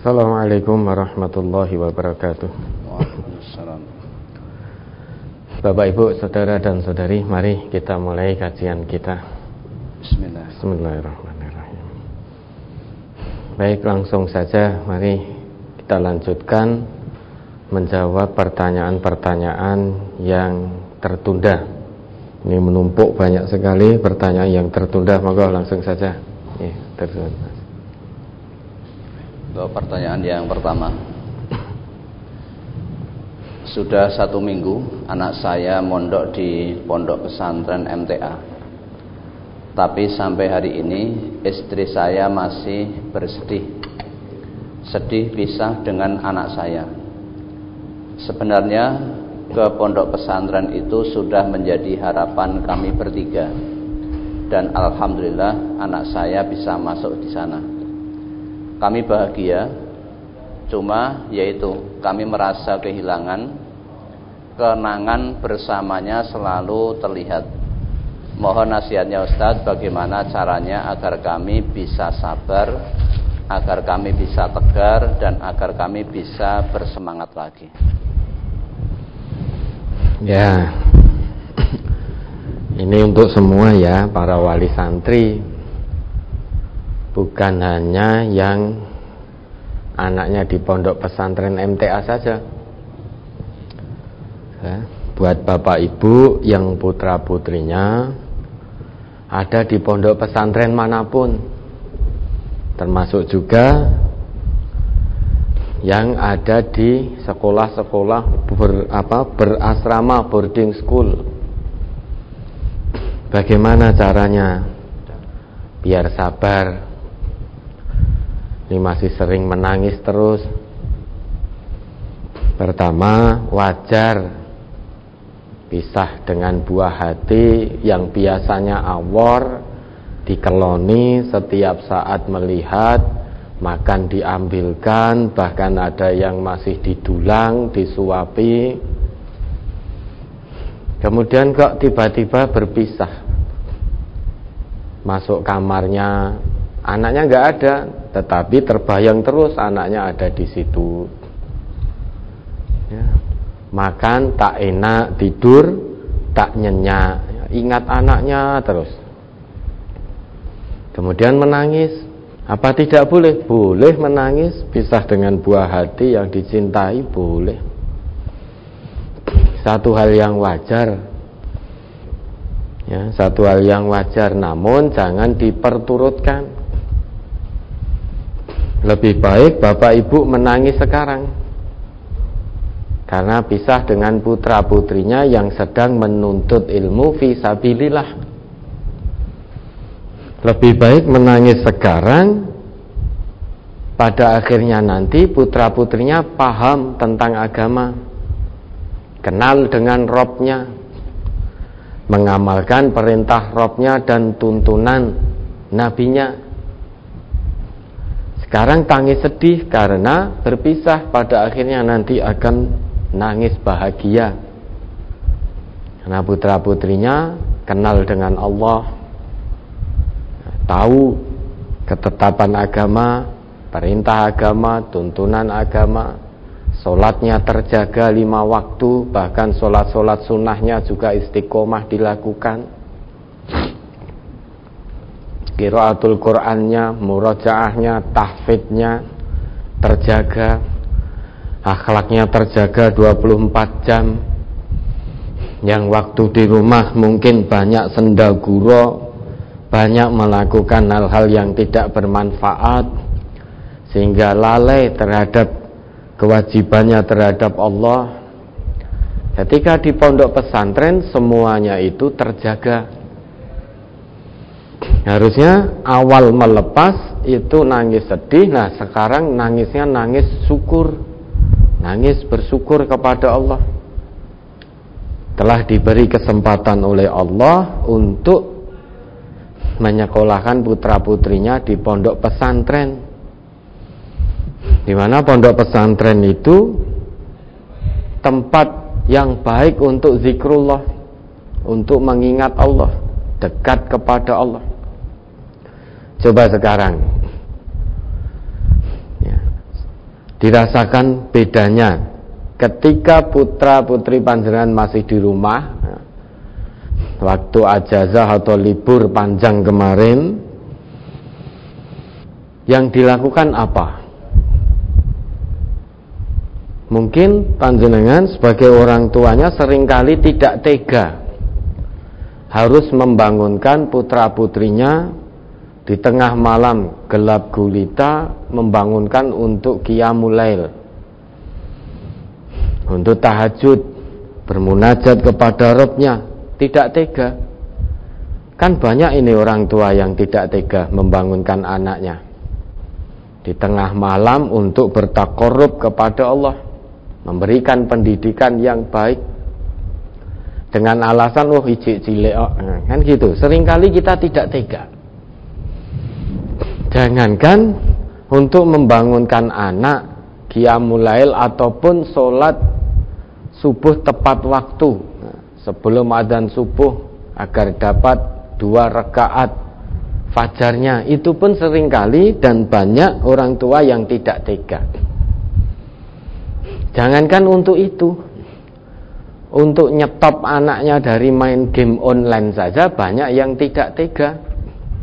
Assalamualaikum warahmatullahi wabarakatuh. Waalaikumsalam. Bapak, Ibu, saudara dan saudari, mari kita mulai kajian kita. Bismillahirrahmanirrahim. Baik, langsung saja mari kita lanjutkan menjawab pertanyaan-pertanyaan yang tertunda. Ini menumpuk banyak sekali pertanyaan yang tertunda. Monggo langsung saja. Tertunda. Pertanyaan yang pertama. Sudah 1 minggu anak saya mondok di pondok pesantren MTA. Tapi sampai hari ini istri saya masih bersedih. Sedih pisah dengan anak saya. Sebenarnya ke pondok pesantren itu sudah menjadi harapan kami bertiga. Dan alhamdulillah anak saya bisa masuk di sana. Kami bahagia, cuma yaitu kami merasa kehilangan, kenangan bersamanya selalu terlihat. Mohon nasihatnya Ustadz, bagaimana caranya agar kami bisa sabar, agar kami bisa tegar, dan agar kami bisa bersemangat lagi. Ya, ini untuk semua ya, para wali santri. Bukan hanya yang anaknya di pondok pesantren MTA saja ya, buat bapak ibu yang putra putrinya ada di pondok pesantren manapun, termasuk juga yang ada di sekolah-sekolah berasrama boarding school. Bagaimana caranya biar sabar? Ini masih sering menangis terus. Pertama, wajar pisah dengan buah hati yang biasanya awor, dikeloni setiap saat melihat, makan diambilkan, bahkan ada yang masih didulang, disuapi. Kemudian kok tiba-tiba berpisah. Masuk kamarnya, anaknya nggak ada, tetapi terbayang terus anaknya ada di situ. Ya. Makan tak enak, tidur tak nyenyak, ingat anaknya terus. Kemudian menangis. Apa tidak boleh? Boleh menangis, pisah dengan buah hati yang dicintai, boleh. Satu hal yang wajar. Ya, satu hal yang wajar, namun jangan diperturutkan. Lebih baik bapak ibu menangis sekarang karena pisah dengan putra putrinya yang sedang menuntut ilmu fi sabilillah. Lebih baik menangis sekarang, pada akhirnya nanti putra putrinya paham tentang agama, kenal dengan Robnya, mengamalkan perintah Robnya dan tuntunan nabinya. Sekarang tangis sedih karena berpisah, pada akhirnya nanti akan nangis bahagia karena putra putrinya kenal dengan Allah, tahu ketetapan agama, perintah agama, tuntunan agama, sholatnya terjaga 5 waktu, bahkan sholat-sholat sunnahnya juga istiqomah dilakukan. Qiraatul Qur'annya, murajaahnya, tahfidnya terjaga, akhlaknya terjaga 24 jam. Yang waktu di rumah mungkin banyak sendaguro, banyak melakukan hal-hal yang tidak bermanfaat, sehingga lalai terhadap kewajibannya terhadap Allah. Ketika di pondok pesantren semuanya itu terjaga. Harusnya awal melepas itu nangis sedih. Nah sekarang nangisnya nangis syukur, nangis bersyukur kepada Allah. Telah diberi kesempatan oleh Allah untuk menyekolahkan putra putrinya di pondok pesantren, di mana pondok pesantren itu tempat yang baik untuk zikrullah, untuk mengingat Allah, dekat kepada Allah. Coba sekarang dirasakan bedanya ketika putra putri panjenengan masih di rumah, waktu ajazah atau libur panjang kemarin, yang dilakukan apa? Mungkin panjenengan sebagai orang tuanya seringkali tidak tega harus membangunkan putra putrinya di tengah malam gelap gulita, membangunkan untuk qiyamul lail, untuk tahajud, bermunajat kepada Rabb-nya. Tidak tega. Kan banyak ini orang tua yang tidak tega membangunkan anaknya di tengah malam untuk bertakarrub kepada Allah, memberikan pendidikan yang baik dengan alasan ijik cilik kan gitu. Seringkali kita tidak tega. Jangankan untuk membangunkan anak qiyamul lail ataupun sholat subuh tepat waktu sebelum adzan subuh agar dapat 2 rakaat fajarnya, itu pun seringkali dan banyak orang tua yang tidak tega. Jangankan untuk itu, untuk nyetop anaknya dari main game online saja banyak yang tidak tega.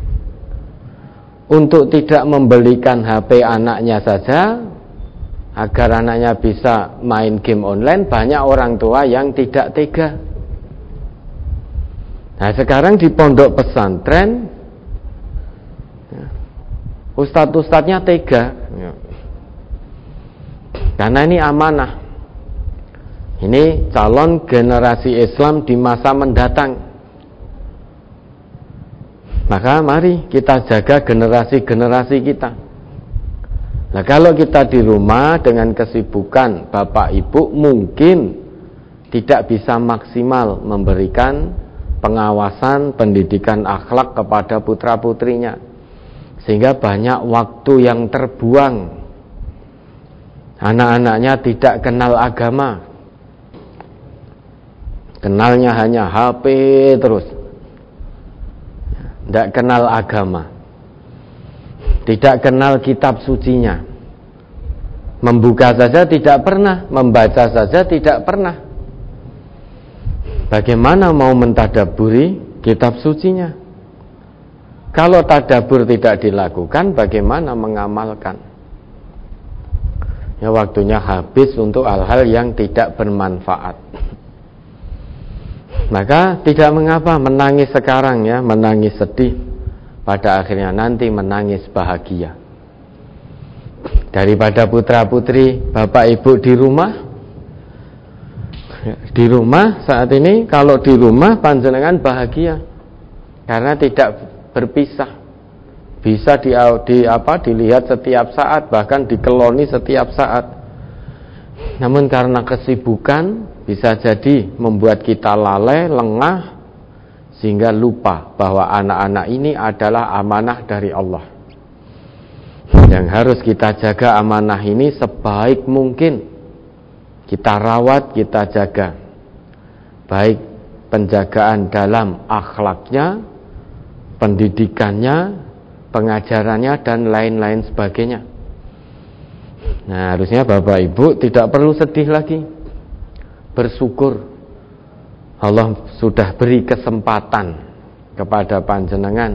Untuk tidak membelikan HP anaknya saja agar anaknya bisa main game online, banyak orang tua yang tidak tega. Nah, sekarang di pondok pesantren ustadz-ustadznya tega, karena ini amanah, ini calon generasi Islam di masa mendatang. Maka mari kita jaga generasi-generasi kita. Nah, kalau kita di rumah dengan kesibukan bapak ibu mungkin tidak bisa maksimal memberikan pengawasan pendidikan akhlak kepada putra putrinya, sehingga banyak waktu yang terbuang. Anak-anaknya tidak kenal agama, kenalnya hanya HP terus, tidak kenal agama, tidak kenal kitab sucinya, membuka saja tidak pernah, membaca saja tidak pernah. Bagaimana mau mentadaburi kitab sucinya? Kalau tadabur tidak dilakukan, bagaimana mengamalkan? Ya, waktunya habis untuk hal-hal yang tidak bermanfaat. Maka tidak mengapa menangis sekarang ya, menangis sedih, pada akhirnya nanti menangis bahagia. Daripada putra putri bapak ibu di rumah saat ini, kalau di rumah panjenengan bahagia karena tidak berpisah, bisa dilihat setiap saat, bahkan dikeloni setiap saat. Namun karena kesibukan bisa jadi membuat kita lalai, lengah, sehingga lupa bahwa anak-anak ini adalah amanah dari Allah. Yang harus kita jaga amanah ini sebaik mungkin. Kita rawat, kita jaga. Baik penjagaan dalam akhlaknya, pendidikannya, pengajarannya, dan lain-lain sebagainya. Nah, harusnya Bapak Ibu tidak perlu sedih lagi. Bersyukur Allah sudah beri kesempatan kepada panjenengan.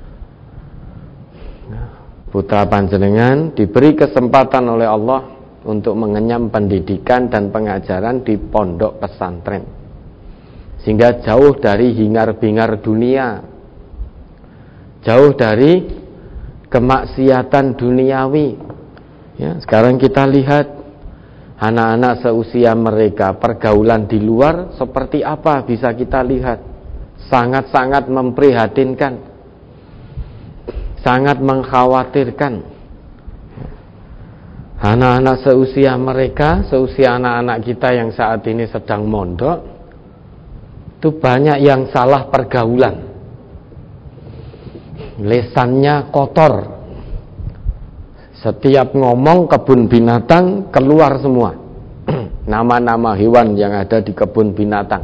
Putra panjenengan diberi kesempatan oleh Allah untuk mengenyam pendidikan dan pengajaran di pondok pesantren, sehingga jauh dari hingar-bingar dunia, jauh dari kemaksiatan duniawi. Ya, sekarang kita lihat anak-anak seusia mereka, pergaulan di luar seperti apa bisa kita lihat. Sangat-sangat memprihatinkan, sangat mengkhawatirkan. Anak-anak seusia mereka, seusia anak-anak kita yang saat ini sedang mondok, itu banyak yang salah pergaulan. Lesannya kotor. Setiap ngomong kebun binatang keluar semua. Nama-nama hewan yang ada di kebun binatang.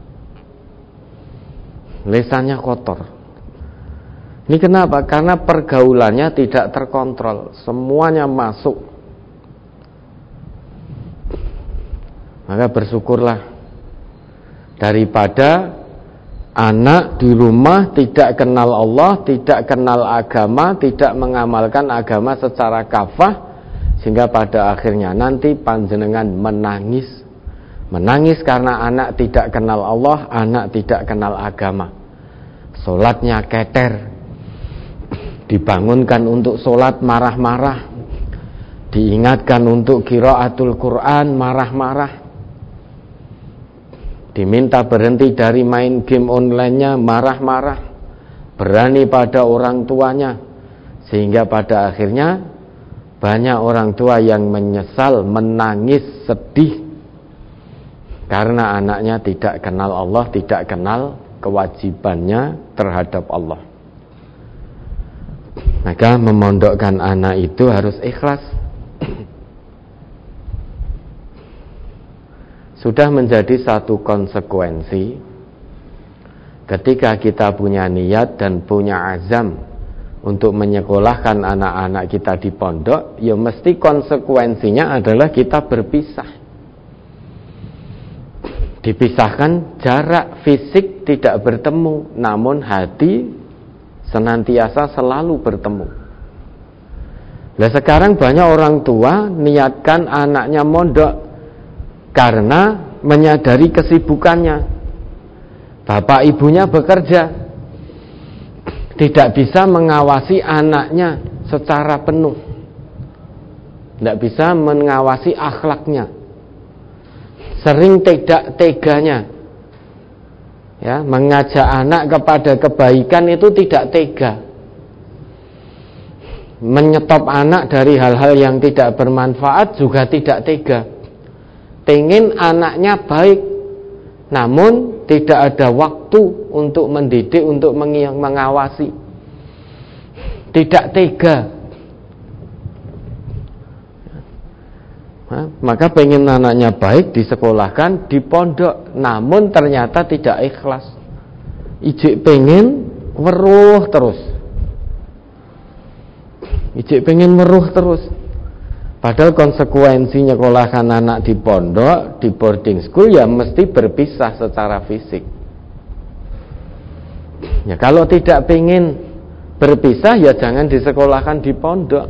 Lesannya kotor. Ini kenapa? Karena pergaulannya tidak terkontrol. Semuanya masuk. Maka bersyukurlah daripada anak di rumah tidak kenal Allah, tidak kenal agama, tidak mengamalkan agama secara kafah, sehingga pada akhirnya nanti panjenengan menangis karena anak tidak kenal Allah, anak tidak kenal agama. Sholatnya keter, dibangunkan untuk sholat marah-marah, diingatkan untuk qiraatul Quran marah-marah, diminta berhenti dari main game online-nya marah-marah, berani pada orang tuanya, sehingga pada akhirnya banyak orang tua yang menyesal, menangis, sedih karena anaknya tidak kenal Allah, tidak kenal kewajibannya terhadap Allah. Maka memondokkan anak itu harus ikhlas. Sudah menjadi satu konsekuensi ketika kita punya niat dan punya azam untuk menyekolahkan anak-anak kita di pondok, ya mesti konsekuensinya adalah kita berpisah. Dipisahkan, jarak fisik tidak bertemu, namun hati senantiasa selalu bertemu. Nah, sekarang banyak orang tua niatkan anaknya mondok karena menyadari kesibukannya. Bapak ibunya bekerja, tidak bisa mengawasi anaknya secara penuh, tidak bisa mengawasi akhlaknya, sering tidak teganya, ya, mengajak anak kepada kebaikan itu tidak tega, menyetop anak dari hal-hal yang tidak bermanfaat juga tidak tega. Pengen anaknya baik, namun tidak ada waktu untuk mendidik, untuk mengawasi, tidak tega. Maka pengen anaknya baik, disekolahkan di pondok, namun ternyata tidak ikhlas. Ijik pengen weruh terus, ijik pengen weruh terus. Padahal konsekuensi nyekolahkan anak di pondok, di boarding school, ya mesti berpisah secara fisik. Ya kalau tidak pengen berpisah, ya jangan disekolahkan di pondok.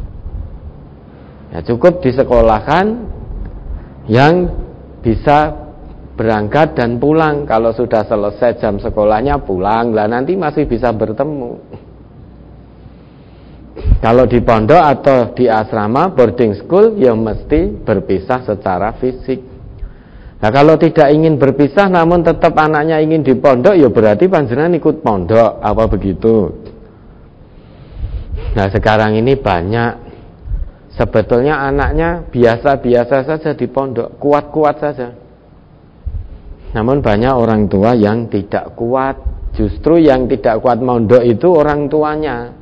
Ya cukup disekolahkan yang bisa berangkat dan pulang. Kalau sudah selesai jam sekolahnya pulang, lah nanti masih bisa bertemu. Kalau di pondok atau di asrama boarding school, ya mesti berpisah secara fisik. Nah kalau tidak ingin berpisah namun tetap anaknya ingin di pondok, ya berarti panjenengan ikut pondok, apa begitu? Nah sekarang ini banyak sebetulnya anaknya biasa-biasa saja di pondok, kuat-kuat saja. Namun banyak orang tua yang tidak kuat. Justru yang tidak kuat mondok itu orang tuanya.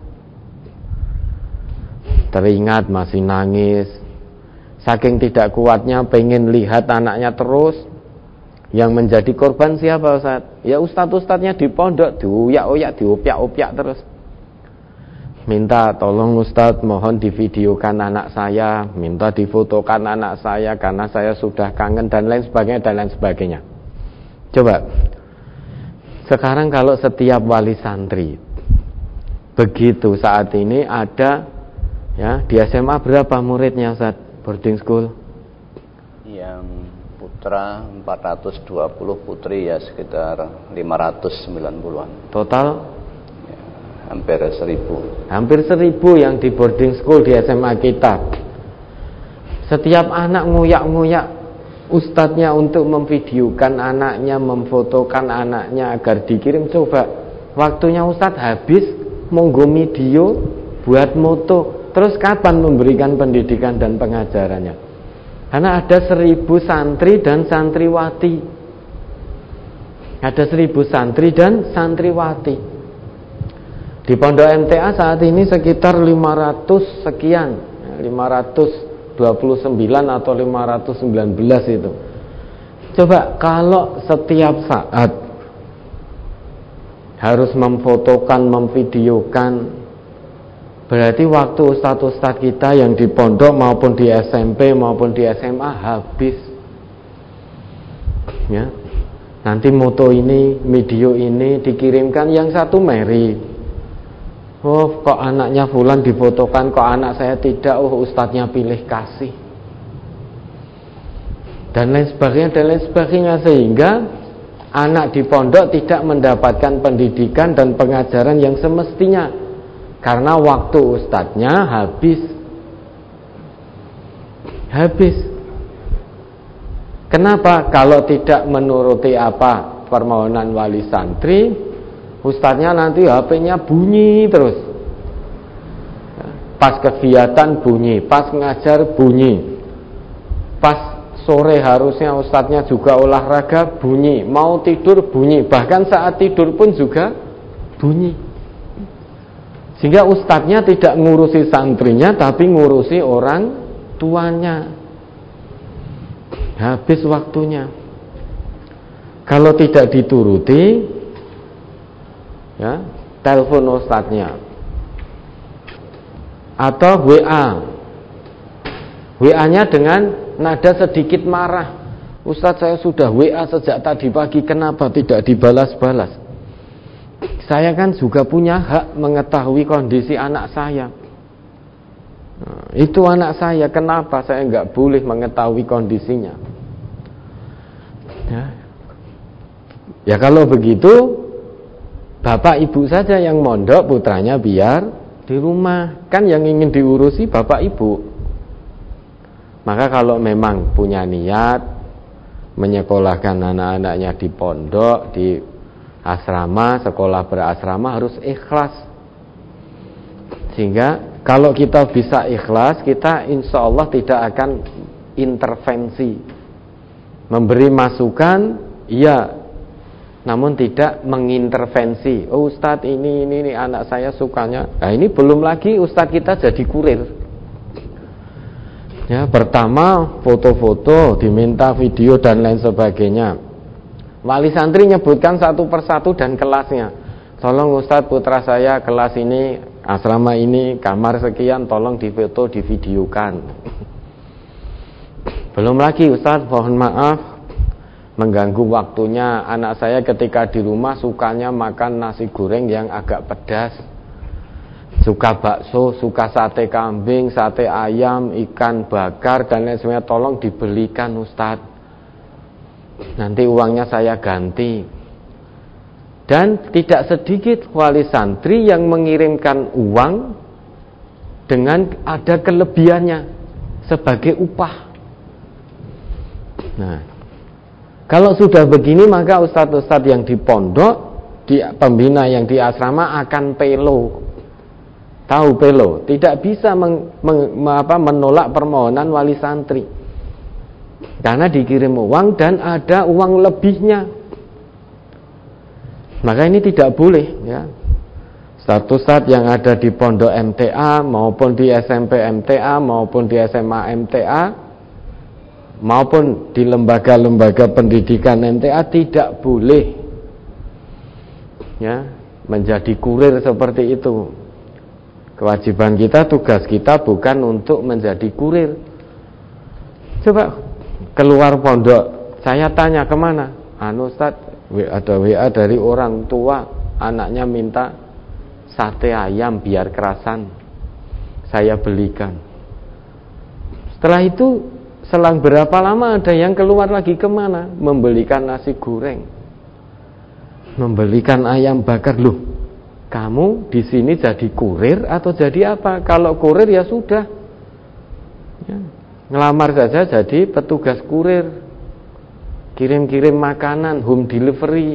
Teringat masih nangis, saking tidak kuatnya pengen lihat anaknya terus. Yang menjadi korban siapa Ustaz? Ya ustadz-ustadznya di pondok, diuyak-uyak, diupiak-upiak terus. Minta tolong Ustadz, mohon divideokan anak saya, minta difotokan anak saya karena saya sudah kangen dan lain sebagainya dan lain sebagainya. Coba sekarang kalau setiap wali santri begitu saat ini ada, ya, di SMA berapa muridnya Ustaz? Boarding school? Yang putra 420, putri ya sekitar 590-an. Total? Ya, hampir 1000. Hampir 1000 yang di boarding school di SMA kita. Setiap anak nguyak-nguyak ustadznya untuk memvideokan anaknya, memfotokan anaknya agar dikirim. Coba waktunya ustadz habis monggo video buat moto. Terus kapan memberikan pendidikan dan pengajarannya? Karena ada 1000 santri dan santriwati. Ada 1000 santri dan santriwati. Di Pondok MTA saat ini sekitar 500 sekian, 529 atau 519 itu. Coba kalau setiap saat harus memfotokan, memvideokan, berarti waktu ustadz-ustadz kita yang di pondok maupun di SMP maupun di SMA habis. Ya. Nanti moto ini, video ini dikirimkan, yang satu married. Oh, kok anaknya fulan difotokan, kok anak saya tidak? Oh, ustadznya pilih kasih. Dan lain sebagainya, sehingga anak di pondok tidak mendapatkan pendidikan dan pengajaran yang semestinya, karena waktu ustadznya habis. Kenapa? Kalau tidak menuruti apa permohonan wali santri, ustadznya nanti HP-nya bunyi terus. Pas kegiatan bunyi, pas ngajar bunyi, pas sore harusnya ustadznya juga olahraga bunyi, mau tidur bunyi, bahkan saat tidur pun juga bunyi. Sehingga ustadznya tidak ngurusi santrinya, tapi ngurusi orang tuanya. Habis waktunya. Kalau tidak dituruti, ya, telepon ustadznya atau WA-nya dengan nada sedikit marah. Ustadz, saya sudah WA sejak tadi pagi, kenapa tidak dibalas-balas? Saya kan juga punya hak mengetahui kondisi anak saya. Nah, itu anak saya, kenapa saya nggak boleh mengetahui kondisinya? Ya kalau begitu, bapak ibu saja yang mondok, putranya biar di rumah. Kan yang ingin diurusi bapak ibu. Maka kalau memang punya niat menyekolahkan anak-anaknya di pondok, di asrama, sekolah berasrama, harus ikhlas. Sehingga kalau kita bisa ikhlas, kita insya Allah tidak akan intervensi. Memberi masukan, iya, namun tidak mengintervensi. Oh Ustadz, ini anak saya sukanya. Nah ini belum lagi Ustadz kita jadi kurir. Ya, pertama foto-foto, diminta video dan lain sebagainya. Wali santri nyebutkan satu persatu dan kelasnya. Tolong Ustadz, putra saya kelas ini, asrama ini, kamar sekian, tolong difoto, divideokan. Belum lagi Ustadz, mohon maaf mengganggu waktunya anak saya ketika di rumah sukanya makan nasi goreng yang agak pedas, suka bakso, suka sate kambing, sate ayam, ikan bakar dan lain sebagainya, tolong dibelikan Ustadz, nanti uangnya saya ganti. Dan tidak sedikit wali santri yang mengirimkan uang dengan ada kelebihannya sebagai upah. Nah, kalau sudah begini, maka ustadz-ustadz yang di pondok, di pembina yang di asrama akan pelo. Tahu pelo? Tidak bisa menolak permohonan wali santri, karena dikirim uang dan ada uang lebihnya. Maka ini tidak boleh, ya. Ustadz-ustadz yang ada di pondok MTA maupun di SMP MTA maupun di SMA MTA maupun di lembaga-lembaga pendidikan MTA tidak boleh, ya, menjadi kurir seperti itu. Kewajiban kita, tugas kita bukan untuk menjadi kurir. Coba keluar pondok, saya tanya kemana? Ustadz, ada WA dari orang tua, anaknya minta sate ayam biar kerasan, saya belikan. Setelah itu selang berapa lama ada yang keluar lagi kemana? Membelikan nasi goreng, membelikan ayam bakar. Loh, kamu di sini jadi kurir atau jadi apa? Kalau kurir ya sudah, ya, ngelamar saja jadi petugas kurir, kirim-kirim makanan, home delivery.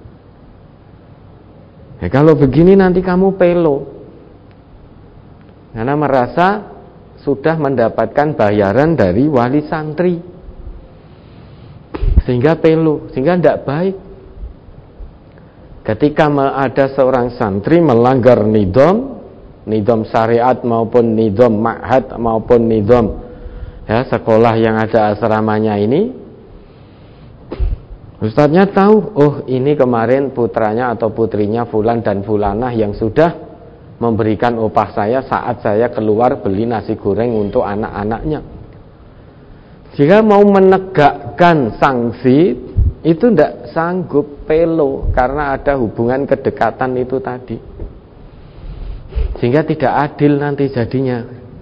Ya, kalau begini nanti kamu pelo, karena merasa sudah mendapatkan bayaran dari wali santri, sehingga pelo, sehingga tidak baik. Ketika ada seorang santri melanggar nidom syariat maupun nidom ma'had maupun nidom, ya, sekolah yang ada asramanya ini, ustadznya tahu, oh ini kemarin putranya atau putrinya fulan dan fulanah yang sudah memberikan upah saya saat saya keluar beli nasi goreng untuk anak-anaknya. Jika mau menegakkan sanksi, itu tidak sanggup pelo karena ada hubungan kedekatan itu tadi, sehingga tidak adil nanti jadinya.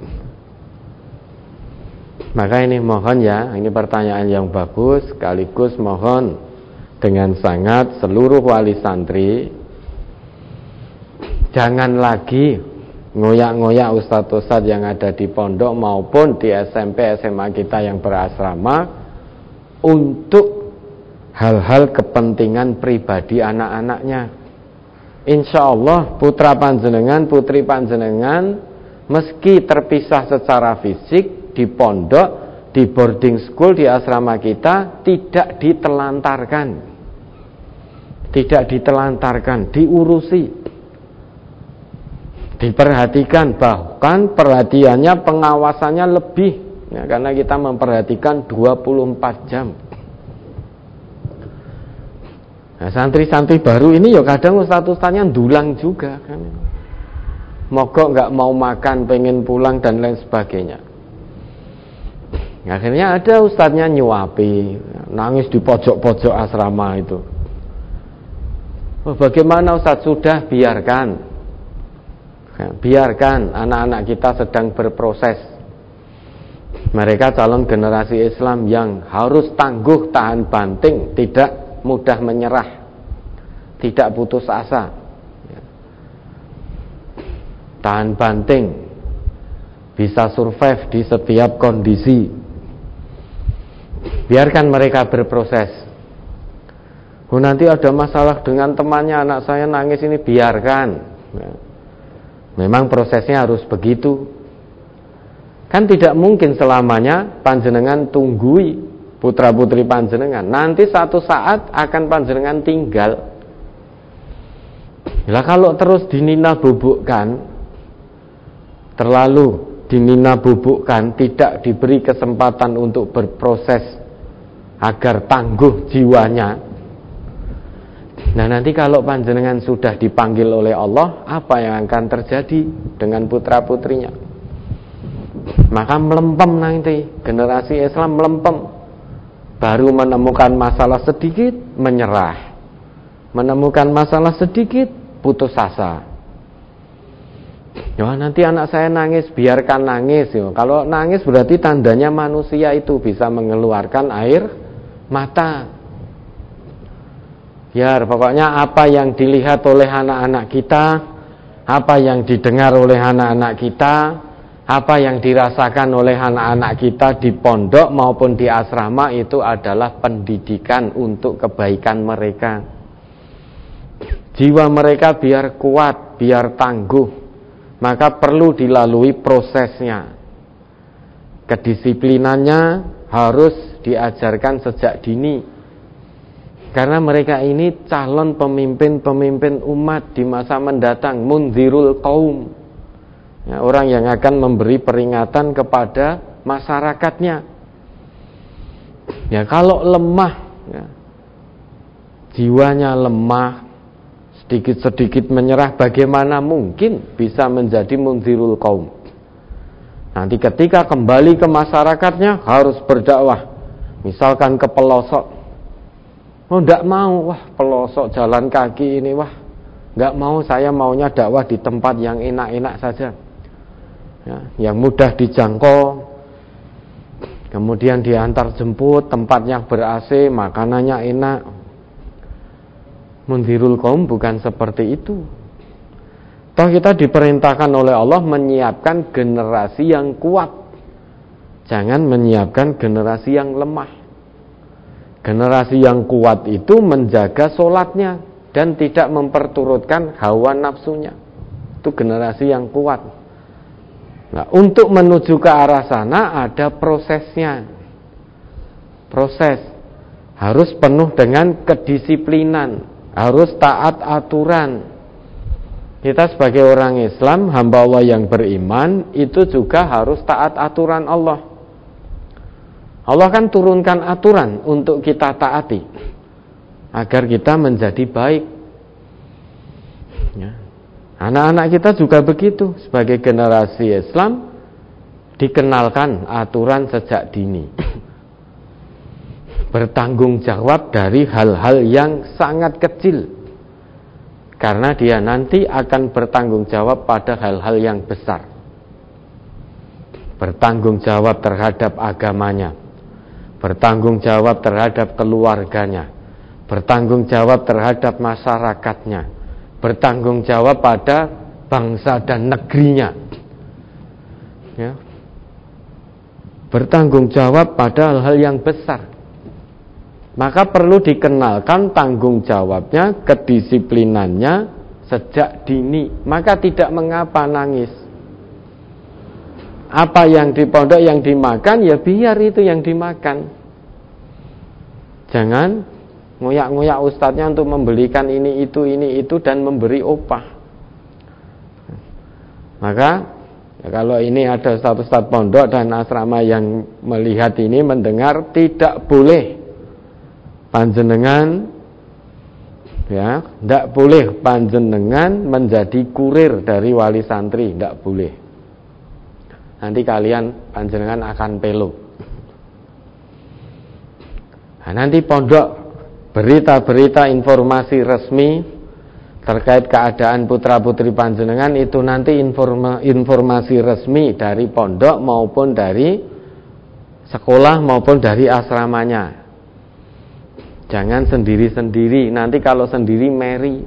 Maka ini mohon ya, ini pertanyaan yang bagus, sekaligus mohon dengan sangat seluruh wali santri jangan lagi ngoyak-ngoyak ustadz-ustadz yang ada di pondok maupun di SMP SMA kita yang berasrama untuk hal-hal kepentingan pribadi anak-anaknya. Insya Allah putra panjenengan, putri panjenengan meski terpisah secara fisik di pondok, di boarding school, di asrama kita tidak ditelantarkan, diurusi, diperhatikan, bahkan perhatiannya, pengawasannya lebih ya, karena kita memperhatikan 24 jam. Nah, santri-santri baru ini ya kadang ustadz-ustadznya dulang juga kan. Mogok nggak mau makan, pengen pulang dan lain sebagainya. Akhirnya ada ustadznya nyuapi, nangis di pojok-pojok asrama itu. Oh, bagaimana ustadz? Sudah, biarkan anak-anak kita sedang berproses. Mereka calon generasi Islam yang harus tangguh, tahan banting, tidak mudah menyerah, tidak putus asa, tahan banting, bisa survive di setiap kondisi. Biarkan mereka berproses. Nanti ada masalah dengan temannya, anak saya nangis ini, biarkan. Memang prosesnya harus begitu. Kan tidak mungkin selamanya panjenengan tunggui putra putri panjenengan. Nanti satu saat akan panjenengan tinggal. Lah kalau terus dinina bubukkan, terlalu dinina bubukkan, tidak diberi kesempatan untuk berproses agar tangguh jiwanya. Nah nanti kalau panjenengan sudah dipanggil oleh Allah, apa yang akan terjadi dengan putra putrinya? Maka melempem nanti, generasi Islam melempem. Baru menemukan masalah sedikit, menyerah. Menemukan masalah sedikit, putus asa. Ya, nanti anak saya nangis, biarkan nangis. Ya. Kalau nangis berarti tandanya manusia itu bisa mengeluarkan air mata. Ya, pokoknya apa yang dilihat oleh anak-anak kita, apa yang didengar oleh anak-anak kita, apa yang dirasakan oleh anak-anak kita di pondok maupun di asrama itu adalah pendidikan untuk kebaikan mereka. Jiwa mereka biar kuat, biar tangguh. Maka perlu dilalui prosesnya. Kedisiplinannya harus diajarkan sejak dini. Karena mereka ini calon pemimpin-pemimpin umat di masa mendatang, munzirul qaum. Ya, orang yang akan memberi peringatan kepada masyarakatnya. Ya, kalau lemah, ya, jiwanya lemah, sedikit-sedikit menyerah, bagaimana mungkin bisa menjadi munzirul qaum? Nanti ketika kembali ke masyarakatnya harus berdakwah. Misalkan ke pelosok, oh enggak mau, wah pelosok jalan kaki ini, wah enggak mau, saya maunya dakwah di tempat yang enak-enak saja, ya, yang mudah dijangkau, kemudian diantar jemput, tempatnya ber-AC, makanannya enak. Munzirul qaum bukan seperti itu. Toh kita diperintahkan oleh Allah menyiapkan generasi yang kuat, jangan menyiapkan generasi yang lemah. Generasi yang kuat itu menjaga sholatnya dan tidak memperturutkan hawa nafsunya. Itu generasi yang kuat. Nah, untuk menuju ke arah sana ada prosesnya. Proses harus penuh dengan kedisiplinan, harus taat aturan. Kita sebagai orang Islam, hamba Allah yang beriman, itu juga harus taat aturan Allah. Allah kan turunkan aturan untuk kita taati agar kita menjadi baik. Ya. Anak-anak kita juga begitu. Sebagai generasi Islam dikenalkan aturan sejak dini. bertanggung jawab dari hal-hal yang sangat kecil, karena dia nanti akan bertanggung jawab pada hal-hal yang besar. Bertanggung jawab terhadap agamanya, bertanggung jawab terhadap keluarganya, bertanggung jawab terhadap masyarakatnya, bertanggung jawab pada bangsa dan negerinya, ya. Bertanggung jawab pada hal-hal yang besar. Maka perlu dikenalkan tanggung jawabnya, kedisiplinannya sejak dini. Maka tidak mengapa nangis. Apa yang di pondok yang dimakan, ya biar itu yang dimakan. Jangan ngoyak-ngoyak ustadznya untuk membelikan ini itu dan memberi upah. Maka ya, kalau ini ada ustadz pondok dan asrama yang melihat ini, mendengar, tidak boleh panjenengan, ya, tidak boleh panjenengan menjadi kurir dari wali santri, tidak boleh. Nanti kalian panjenengan akan pelo. Nah, nanti pondok berita-berita informasi resmi terkait keadaan putra-putri panjenengan itu nanti informasi resmi dari pondok maupun dari sekolah maupun dari asramanya. Jangan sendiri-sendiri. Nanti kalau sendiri meri.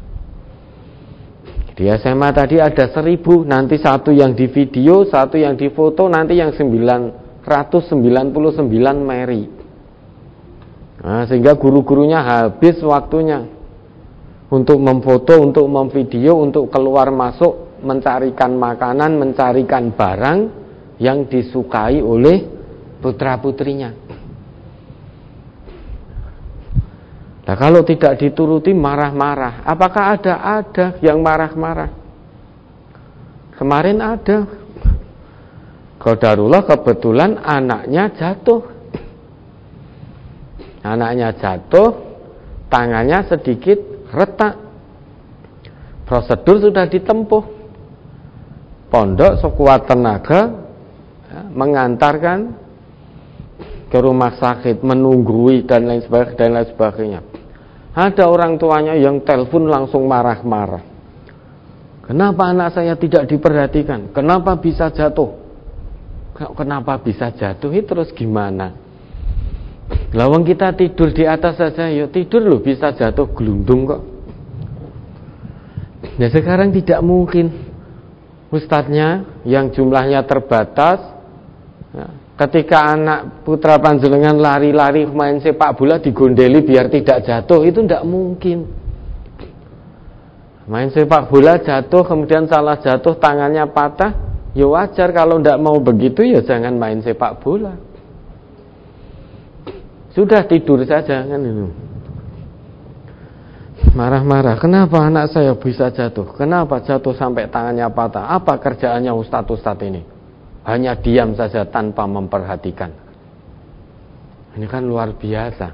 Di SMA tadi ada 1000, nanti satu yang di video, satu yang di foto, nanti yang 999 meri. Nah, sehingga guru-gurunya habis waktunya untuk memfoto, untuk memvideo, untuk keluar masuk, mencarikan makanan, mencarikan barang yang disukai oleh putra-putrinya. Nah, kalau tidak dituruti marah-marah. Apakah ada yang marah-marah? Kemarin ada. Qadarullah kebetulan anaknya jatuh. Anaknya jatuh, tangannya sedikit retak. Prosedur sudah ditempuh. Pondok sekuat tenaga ya, mengantarkan ke rumah sakit, menunggui dan lain sebagainya. Ada orang tuanya yang telepon langsung marah-marah. Kenapa anak saya tidak diperhatikan? Kenapa bisa jatuh? Kenapa bisa jatuh? Terus gimana? Lawang kita tidur di atas saja, ya tidur loh bisa jatuh gelundung kok. Ya sekarang tidak mungkin. Ustadznya yang jumlahnya terbatas, ya, ketika anak putra panjenengan lari-lari main sepak bola digondeli biar tidak jatuh, itu tidak mungkin. Main sepak bola jatuh, kemudian salah jatuh, tangannya patah, ya wajar. Kalau tidak mau begitu, ya jangan main sepak bola. Sudah tidur saja kan itu. Marah-marah, kenapa anak saya bisa jatuh? Kenapa jatuh sampai tangannya patah? Apa kerjaannya ustadz ini? Hanya diam saja tanpa memperhatikan. Ini kan luar biasa.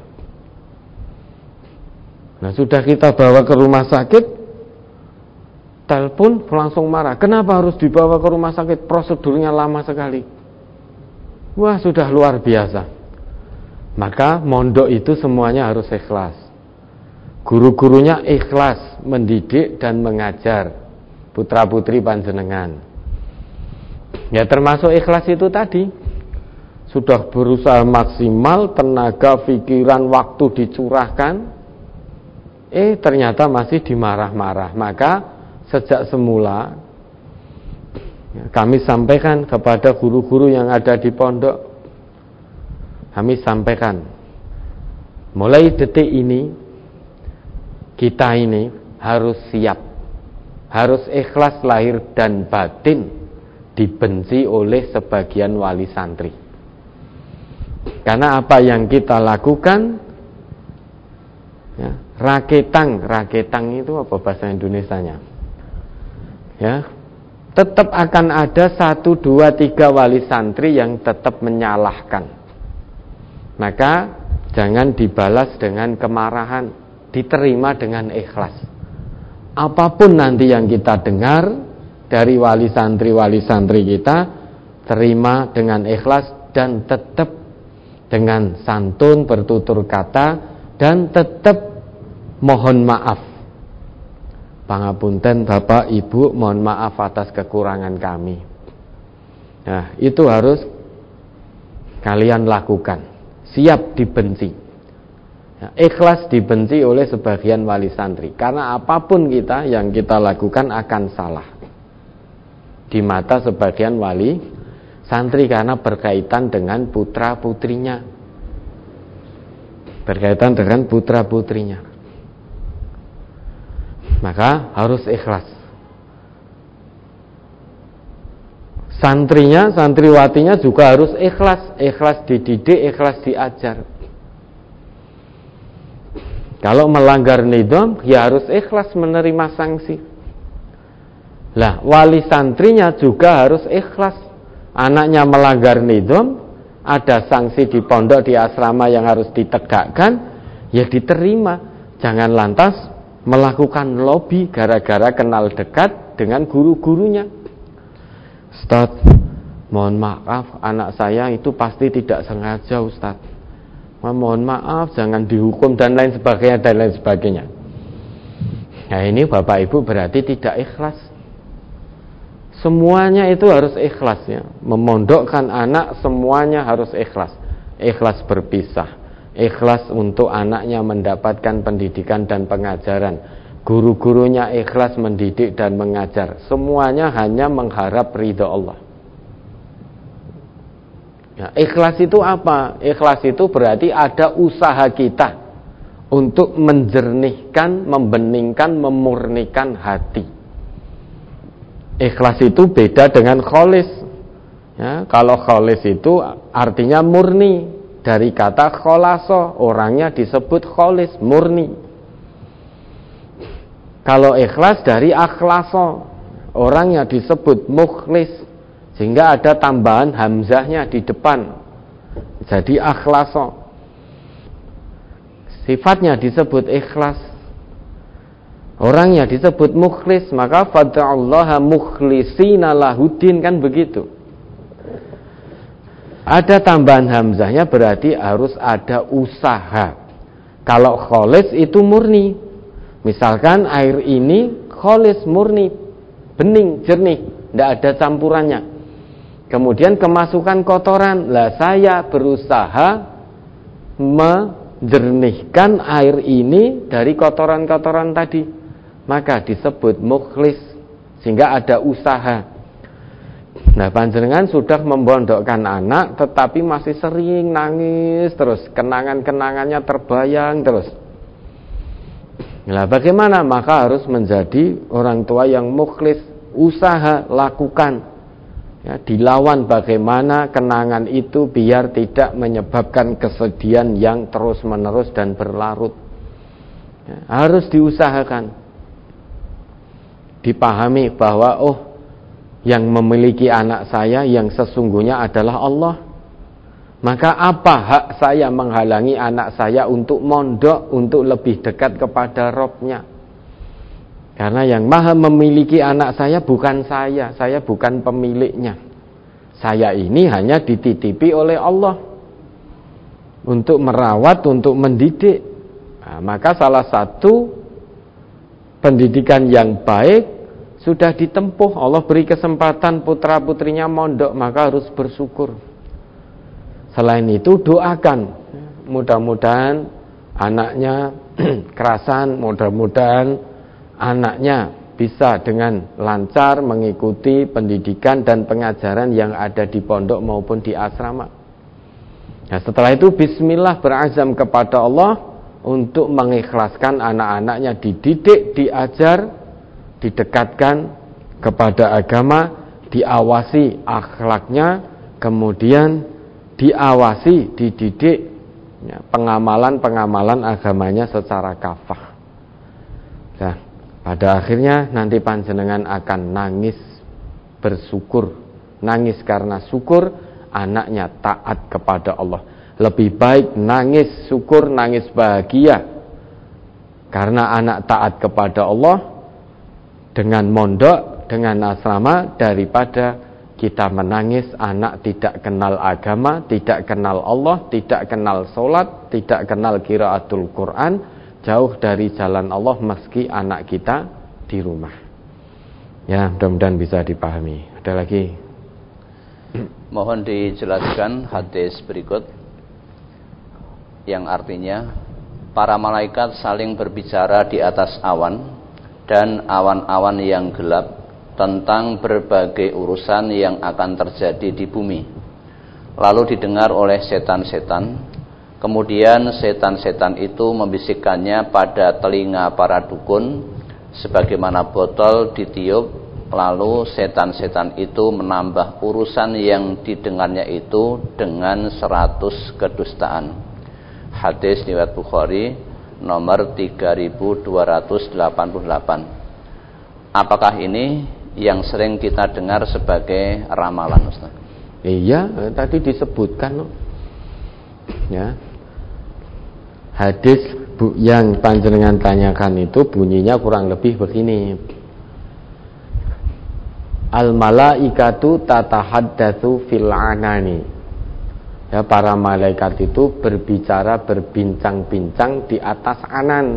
Nah, sudah kita bawa ke rumah sakit, telepon langsung marah. Kenapa harus dibawa ke rumah sakit? Prosedurnya lama sekali. Wah, sudah luar biasa. Maka mondok itu semuanya harus ikhlas. Guru-gurunya ikhlas mendidik dan mengajar putra-putri panjenengan. Ya termasuk ikhlas itu tadi. Sudah berusaha maksimal, tenaga, pikiran, waktu dicurahkan, ternyata masih dimarah-marah. Maka sejak semula kami sampaikan kepada guru-guru yang ada di pondok, kami sampaikan, mulai detik ini kita ini harus siap, harus ikhlas lahir dan batin dibenci oleh sebagian wali santri. Karena apa yang kita lakukan, ya, raketang itu apa bahasa Indonesianya? Ya, tetap akan ada 1, 2, 3 wali santri yang tetap menyalahkan. Maka jangan dibalas dengan kemarahan, diterima dengan ikhlas. Apapun nanti yang kita dengar dari wali santri kita, terima dengan ikhlas dan tetap dengan santun, bertutur kata, dan tetap mohon maaf. Pangapunten Bapak Ibu, mohon maaf atas kekurangan kami. Nah, itu harus kalian lakukan. Siap dibenci. Nah, ikhlas dibenci oleh sebagian wali santri. Karena apapun yang kita lakukan akan salah di mata sebagian wali santri, karena berkaitan dengan putra-putrinya. Berkaitan dengan putra-putrinya. Maka harus ikhlas. Santrinya, santriwatinya juga harus ikhlas. Ikhlas dididik, ikhlas diajar. Kalau melanggar nidham, ya harus ikhlas menerima sanksi. Lah, wali santrinya juga harus ikhlas. Anaknya melanggar nidham, ada sanksi di pondok, di asrama yang harus ditegakkan, ya diterima. Jangan lantas melakukan lobby gara-gara kenal dekat dengan guru-gurunya. Ustaz, mohon maaf, anak saya itu pasti tidak sengaja, Ustaz. Mohon maaf, jangan dihukum dan lain sebagainya. Nah, ini Bapak Ibu berarti tidak ikhlas. Semuanya itu harus ikhlas ya. Memondokkan anak semuanya harus ikhlas. Ikhlas berpisah, ikhlas untuk anaknya mendapatkan pendidikan dan pengajaran. Guru-gurunya ikhlas mendidik dan mengajar. Semuanya hanya mengharap ridha Allah. Ya, ikhlas itu apa? Ikhlas itu berarti ada usaha kita untuk menjernihkan, membeningkan, memurnikan hati. Ikhlas itu beda dengan kholis. Ya, kalau kholis itu artinya murni, dari kata kholaso, orangnya disebut kholis, murni. Kalau ikhlas dari akhlaso, orangnya disebut mukhlis, sehingga ada tambahan hamzahnya di depan, jadi akhlaso. Sifatnya disebut ikhlas, orangnya disebut mukhlis, maka fad'allaha mukhlisina lahuddin, kan begitu. Ada tambahan hamzahnya berarti harus ada usaha. Kalau kholis itu murni. Misalkan air ini kholis, murni, bening, jernih, tidak ada campurannya. Kemudian kemasukan kotoran. Lah saya berusaha menjernihkan air ini dari kotoran-kotoran tadi. Maka disebut mukhlis, sehingga ada usaha. Nah, panjenengan sudah membondokkan anak tetapi masih sering nangis terus, kenangan-kenangannya terbayang terus. Nah, bagaimana? Maka harus menjadi orang tua yang mukhlis, usaha lakukan. Ya, dilawan bagaimana kenangan itu biar tidak menyebabkan kesedihan yang terus-menerus dan berlarut. Ya, harus diusahakan. Dipahami bahwa yang memiliki anak saya yang sesungguhnya adalah Allah. Maka apa hak saya menghalangi anak saya untuk mondok, untuk lebih dekat kepada Robnya? Karena yang maha memiliki anak saya bukan saya bukan pemiliknya. Saya ini hanya dititipi oleh Allah untuk merawat, untuk mendidik. Nah, maka salah satu pendidikan yang baik sudah ditempuh. Allah beri kesempatan putra-putrinya mondok, maka harus bersyukur. Selain itu doakan, mudah-mudahan anaknya kerasan, mudah-mudahan anaknya bisa dengan lancar mengikuti pendidikan dan pengajaran yang ada di pondok maupun di asrama. Nah, setelah itu bismillah, berazam kepada Allah untuk mengikhlaskan anak-anaknya dididik, diajar, didekatkan kepada agama, diawasi akhlaknya, kemudian diawasi, dididik ya, pengamalan agamanya secara kafah. Nah, pada akhirnya nanti panjenengan akan nangis bersyukur, nangis karena syukur anaknya taat kepada Allah. Lebih baik nangis syukur, nangis bahagia karena anak taat kepada Allah dengan mondok, dengan asrama, daripada kita menangis, anak tidak kenal agama, tidak kenal Allah, tidak kenal sholat, tidak kenal qiraatul Quran, jauh dari jalan Allah meski anak kita di rumah. Ya, mudah-mudahan bisa dipahami. Ada lagi? Mohon dijelaskan hadis berikut yang artinya para malaikat saling berbicara di atas awan dan awan-awan yang gelap tentang berbagai urusan yang akan terjadi di bumi. Lalu didengar oleh setan-setan. Kemudian setan-setan itu membisikkannya pada telinga para dukun sebagaimana botol ditiup. Lalu setan-setan itu menambah urusan yang didengarnya itu dengan 100 kedustaan. Hadis riwayat Bukhari nomor 3288. Apakah ini yang sering kita dengar sebagai ramalan, Ustaz? Iya, tadi disebutkan ya. Hadis yang panjenengan tanyakan itu bunyinya kurang lebih begini. Al malaikatu tatahaddatsu fil anani. Ya, para malaikat itu berbicara, berbincang-bincang di atas anan.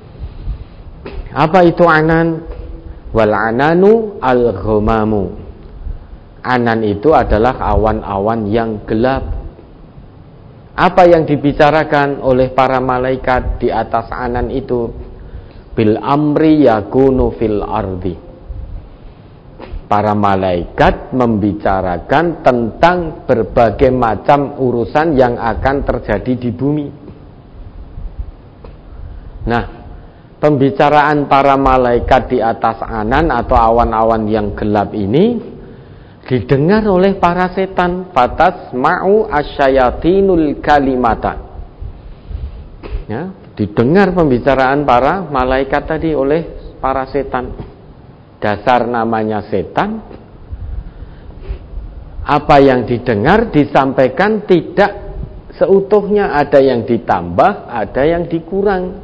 Apa itu anan? Wal ananu al ghomamu. Anan itu adalah awan-awan yang gelap. Apa yang dibicarakan oleh para malaikat di atas anan itu? Bil amri yakunu fil ardi. Para malaikat membicarakan tentang berbagai macam urusan yang akan terjadi di bumi. Nah, pembicaraan para malaikat di atas anan atau awan-awan yang gelap ini didengar oleh para setan. Fatasma'u asyayatinul kalimata. Ya, didengar pembicaraan para malaikat tadi oleh para setan. Dasar namanya setan. Apa yang didengar disampaikan tidak seutuhnya, ada yang ditambah, ada yang dikurang.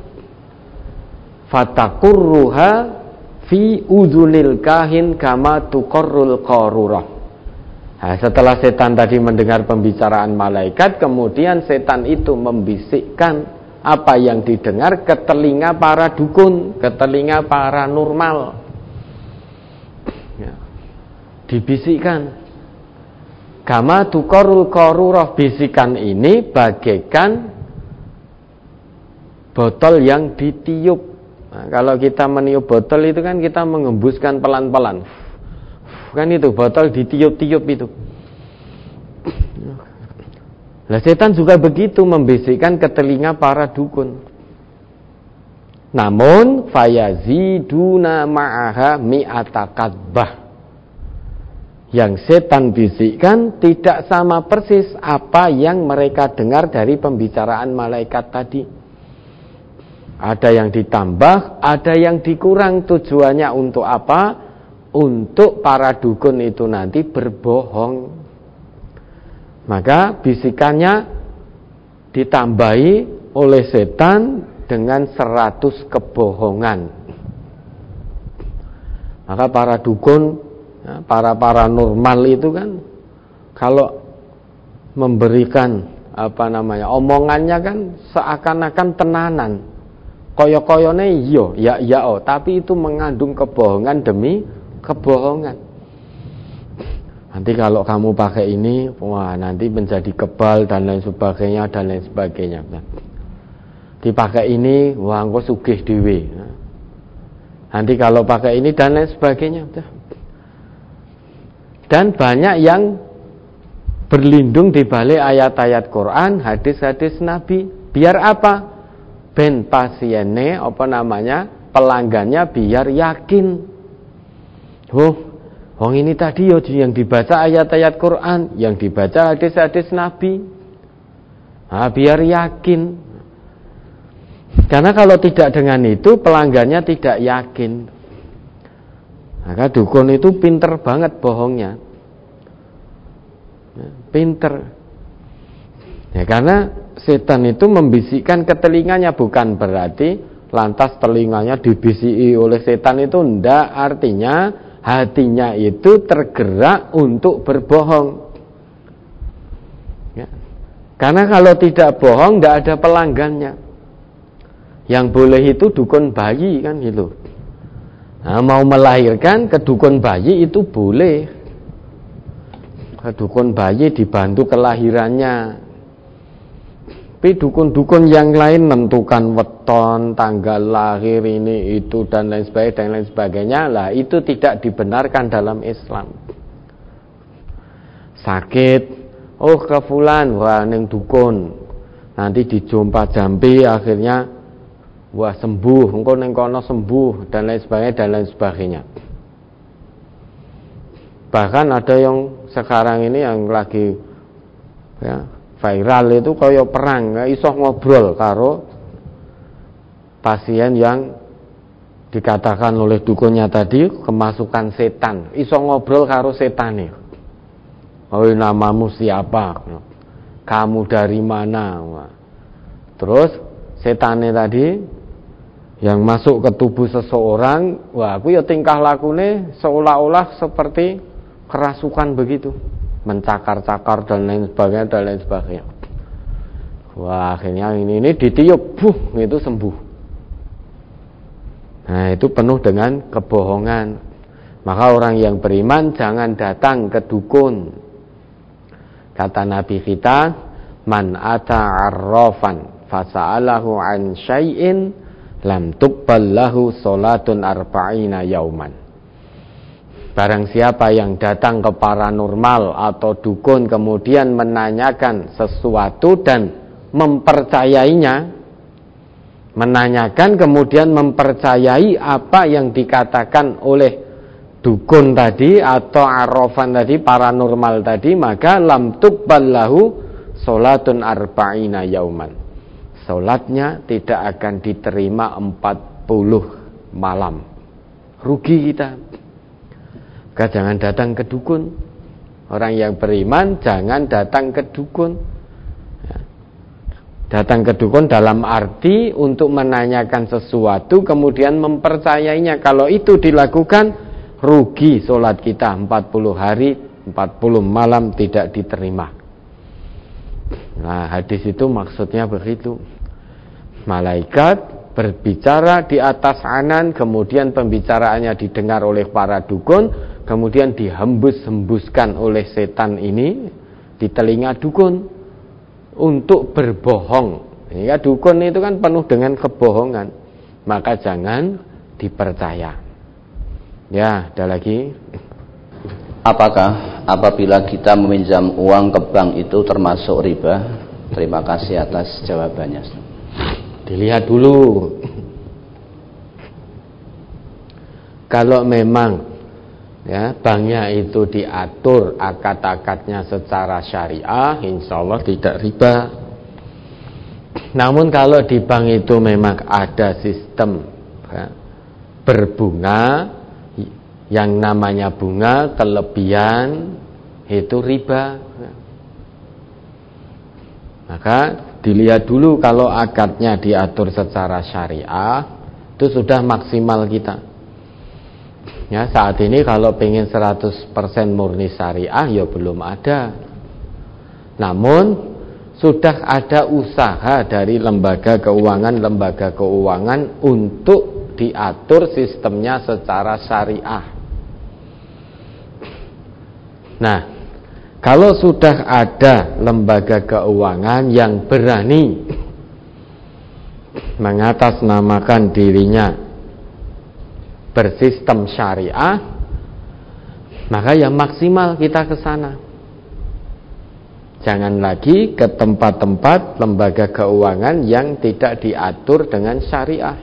Fatakurruha fi udhunil kahin kama tuqarrul qarurah. Nah, setelah setan tadi mendengar pembicaraan malaikat, kemudian setan itu membisikkan apa yang didengar ke telinga para dukun, ke telinga para normal. Ya. Dibisikkan. Kama tuqarrul qarurah, bisikan ini bagaikan botol yang ditiup. Nah, kalau kita meniup botol itu kan kita mengembuskan pelan-pelan. Kan itu botol ditiup-tiup itu. Lah setan juga begitu, membisikkan ke telinga para dukun. Namun fayaziduna ma'aha mi'ata kadbah. Yang setan bisikkan tidak sama persis apa yang mereka dengar dari pembicaraan malaikat tadi. Ada yang ditambah, ada yang dikurang. Tujuannya untuk apa? Untuk para dukun itu nanti berbohong. Maka bisikannya ditambahi oleh setan dengan 100 kebohongan. Maka para dukun, para paranormal itu kan kalau memberikan omongannya kan seakan-akan tenanan. Koyo-koyone iya, ya tapi itu mengandung kebohongan demi kebohongan. Nanti kalau kamu pakai ini, wah nanti menjadi kebal dan lain sebagainya dan lain sebagainya. Dipakai ini, wah engko sugih dhewe. Nanti kalau pakai ini dan lain sebagainya. Dan banyak yang berlindung di balik ayat-ayat Quran, hadis-hadis Nabi. Biar apa? Ben pasiennya pelanggannya biar yakin. Wong ini tadi yang dibaca ayat-ayat Quran, yang dibaca hadis-hadis Nabi. Nah, biar yakin. Karena kalau tidak dengan itu pelanggannya tidak yakin. Maka dukun itu pinter banget bohongnya. Pinter. Ya, karena setan itu membisikkan ke telinganya, bukan berarti lantas telinganya dibisiki oleh setan itu ndak, artinya hatinya itu tergerak untuk berbohong. Ya. Karena kalau tidak bohong tidak ada pelanggannya. Yang boleh itu dukun bayi kan gitu. Nah, mau melahirkan ke dukun bayi itu boleh. Ke dukun bayi dibantu kelahirannya. Tapi dukun-dukun yang lain menentukan weton, tanggal lahir ini itu dan lain sebagainya, lah itu tidak dibenarkan dalam Islam. Sakit, oh ke fulan, wah ning dukun. Nanti dijompa jambi akhirnya wah sembuh, engko ning kono sembuh dan lain sebagainya. Bahkan ada yang sekarang ini yang lagi ya viral itu kaya perang, nggak iso ngobrol karo pasien yang dikatakan oleh dukunnya tadi kemasukan setan, iso ngobrol karo setan nih. Oh namamu siapa? Kamu dari mana? Terus setannya tadi yang masuk ke tubuh seseorang, wah aku ya tingkah lakune seolah-olah seperti kerasukan begitu. Mencakar-cakar dan lain sebagainya. Wah akhirnya ini ditiup, itu sembuh. Nah itu penuh dengan kebohongan. Maka orang yang beriman jangan datang ke dukun. Kata Nabi kita, man ata arrafan fasa'alahu an syai'in lam tuqbal lahu salatun arba'ina yauman. Barang siapa yang datang ke paranormal atau dukun kemudian menanyakan sesuatu dan mempercayainya, menanyakan kemudian mempercayai apa yang dikatakan oleh dukun tadi atau arrafan tadi, paranormal tadi, maka lam tuqbal lahu salatun arba'ina yauman. Salatnya tidak akan diterima 40 malam. Rugi kita. Maka jangan datang ke dukun. Orang yang beriman jangan datang ke dukun. Datang ke dukun dalam arti untuk menanyakan sesuatu kemudian mempercayainya. Kalau itu dilakukan, rugi sholat kita 40 hari 40 malam tidak diterima. Nah hadis itu maksudnya begitu. Malaikat berbicara di atas anan, kemudian pembicaraannya didengar oleh para dukun, kemudian dihembus-hembuskan oleh setan ini di telinga dukun untuk berbohong. Ya, dukun itu kan penuh dengan kebohongan, maka jangan dipercaya. Ya, ada lagi. Apakah apabila kita meminjam uang ke bank itu termasuk riba? Terima kasih atas jawabannya. Dilihat dulu. Kalau memang ya banknya itu diatur akad-akadnya secara syariah, insya Allah tidak riba. Namun kalau di bank itu memang ada sistem ya, berbunga, yang namanya bunga kelebihan itu riba. Maka dilihat dulu kalau akadnya diatur secara syariah, itu sudah maksimal kita. Ya, saat ini kalau pengen 100% murni syariah ya belum ada. Namun sudah ada usaha dari lembaga keuangan untuk diatur sistemnya secara syariah. Nah, kalau sudah ada lembaga keuangan yang berani mengatasnamakan dirinya bersistem syariah, maka ya maksimal kita ke sana. Jangan lagi ke tempat-tempat lembaga keuangan yang tidak diatur dengan syariah.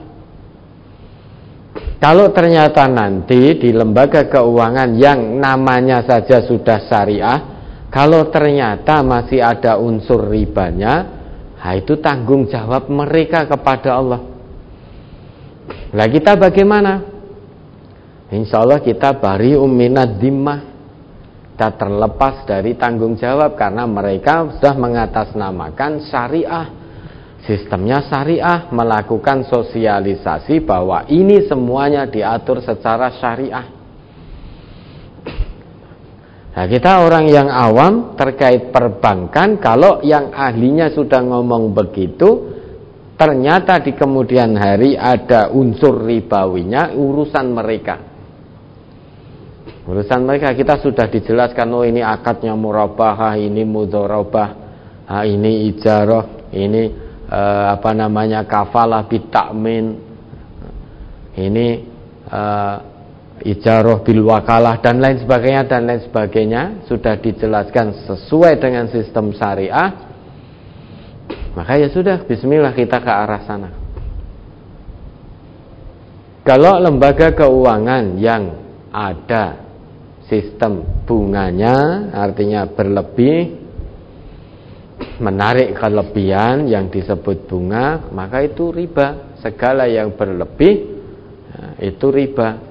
Kalau ternyata nanti di lembaga keuangan yang namanya saja sudah syariah, kalau ternyata masih ada unsur ribanya, nah itu tanggung jawab mereka kepada Allah. Lah kita bagaimana? Insya Allah kita bari'um minad dhimmah, kita terlepas dari tanggung jawab karena mereka sudah mengatasnamakan syariah, sistemnya syariah, melakukan sosialisasi bahwa ini semuanya diatur secara syariah. Nah, kita orang yang awam terkait perbankan, kalau yang ahlinya sudah ngomong begitu, ternyata di kemudian hari ada unsur ribawinya, urusan mereka. Urusan mereka, kita sudah dijelaskan, oh ini akadnya murabahah, ini mudharabah, ini ijarah, ini kafalah bitakmin, ini ijarah bil wakalah dan lain sebagainya sudah dijelaskan sesuai dengan sistem syariah. Maka ya sudah, bismillah kita ke arah sana. Kalau lembaga keuangan yang ada sistem bunganya, artinya berlebih, menarik kelebihan yang disebut bunga, maka itu riba. Segala yang berlebih itu riba,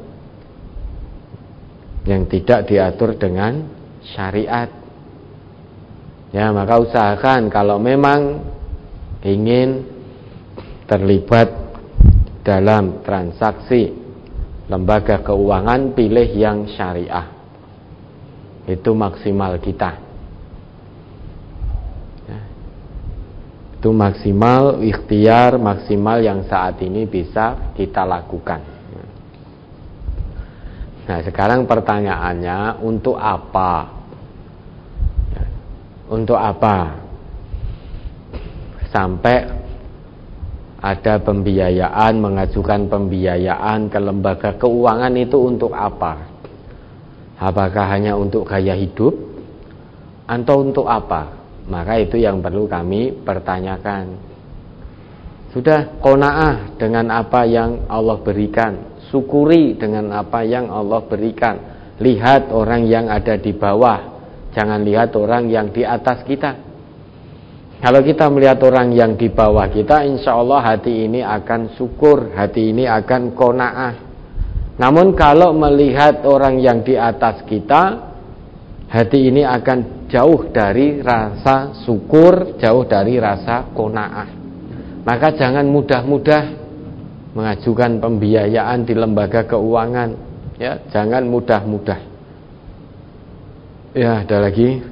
yang tidak diatur dengan syariat. Ya, maka usahakan kalau memang ingin terlibat dalam transaksi lembaga keuangan, pilih yang syariah. Itu maksimal kita. Ya. Itu maksimal ikhtiar, maksimal yang saat ini bisa kita lakukan. Nah, sekarang pertanyaannya, untuk apa? Ya, untuk apa sampai ada pembiayaan, mengajukan pembiayaan ke lembaga keuangan, itu untuk apa? Apakah hanya untuk gaya hidup atau untuk apa? Maka itu yang perlu kami pertanyakan. Sudah qanaah dengan apa yang Allah berikan, syukuri dengan apa yang Allah berikan. Lihat orang yang ada di bawah, jangan lihat orang yang di atas kita. Kalau kita melihat orang yang di bawah kita, insya Allah hati ini akan syukur, hati ini akan qanaah. Namun kalau melihat orang yang di atas kita, hati ini akan jauh dari rasa syukur, jauh dari rasa qanaah. Maka jangan mudah-mudah mengajukan pembiayaan di lembaga keuangan, ya, jangan mudah-mudah. Ya, ada lagi.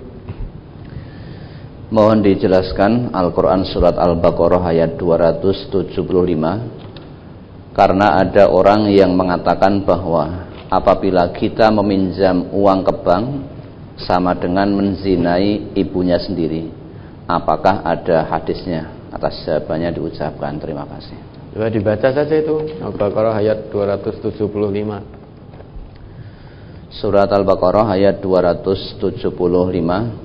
Mohon dijelaskan Al-Quran Surat Al-Baqarah ayat 275. Karena ada orang yang mengatakan bahwa apabila kita meminjam uang ke bank sama dengan menzinai ibunya sendiri. Apakah ada hadisnya? Atas jawabannya diucapkan terima kasih. Coba dibaca saja itu Al-Baqarah ayat 275. Surat Al-Baqarah ayat 275.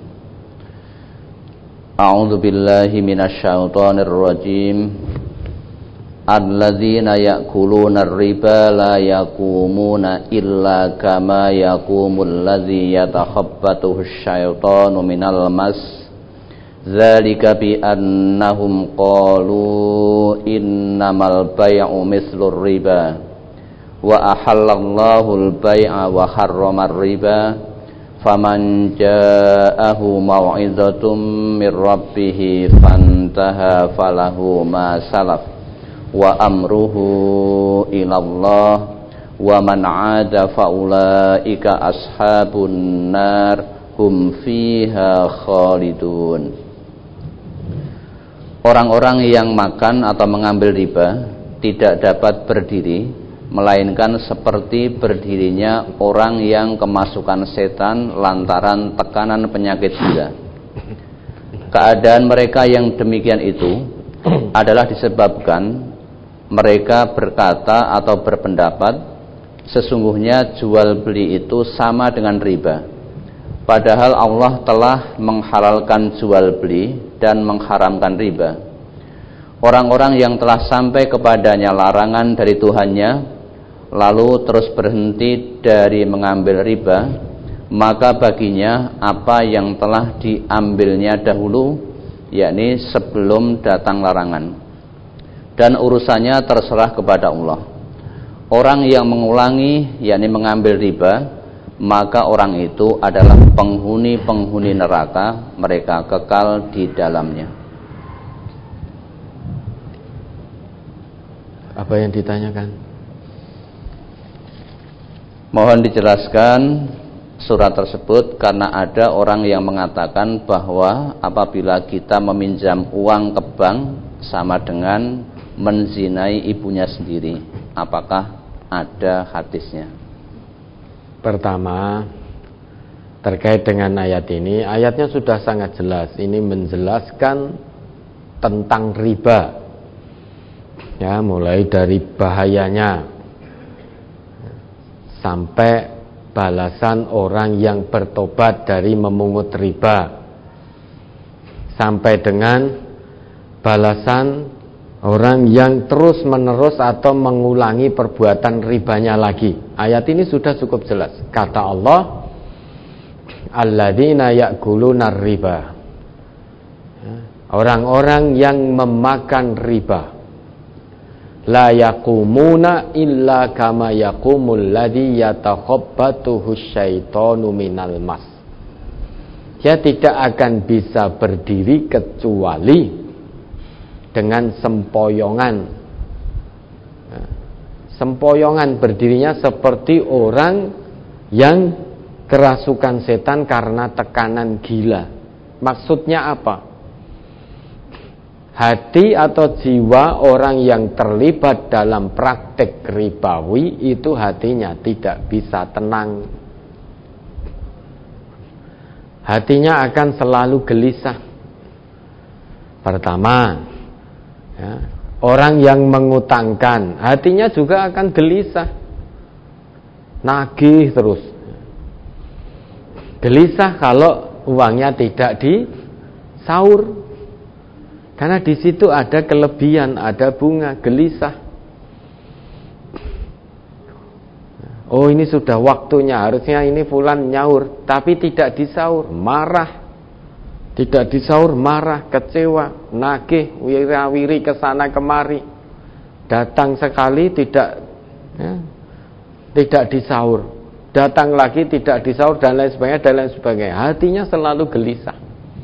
A'udzu billahi minasyaitonir rajim. Alladzina ya'kuluna ar-riba la yaqumuna illa kama yaqumul ladzi yatakhabbathu asy-syaitanu minal mas. Dzalika bi annahum qalu innamal bay'u mithlur riba wa ahallallahu al-bay'a wa harrama ar-riba. Faman ja'ahu mau'izatum mir rabbih fantaha falahu ma salaf wa amruhu ilallah wa man 'ada faulaika ashabun nar hum fiha khalidun. Orang-orang yang makan atau mengambil riba tidak dapat berdiri melainkan seperti berdirinya orang yang kemasukan setan lantaran tekanan penyakit gila. Keadaan mereka yang demikian itu adalah disebabkan mereka berkata atau berpendapat sesungguhnya jual beli itu sama dengan riba, padahal Allah telah menghalalkan jual beli dan mengharamkan riba. Orang-orang yang telah sampai kepadanya larangan dari Tuhannya lalu terus berhenti dari mengambil riba, maka baginya apa yang telah diambilnya dahulu, yakni sebelum datang larangan, dan urusannya terserah kepada Allah. Orang yang mengulangi, yakni mengambil riba, maka orang itu adalah penghuni-penghuni neraka, mereka kekal di dalamnya. Apa yang ditanyakan? Mohon dijelaskan surat tersebut karena ada orang yang mengatakan bahwa apabila kita meminjam uang ke bank sama dengan menzinai ibunya sendiri. Apakah ada hadisnya? Pertama, terkait dengan ayat ini, ayatnya sudah sangat jelas. Ini menjelaskan tentang riba. Ya, mulai dari bahayanya sampai balasan orang yang bertobat dari memungut riba, sampai dengan balasan orang yang terus menerus atau mengulangi perbuatan ribanya lagi. Ayat ini sudah cukup jelas. Kata Allah, alladzina ya'kuluna riba, orang-orang yang memakan riba, la yaqumuna illa kama yaqumul ladzi yatakhabbatuhu syaitanu minal mas. Dia tidak akan bisa berdiri kecuali dengan sempoyongan. Sempoyongan, berdirinya seperti orang yang kerasukan setan karena tekanan gila. Maksudnya apa? Hati atau jiwa orang yang terlibat dalam praktek ribawi itu hatinya tidak bisa tenang. Hatinya akan selalu gelisah. Pertama, ya, orang yang mengutangkan, hatinya juga akan gelisah, nagih terus. Gelisah kalau uangnya tidak disaur. Karena di situ ada kelebihan, ada bunga, gelisah. Oh, ini sudah waktunya, harusnya ini fulan nyaur, tapi tidak disaur, marah. Tidak disaur, marah, kecewa, nagih, wirawiri ke sana kemari. Datang sekali tidak disaur. Datang lagi tidak disaur dan lain sebagainya. Hatinya selalu gelisah.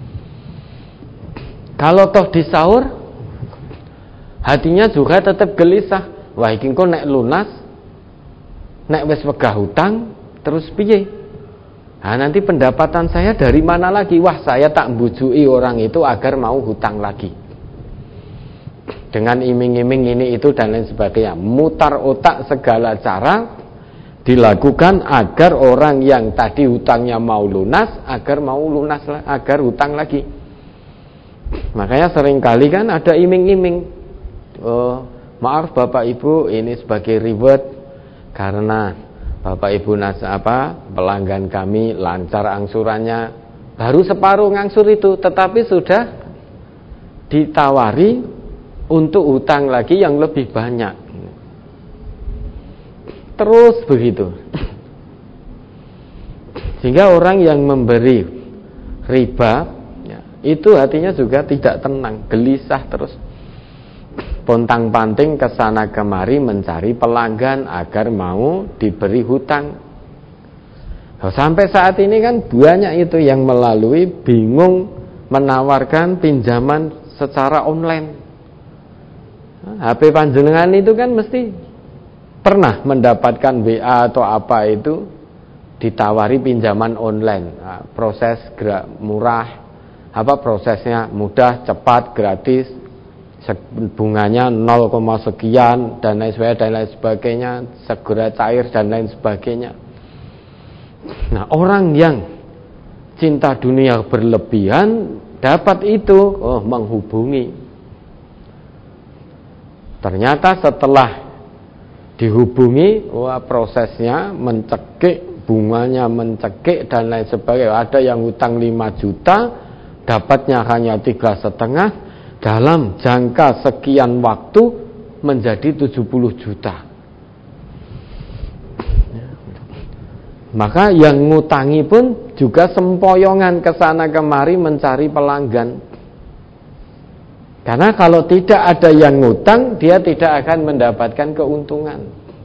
Kalau toh disaur, hatinya juga tetap gelisah. Wah, iki kok nek lunas, nek wis wegah hutang, terus piye? Nah, nanti pendapatan saya dari mana lagi? Wah, saya tak mbujui orang itu agar mau hutang lagi. Dengan iming-iming ini itu dan lain sebagainya. Mutar otak segala cara dilakukan agar orang yang tadi hutangnya mau lunas, agar hutang lagi. Makanya seringkali kan ada iming-iming. Oh, maaf Bapak Ibu, ini sebagai reward karena Bapak Ibu pelanggan kami lancar angsurannya, baru separuh ngangsur itu, tetapi sudah ditawari untuk hutang lagi yang lebih banyak. Terus begitu. Sehingga orang yang memberi riba itu hatinya juga tidak tenang, gelisah terus, pontang-panting kesana kemari mencari pelanggan agar mau diberi hutang. Sampai saat ini kan banyak itu yang melalui bingung menawarkan pinjaman secara online. HP panjenengan itu kan mesti pernah mendapatkan WA atau apa itu ditawari pinjaman online. Proses murah, prosesnya mudah, cepat, gratis, bunganya 0, sekian dan lain sebagainya, segera cair dan lain sebagainya. Nah, orang yang cinta dunia berlebihan dapat itu, menghubungi. Ternyata setelah dihubungi, prosesnya mencekik, bunganya mencekik dan lain sebagainya. Ada yang hutang 5 juta, dapatnya hanya 3,5, dalam jangka sekian waktu menjadi 70 juta. Maka yang ngutangi pun juga sempoyongan kesana kemari mencari pelanggan. Karena kalau tidak ada yang ngutang, dia tidak akan mendapatkan keuntungan.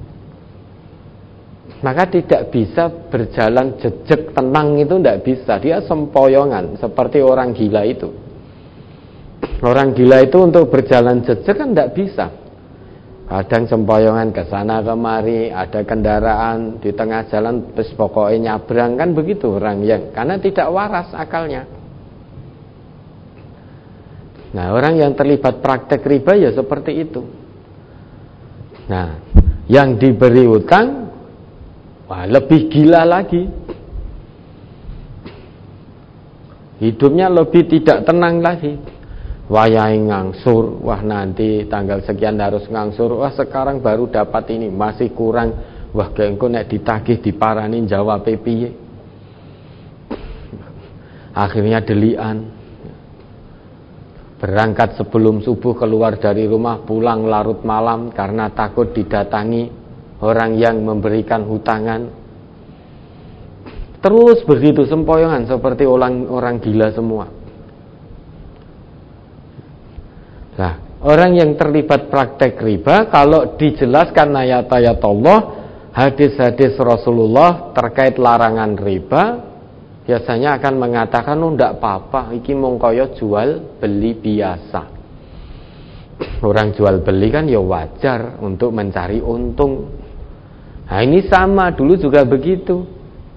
Maka tidak bisa berjalan jejak tenang, itu tidak bisa. Dia sempoyongan seperti orang gila itu. Orang gila itu untuk berjalan jejak kan tidak bisa. Kadang sempoyongan ke sana kemari, ada kendaraan di tengah jalan terus pokoknya nyabrang, kan begitu orang yang karena tidak waras akalnya. Nah, orang yang terlibat praktek riba ya seperti itu. Nah, yang diberi utang lebih gila lagi. Hidupnya lebih tidak tenang lagi. Wayahe ngangsur, wah nanti tanggal sekian harus ngangsur, wah sekarang baru dapat ini, masih kurang, wah engko nek ditagih diparani jawab piye. Akhirnya delian. Berangkat sebelum subuh, keluar dari rumah, pulang larut malam karena takut didatangi orang yang memberikan hutangan. Terus begitu sempoyongan seperti orang gila semua. Nah, orang yang terlibat praktek riba, kalau dijelaskan ayat-ayat Allah, hadis-hadis Rasulullah terkait larangan riba, biasanya akan mengatakan, ndak apa-apa, iki mung kaya jual beli biasa. Orang jual beli kan ya wajar untuk mencari untung. Nah, ini sama, dulu juga begitu.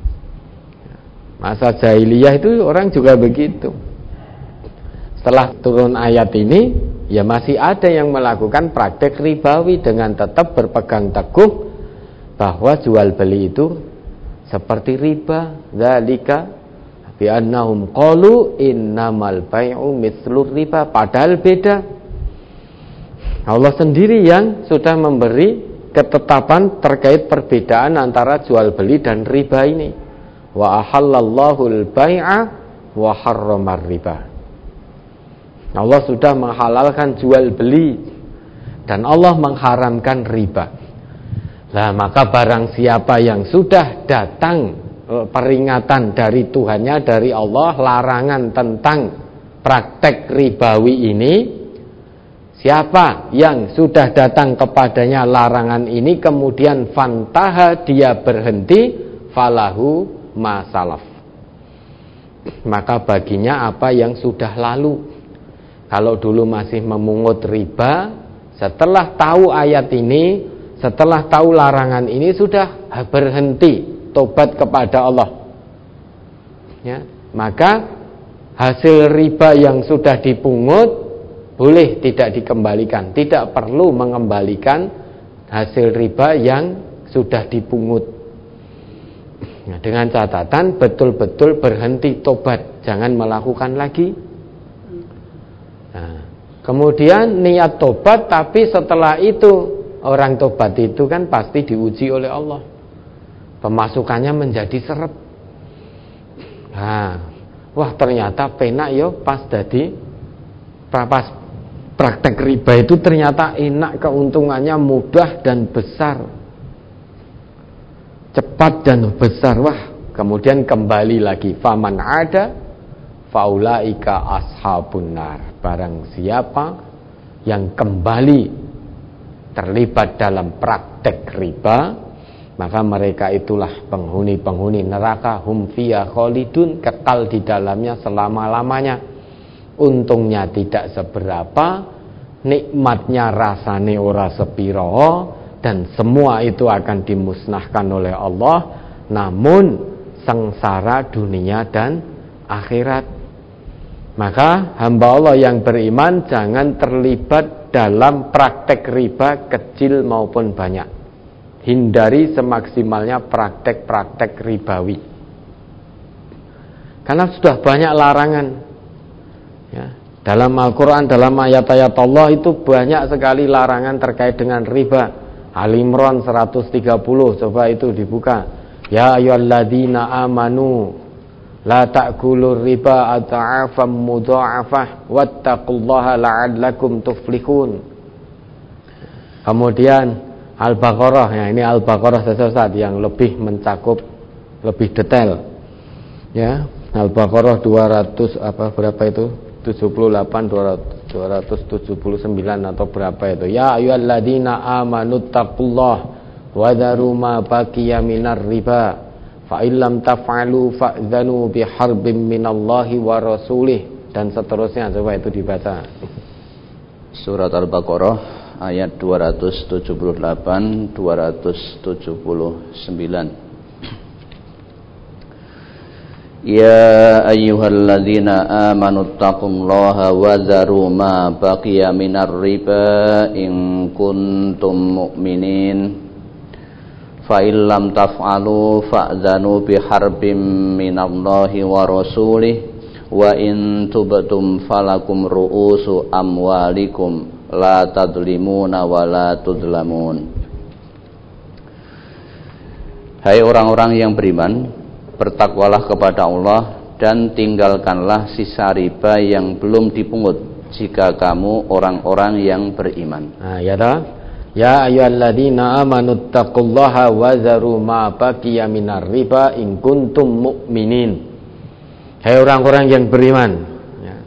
Masa jahiliyah itu orang juga begitu. Setelah turun ayat ini, ya masih ada yang melakukan praktek ribawi dengan tetap berpegang teguh bahwa jual beli itu seperti riba. Dzalika bi annahum qalu innamal bai'u mitslur riba, padahal beda. Allah sendiri yang sudah memberi ketetapan terkait perbedaan antara jual beli dan riba ini. Wa ahallallahu al-bai'a wa harramar riba. Allah sudah menghalalkan jual beli dan Allah mengharamkan riba. Nah, maka barang siapa yang sudah datang peringatan dari Tuhannya, dari Allah, larangan tentang praktek ribawi ini, siapa yang sudah datang kepadanya larangan ini kemudian fantaha, dia berhenti, falahu masalaf, maka baginya apa yang sudah lalu. Kalau dulu masih memungut riba, setelah tahu ayat ini, setelah tahu larangan ini, sudah berhenti, tobat kepada Allah. Ya, maka hasil riba yang sudah dipungut boleh tidak dikembalikan, tidak perlu mengembalikan hasil riba yang sudah dipungut. Nah, dengan catatan betul-betul berhenti, tobat, jangan melakukan lagi. Nah, kemudian niat tobat, tapi setelah itu orang tobat itu kan pasti diuji oleh Allah, pemasukannya menjadi seret. Nah, wah ternyata penak yo pas praktek riba itu ternyata enak, keuntungannya mudah dan besar, cepat dan besar. Wah, kemudian kembali lagi, faman ada faulaika ashabun nar. Barang siapa yang kembali terlibat dalam praktek riba, maka mereka itulah penghuni-penghuni neraka, hum fiya khalidun, kekal di dalamnya selama-lamanya. Untungnya tidak seberapa, nikmatnya rasane ora sepiro, dan semua itu akan dimusnahkan oleh Allah, namun sengsara dunia dan akhirat. Maka hamba Allah yang beriman jangan terlibat dalam praktek riba kecil maupun banyak. Hindari semaksimalnya praktek-praktek ribawi. Karena sudah banyak larangan. Ya, dalam Al-Quran, dalam ayat-ayat Allah itu banyak sekali larangan terkait dengan riba. Al-Imran 130, coba itu dibuka. Ya ayyuhalladzina amanu la ta'kulur riba adha'afam mudha'afah wattaqullaha la'allakum tuflihun. Kemudian Al-Baqarah, ya ini Al-Baqarah saja yang lebih mencakup lebih detail. Ya, Al-Baqarah 200 berapa itu? 78 279 atau berapa itu? Ya ayyuhalladzina amanu taqullaha wa dharu ma baqiya minar riba fa illam taf'alu fa'dzanu biharbin minallahi wa rasulih, dan seterusnya. Coba itu dibaca. Surat Al-Baqarah ayat 278 279. Ya ayyuhalladzina amanu taqullaha wa dharu ma baqiya minar riba in kuntum mu'minin fa illam taf'alu fa'dhanu biharbin minallahi wa rasulih wa in tubtum falakum ru'usu amwalikum la tadlimuna wa la tudlamun. Hai orang-orang yang beriman, bertakwalah kepada Allah dan tinggalkanlah sisa riba yang belum dipungut jika kamu orang-orang yang beriman. Nah, ya dah. Ya ayyuhalladzina amanu taqullaha wa zaru ma baqiya minar riba in kuntum mu'minin. Hai orang-orang yang beriman. Ya.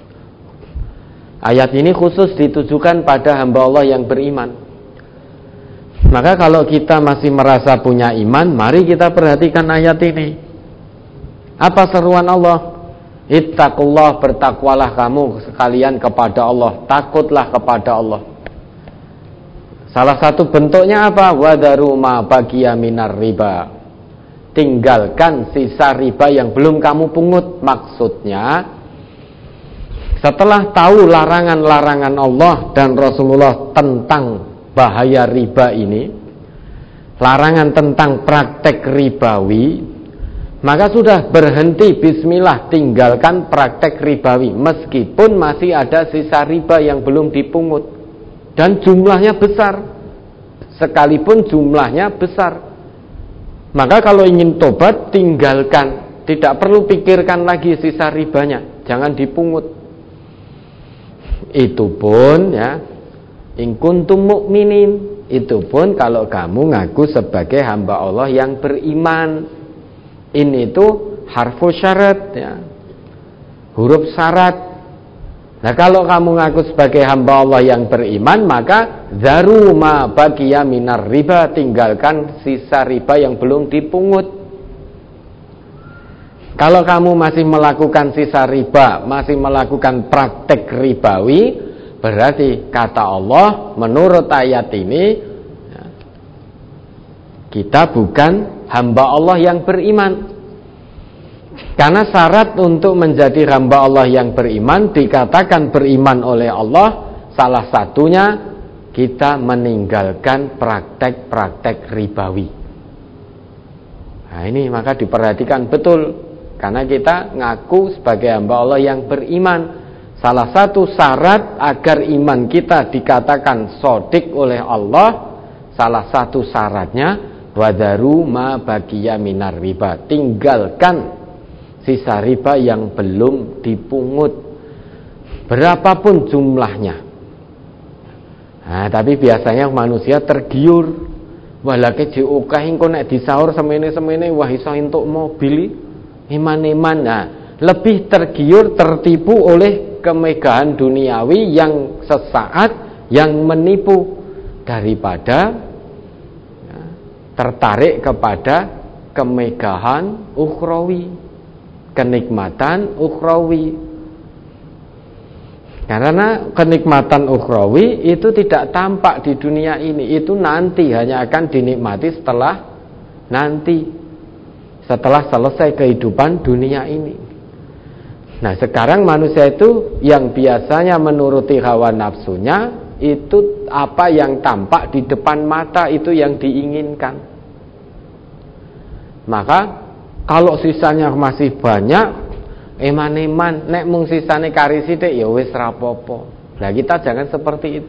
Ayat ini khusus ditujukan pada hamba Allah yang beriman. Maka kalau kita masih merasa punya iman, mari kita perhatikan ayat ini. Apa seruan Allah? Ittaqullah, bertakwalah kamu sekalian kepada Allah, takutlah kepada Allah. Salah satu bentuknya apa? Wadharu ma baqiya minar riba. Tinggalkan sisa riba yang belum kamu pungut. Maksudnya, setelah tahu larangan-larangan Allah dan Rasulullah tentang bahaya riba ini, larangan tentang praktek ribawi, maka sudah berhenti, bismillah, tinggalkan praktek ribawi meskipun masih ada sisa riba yang belum dipungut dan jumlahnya besar, sekalipun jumlahnya besar. Maka kalau ingin tobat, tinggalkan, tidak perlu pikirkan lagi sisa ribanya, jangan dipungut. Itu pun ya, in kuntum mu'minin, itu pun kalau kamu ngaku sebagai hamba Allah yang beriman. Ini itu harfu syarat ya, huruf syarat. Nah kalau kamu ngaku sebagai hamba Allah yang beriman, maka zaru ma baqiya minar riba, tinggalkan sisa riba yang belum dipungut. Kalau kamu masih melakukan sisa riba, masih melakukan praktek ribawi, berarti kata Allah menurut ayat ini, kita bukan hamba Allah yang beriman. Karena syarat untuk menjadi hamba Allah yang beriman, dikatakan beriman oleh Allah, salah satunya kita meninggalkan praktek-praktek ribawi. Nah ini maka diperhatikan betul, karena kita ngaku sebagai hamba Allah yang beriman. Salah satu syarat agar iman kita dikatakan shodiq oleh Allah, salah satu syaratnya wadharu ma baqiya minar riba, tinggalkan sisa riba yang belum dipungut, berapapun jumlahnya. Nah, tapi biasanya manusia tergiur, wah lagi diukah engko nek disaur semene-semene wah iso entuk mobil iman-iman. Nah, lebih tergiur, tertipu oleh kemegahan duniawi yang sesaat, yang menipu, daripada ya, tertarik kepada kemegahan ukhrawi, kenikmatan ukhrawi. Karena kenikmatan ukhrawi itu tidak tampak di dunia ini, itu nanti hanya akan dinikmati setelah selesai kehidupan dunia ini. Nah sekarang manusia itu yang biasanya menuruti hawa nafsunya, itu apa yang tampak di depan mata itu yang diinginkan. Maka kalau sisanya masih banyak, eman-eman, nek mung sisane kari sithik ya wis rapopo. Nah kita jangan seperti itu.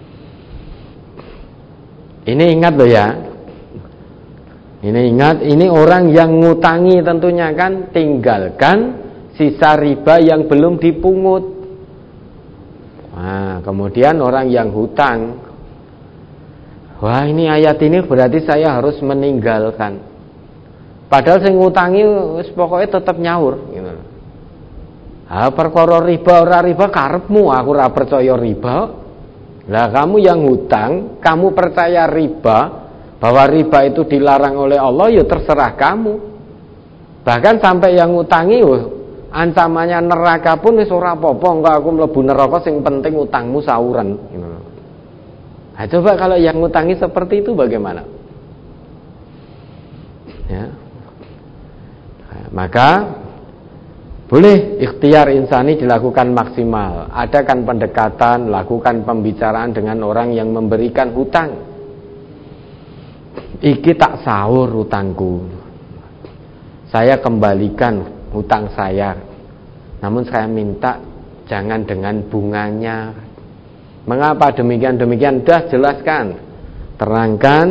Ini ingat loh ya. Ini ingat, ini orang yang ngutangi tentunya kan, tinggalkan sisa riba yang belum dipungut. Nah, kemudian orang yang hutang, wah ini ayat ini berarti saya harus meninggalkan. Padahal sing ngutangi wis pokoke tetep nyaur gitu. Ah perkara riba ora riba karepmu, aku ora percaya riba. Lah kamu yang hutang, kamu percaya riba, bahwa riba itu dilarang oleh Allah, ya terserah kamu. Bahkan sampai yang ngutangi ancamannya neraka pun wis ora apa-apa, engko aku mlebu neraka sing penting utangmu sauren gitu. Nah, coba kalau yang ngutangi seperti itu bagaimana? Ya. Nah, maka boleh ikhtiar insani dilakukan maksimal. Adakan pendekatan, lakukan pembicaraan dengan orang yang memberikan hutang. Iki tak sahur hutangku, saya kembalikan hutang saya. Namun saya minta jangan dengan bunganya. Mengapa demikian? Dah jelaskan, terangkan,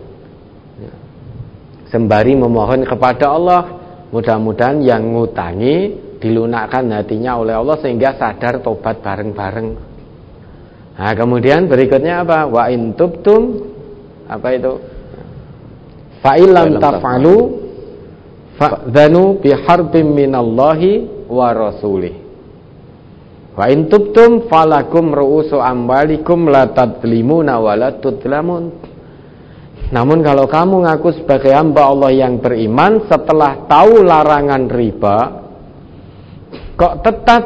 sembari memohon kepada Allah. Mudah-mudahan yang ngutangi dilunakkan hatinya oleh Allah sehingga sadar tobat bareng-bareng. Nah, kemudian berikutnya apa? Wa in tubtum, apa itu? Fa illam taf'alu fa'dzanu biharbin minallahi wa rasulih. Wa in tubtum falakum ru'usu amwalikum la tadlimuna wa la tudlamun. Namun kalau kamu ngaku sebagai hamba Allah yang beriman, setelah tahu larangan riba, kok tetap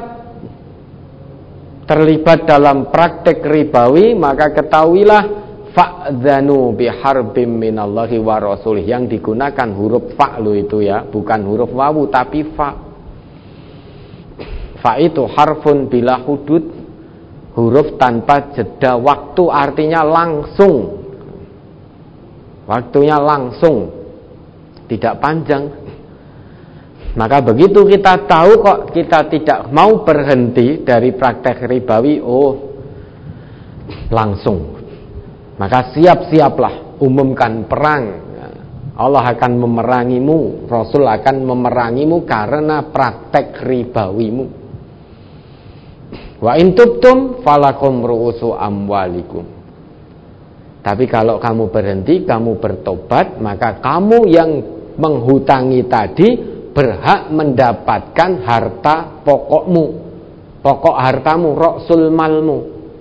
terlibat dalam praktek ribawi, maka ketahuilah fa'dzanu biharbim minallahi wa rasulih. Yang digunakan huruf fa'lu itu ya, bukan huruf wawu tapi fa. Fa itu harfun bila hudud, huruf tanpa jeda waktu, artinya langsung. Waktunya langsung, tidak panjang. Maka begitu kita tahu kok kita tidak mau berhenti dari praktek ribawi, langsung. Maka siap-siaplah, umumkan perang. Allah akan memerangimu, Rasul akan memerangimu karena praktek ribawimu. Wa in tubtum falakum ru'usu amwalikum. Tapi kalau kamu berhenti, kamu bertobat, maka kamu yang menghutangi tadi berhak mendapatkan harta pokokmu, pokok hartamu, ra'sul malmu.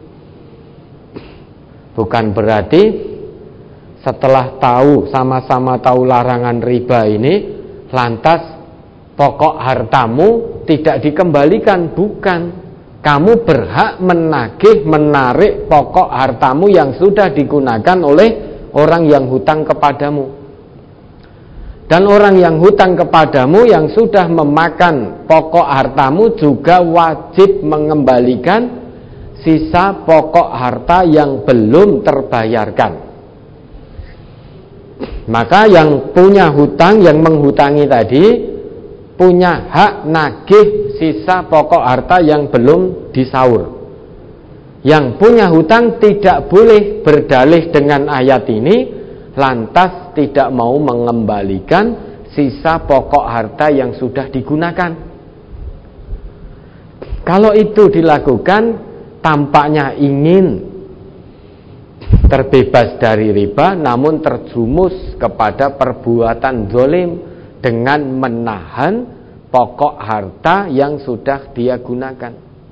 Bukan berarti setelah tahu, sama-sama tahu larangan riba ini, lantas pokok hartamu tidak dikembalikan, bukan. Kamu berhak menagih, menarik pokok hartamu yang sudah digunakan oleh orang yang hutang kepadamu. Dan orang yang hutang kepadamu yang sudah memakan pokok hartamu juga wajib mengembalikan sisa pokok harta yang belum terbayarkan. Maka yang punya hutang, yang menghutangi tadi, punya hak nagih sisa pokok harta yang belum disaur. Yang punya hutang tidak boleh berdalih dengan ayat ini lantas tidak mau mengembalikan sisa pokok harta yang sudah digunakan. Kalau itu dilakukan, tampaknya ingin terbebas dari riba, namun terjumus kepada perbuatan zalim dengan menahan pokok harta yang sudah dia gunakan.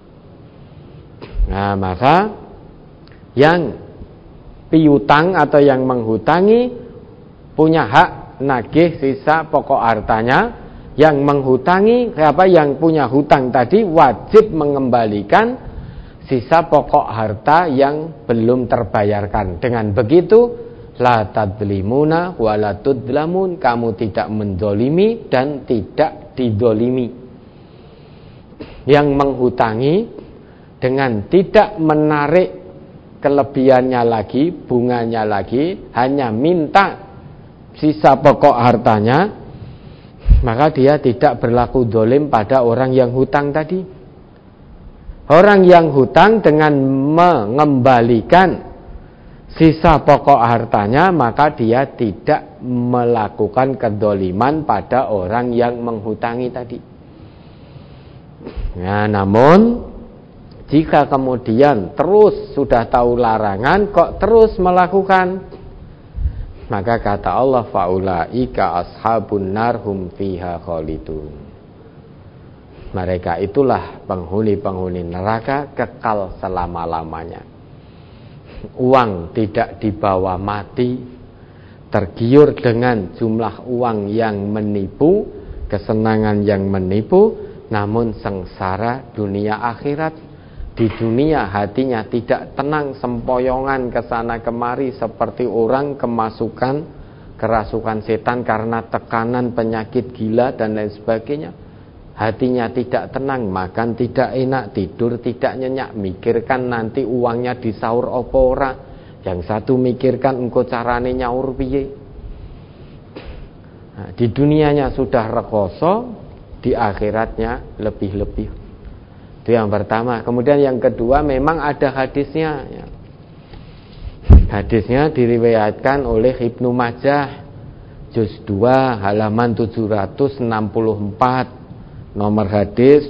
Nah, maka yang piutang atau yang menghutangi punya hak nagih sisa pokok hartanya. Yang menghutangi, yang punya hutang tadi wajib mengembalikan sisa pokok harta yang belum terbayarkan. Dengan begitu, la tadlimuna wa la tudlamun, kamu tidak menzolimi dan tidak dizolimi. Yang menghutangi dengan tidak menarik kelebihannya lagi, bunganya lagi, hanya minta sisa pokok hartanya, maka dia tidak berlaku zalim pada orang yang hutang tadi. Orang yang hutang dengan mengembalikan sisa pokok hartanya, maka dia tidak melakukan kedzaliman pada orang yang menghutangi tadi. Nah, namun jika kemudian terus sudah tahu larangan kok terus melakukan, maka kata Allah, faulaika ashabun nar hum fiha khalidun. Mereka itulah penghuni-penghuni neraka kekal selama-lamanya. Uang tidak dibawa mati, tergiur dengan jumlah uang yang menipu, kesenangan yang menipu, namun sengsara dunia akhirat di dunia hatinya tidak tenang, sempoyongan ke sana kemari seperti orang kerasukan setan karena tekanan penyakit gila dan lain sebagainya. Hatinya tidak tenang, makan tidak enak, tidur tidak nyenyak, mikirkan nanti uangnya disaur apa ora. Yang satu mikirkan engko carane nyaur piye. Nah, di dunianya sudah rekoso, di akhiratnya lebih-lebih. Itu yang pertama. Kemudian yang kedua, memang ada hadisnya ya. Hadisnya diriwayatkan oleh Ibnu Majah juz 2 halaman 764, nomor hadis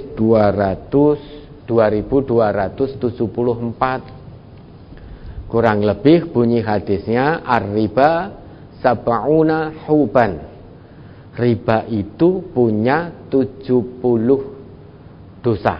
2274. Kurang lebih bunyi hadisnya, ar-riba sab'una huban. Riba itu punya 70 dosa.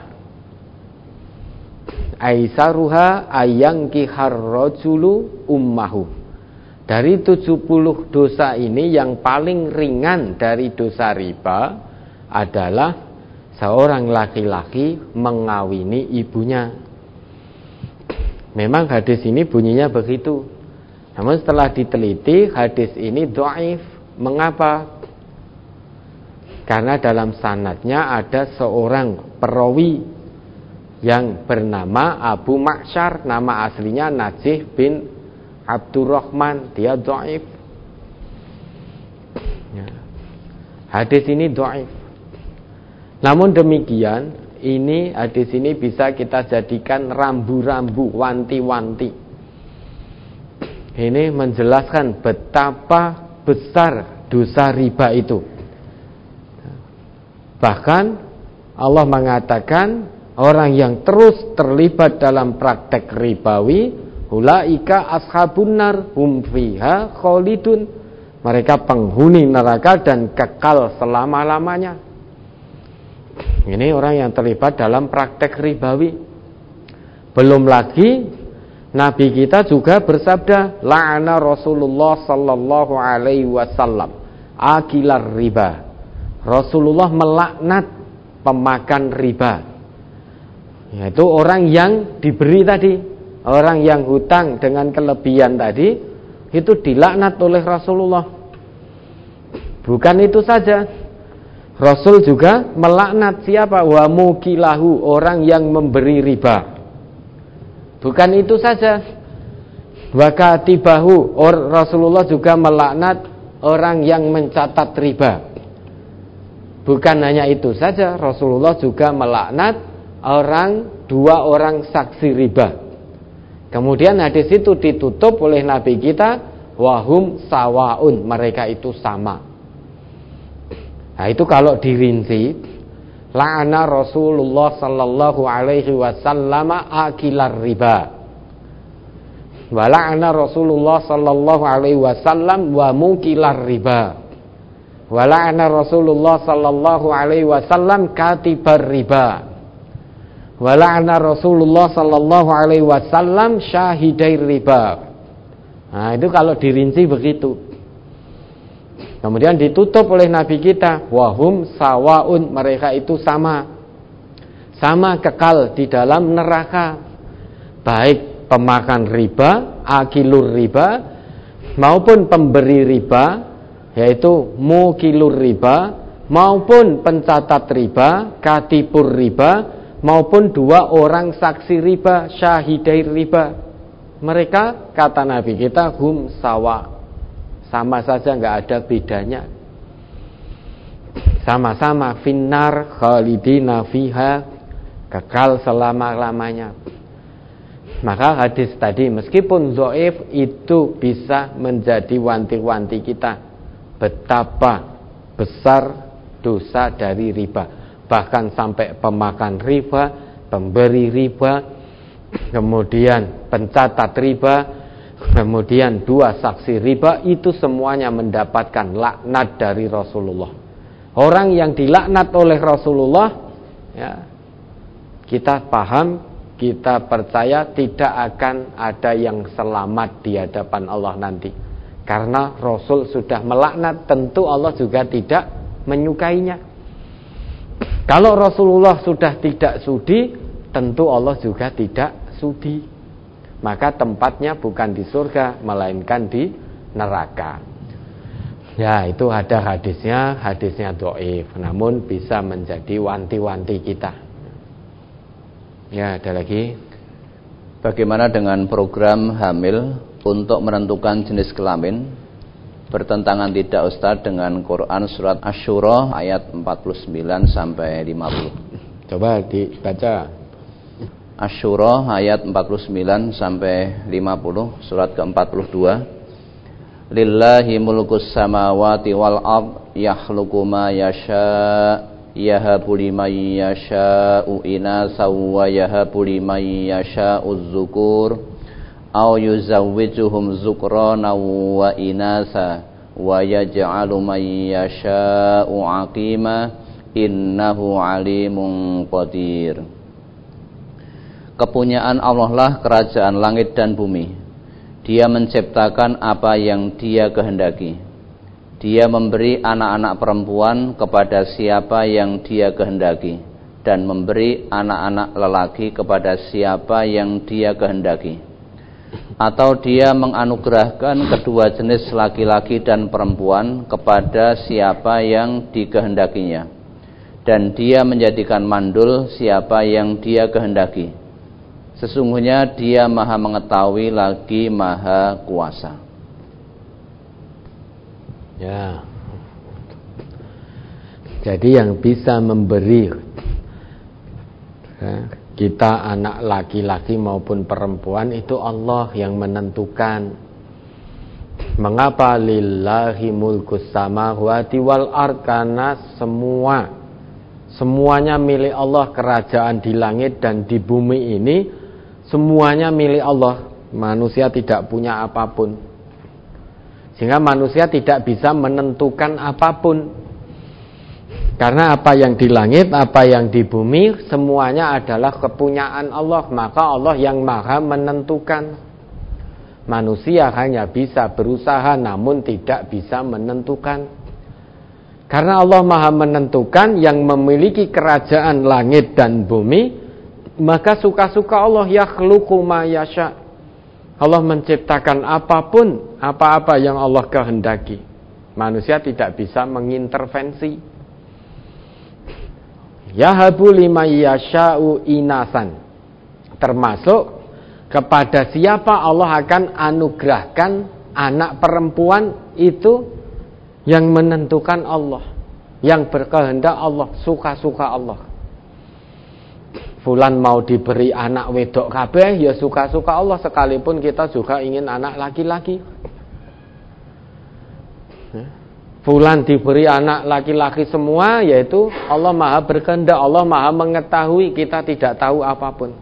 Aisaruha ayankihar rajulu ummahu. Dari 70 dosa ini yang paling ringan dari dosa riba adalah seorang laki-laki mengawini ibunya. Memang hadis ini bunyinya begitu. Namun setelah diteliti, hadis ini dhaif. Mengapa? Karena dalam sanadnya ada seorang perawi yang bernama Abu Ma'syar, nama aslinya Najih bin Abdurrahman, dia dhaif. Ya. Hadis ini dhaif. Namun demikian, ini hadis ini bisa kita jadikan rambu-rambu, wanti-wanti. Ini menjelaskan betapa besar dosa riba itu. Bahkan Allah mengatakan orang yang terus terlibat dalam praktek ribawi, ulaika ashabun nar hum fiha khalidun. Mereka penghuni neraka dan kekal selama-lamanya. Ini orang yang terlibat dalam praktek ribawi. Belum lagi Nabi kita juga bersabda, la'ana Rasulullah sallallahu alaihi wasallam akilar riba. Rasulullah melaknat pemakan riba. Yaitu orang yang diberi tadi, orang yang hutang dengan kelebihan tadi, itu dilaknat oleh Rasulullah. Bukan itu saja, Rasul juga melaknat siapa? Wa mukilahu, orang yang memberi riba. Bukan itu saja, wa katibahu, Rasulullah juga melaknat orang yang mencatat riba. Bukan hanya itu saja, Rasulullah juga melaknat dua orang saksi riba. Kemudian hadis itu ditutup oleh Nabi kita, wahum sawaun, mereka itu sama. Nah itu kalau dirinci, la'ana Rasulullah sallallahu alaihi wasallam akilar riba. Wa la'ana Rasulullah sallallahu alaihi wasallam wa mukilar riba. Wa la'ana Rasulullah sallallahu alaihi wasallam katibar riba. Wa la'ana Rasulullah sallallahu alaihi wasallam syahidai riba. Nah itu kalau dirinci begitu. Kemudian ditutup oleh Nabi kita, wahum sawaun, mereka itu sama kekal di dalam neraka. Baik pemakan riba, akilur riba, maupun pemberi riba, yaitu mukilur riba, maupun pencatat riba, katibur riba, maupun dua orang saksi riba, syahidai riba. Mereka, kata Nabi kita, hum sawa, sama saja, nggak ada bedanya. Sama-sama finnar khalidina fiha, kekal selama-lamanya. Maka hadis tadi meskipun dhaif itu bisa menjadi wanti-wanti kita betapa besar dosa dari riba. Bahkan sampai pemakan riba, pemberi riba, kemudian pencatat riba, kemudian dua saksi riba, itu semuanya mendapatkan laknat dari Rasulullah. Orang yang dilaknat oleh Rasulullah, ya, kita paham, kita percaya tidak akan ada yang selamat di hadapan Allah nanti. Karena Rasul sudah melaknat, tentu Allah juga tidak menyukainya. Kalau Rasulullah sudah tidak sudi, tentu Allah juga tidak sudi. Maka tempatnya bukan di surga, melainkan di neraka. Ya, itu ada hadisnya dhaif, namun bisa menjadi wanti-wanti kita. Ya, ada lagi. Bagaimana dengan program hamil untuk menentukan jenis kelamin? Bertentangan tidak Ustaz dengan Quran surat Asy-Syura ayat 49 sampai 50. Coba dibaca. Asy-Syura ayat 49 sampai 50, surat ke-42. Lillahi mulkus samawati wal ard yakhluqu ma yasha yahabu liman yasha'u inasa wa yahabu liman yasha'u dzukur aw yuzawwijuhum zukrana wa inasa wa yaj'alu man yasha'u aqima innahu alimun qadir. Kepunyaan Allah lah kerajaan langit dan bumi. Dia menciptakan apa yang Dia kehendaki. Dia memberi anak-anak perempuan kepada siapa yang Dia kehendaki, dan memberi anak-anak lelaki kepada siapa yang Dia kehendaki. Atau Dia menganugerahkan kedua jenis laki-laki dan perempuan kepada siapa yang dikehendakinya, dan Dia menjadikan mandul siapa yang Dia kehendaki. Sesungguhnya Dia Maha mengetahui lagi Maha kuasa. Ya. Jadi yang bisa memberi kita anak laki-laki maupun perempuan itu Allah yang menentukan. Mengapa lillahi mulkus samawati wal ard? Karena semuanya milik Allah, kerajaan di langit dan di bumi ini semuanya milik Allah. Manusia tidak punya apapun, sehingga manusia tidak bisa menentukan apapun. Karena apa yang di langit, apa yang di bumi, semuanya adalah kepunyaan Allah. Maka Allah yang maha menentukan. Manusia hanya bisa berusaha namun tidak bisa menentukan. Karena Allah maha menentukan, yang memiliki kerajaan langit dan bumi, maka suka-suka Allah, yakhluqu ma yasha. Allah menciptakan apapun, apa-apa yang Allah kehendaki. Manusia tidak bisa mengintervensi. Yahabu liman yasha'u inasan. Termasuk kepada siapa Allah akan anugerahkan anak perempuan, itu yang menentukan Allah, yang berkehendak Allah, suka-suka Allah. Fulan mau diberi anak wedok kabeh, ya suka-suka Allah, sekalipun kita juga ingin anak laki-laki. Fulan diberi anak laki-laki semua, yaitu Allah maha berkehendak, Allah maha mengetahui, kita tidak tahu apapun.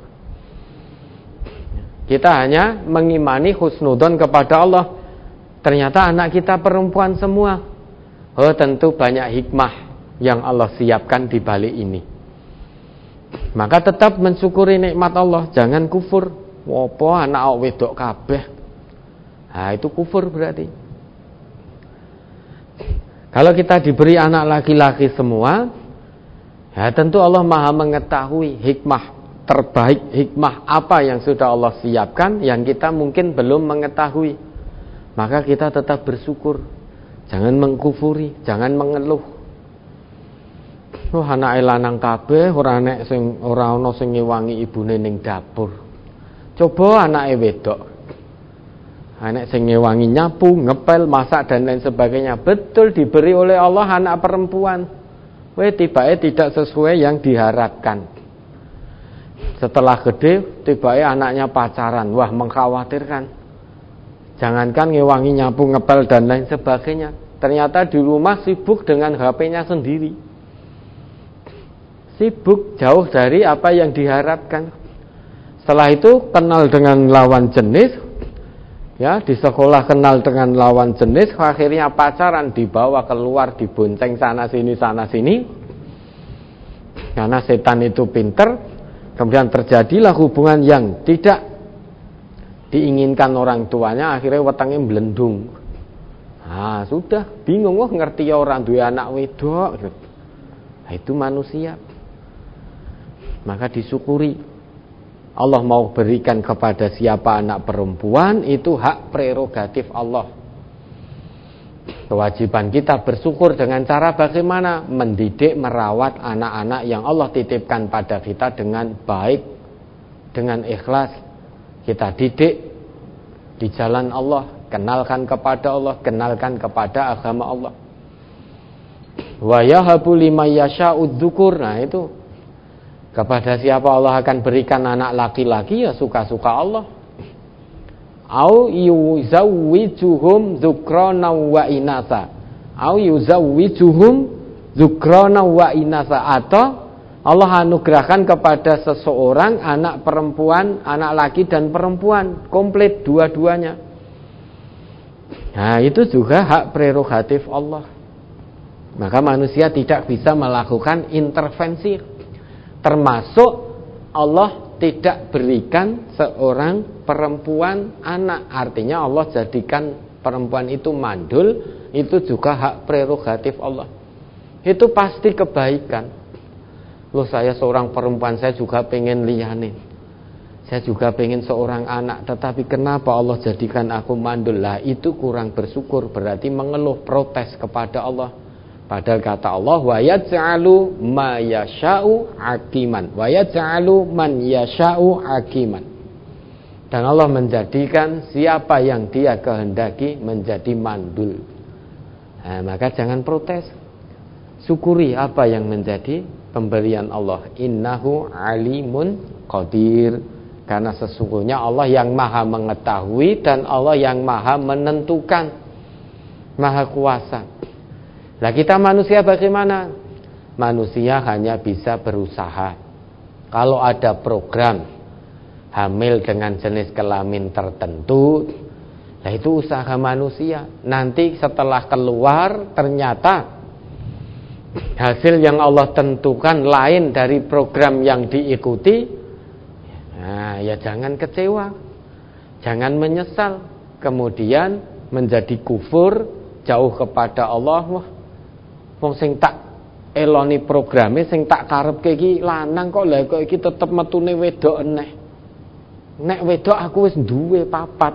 Kita hanya mengimani husnudzon kepada Allah. Ternyata anak kita perempuan semua. Oh, tentu banyak hikmah yang Allah siapkan di balik ini. Maka tetap mensyukuri nikmat Allah, jangan kufur. Apa anak wedok kabeh? Nah, itu kufur berarti. Kalau kita diberi anak laki-laki semua, ya tentu Allah maha mengetahui hikmah terbaik, hikmah apa yang sudah Allah siapkan yang kita mungkin belum mengetahui. Maka kita tetap bersyukur, jangan mengkufuri, jangan mengeluh. Oh, anake lanang kabeh, ora ana sing ngewangi ibune ning dapur. Coba anake wedok, anak sing ngewangi nyapu, ngepel, masak dan lain sebagainya. Betul diberi oleh Allah anak perempuan, tibake tidak sesuai yang diharapkan. Setelah gede, tibake anaknya pacaran, wah mengkhawatirkan. Jangankan ngewangi, nyapu, ngepel dan lain sebagainya, ternyata di rumah sibuk dengan HP-nya sendiri. Sibuk jauh dari apa yang diharapkan. Setelah itu kenal dengan lawan jenis, ya di sekolah kenal dengan lawan jenis, akhirnya pacaran, dibawa keluar, dibonceng sana sini. Karena setan itu pinter, kemudian terjadilah hubungan yang tidak diinginkan orang tuanya, akhirnya wetenge melendung. Ah, sudah bingung, ngerti ya orang duwe anak wedok. Nah, itu manusia. Maka disyukuri, Allah mau berikan kepada siapa anak perempuan, itu hak prerogatif Allah. Kewajiban kita bersyukur dengan cara bagaimana? Mendidik, merawat anak-anak yang Allah titipkan pada kita dengan baik, dengan ikhlas. Kita didik di jalan Allah, kenalkan kepada Allah, kenalkan kepada agama Allah. Wa yahabu liman yasha'ud dzukur. Nah, itu kepada siapa Allah akan berikan anak laki-laki, ya suka-suka Allah. Au yuzawwijuhum dzukrana wa inasa. Au yuzawwijuhum dzukrana wa inasa, atau Allah anugerahkan kepada seseorang anak perempuan, anak laki dan perempuan, komplit dua-duanya. Nah, itu juga hak prerogatif Allah. Maka manusia tidak bisa melakukan intervensi. Termasuk Allah tidak berikan seorang perempuan anak. Artinya Allah jadikan perempuan itu mandul. Itu juga hak prerogatif Allah. Itu pasti kebaikan. Loh, saya seorang perempuan, saya juga pengen lianin, saya juga pengen seorang anak, tetapi kenapa Allah jadikan aku mandul? Lah, itu kurang bersyukur, berarti mengeluh, protes kepada Allah. Padahal kata Allah, wa yaj'alu ma yasha'u hakiman, wa yaj'alu man yasha'u hakiman. Dan Allah menjadikan siapa yang Dia kehendaki menjadi mandul. Nah, maka jangan protes. Syukuri apa yang menjadi pemberian Allah. Innahu alimun qadir. Karena sesungguhnya Allah yang maha mengetahui dan Allah yang maha menentukan, maha kuasa. Nah, kita manusia bagaimana? Manusia hanya bisa berusaha. Kalau ada program hamil dengan jenis kelamin tertentu, nah itu usaha manusia. Nanti setelah keluar ternyata hasil yang Allah tentukan lain dari program yang diikuti, nah ya jangan kecewa, jangan menyesal, kemudian menjadi kufur, jauh kepada Allah. Wah, wong sing tak eloni programe, sing tak karepke iki lanang kok, lha kok iki tetep metune wedok eneh. Nek wedok aku wis duwe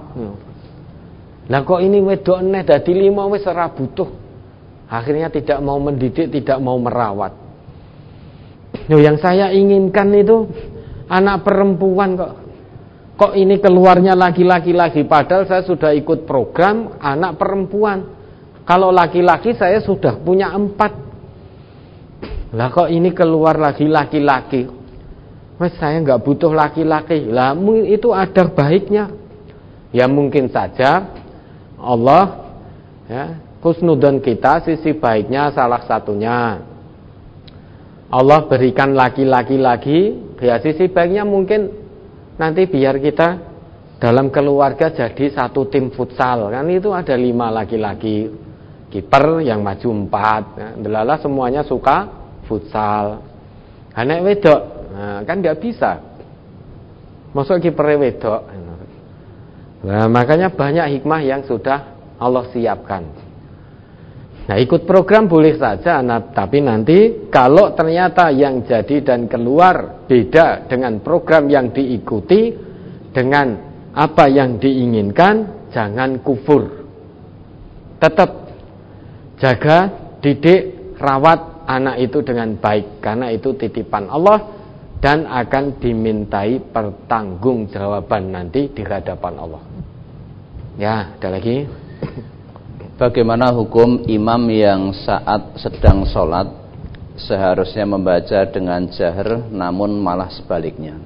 4. Lah kok ini wedok eneh dadi 5 wis ora butuh. Akhirnya tidak mau mendidik, tidak mau merawat. Yang saya inginkan itu anak perempuan kok. Kok ini keluarnya laki-laki lagi, padahal saya sudah ikut program anak perempuan. Kalau laki-laki saya sudah punya 4. Lah kok ini keluar lagi laki-laki. Mas, saya nggak butuh laki-laki. Lah itu ada baiknya. Ya mungkin saja Allah husnudon kita, sisi baiknya salah satunya Allah berikan laki-laki lagi. Ya sisi baiknya mungkin nanti biar kita dalam keluarga jadi satu tim futsal. Kan itu ada 5 laki-laki. Kiper yang maju 4, delala semuanya suka futsal. Anak wedok, nah, kan nggak bisa. Masuk kiper wedok. Nah, makanya banyak hikmah yang sudah Allah siapkan. Nah, ikut program boleh saja, tapi nanti kalau ternyata yang jadi dan keluar beda dengan program yang diikuti, dengan apa yang diinginkan, jangan kufur. Tetap jaga, didik, rawat anak itu dengan baik, karena itu titipan Allah dan akan dimintai pertanggungjawaban nanti di hadapan Allah. Ya, ada lagi. Bagaimana hukum imam yang saat sedang sholat seharusnya membaca dengan jahar namun malah sebaliknya?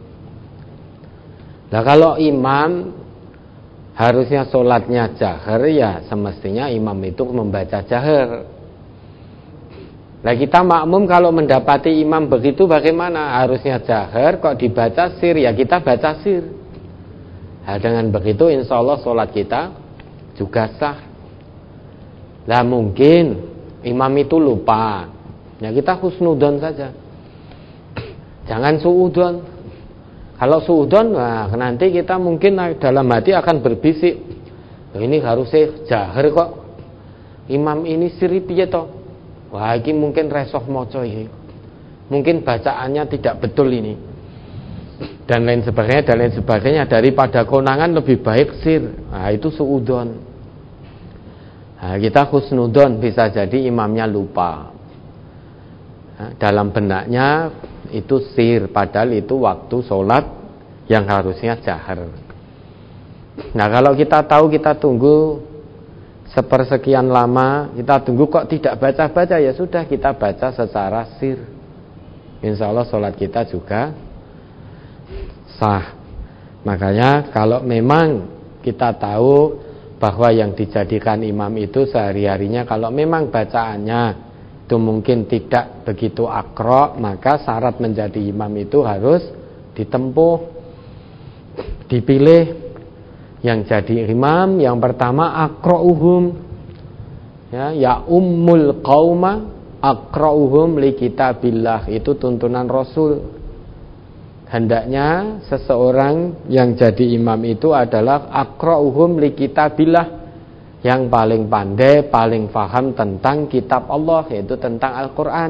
Nah, kalau imam harusnya sholatnya jahar, ya semestinya imam itu membaca jahar. Nah, kita makmum kalau mendapati imam begitu bagaimana? Harusnya jahar, kok dibaca sir, ya kita baca sir. Nah, dengan begitu insya Allah sholat kita juga sah. Lah mungkin imam itu lupa, ya kita husnudon saja, jangan suudon. Kalau suudon, nah nanti kita mungkin dalam hati akan berbisik, ini harusnya jahar kok, imam ini siri piye toh? Wah, ini mungkin resoh moco ini, mungkin bacaannya tidak betul ini. dan lain sebagainya, daripada konangan lebih baik sir. Nah, itu suudon. Nah, kita husnudon, bisa jadi imamnya lupa. Nah, dalam benaknya itu sir, padahal itu waktu sholat yang harusnya jahar. Nah, kalau kita tahu, kita tunggu sepersekian lama, kita tunggu kok tidak baca-baca, ya sudah kita baca secara sir. Insya Allah sholat kita juga sah. Makanya kalau memang kita tahu bahwa yang dijadikan imam itu sehari-harinya, kalau memang bacaannya itu mungkin tidak begitu akro, maka syarat menjadi imam itu harus ditempuh, dipilih. Yang jadi imam yang pertama aqra'uhum, ya ummul qauma aqra'uhum li kitabillah, itu tuntunan Rasul. Hendaknya seseorang yang jadi imam itu adalah aqra'uhum li kitabillah, yang paling pandai, paling paham tentang kitab Allah, yaitu tentang Al-Qur'an.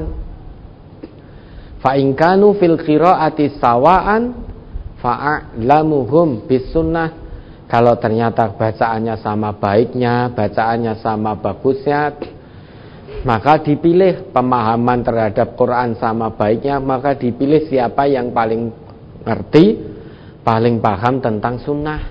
Fa in kanu fil qira'ati sawa'an fa'lamuhum bis sunnah. Kalau ternyata bacaannya sama baiknya, bacaannya sama bagusnya, maka dipilih pemahaman terhadap Quran sama baiknya, maka dipilih siapa yang paling ngerti, paling paham tentang sunnah.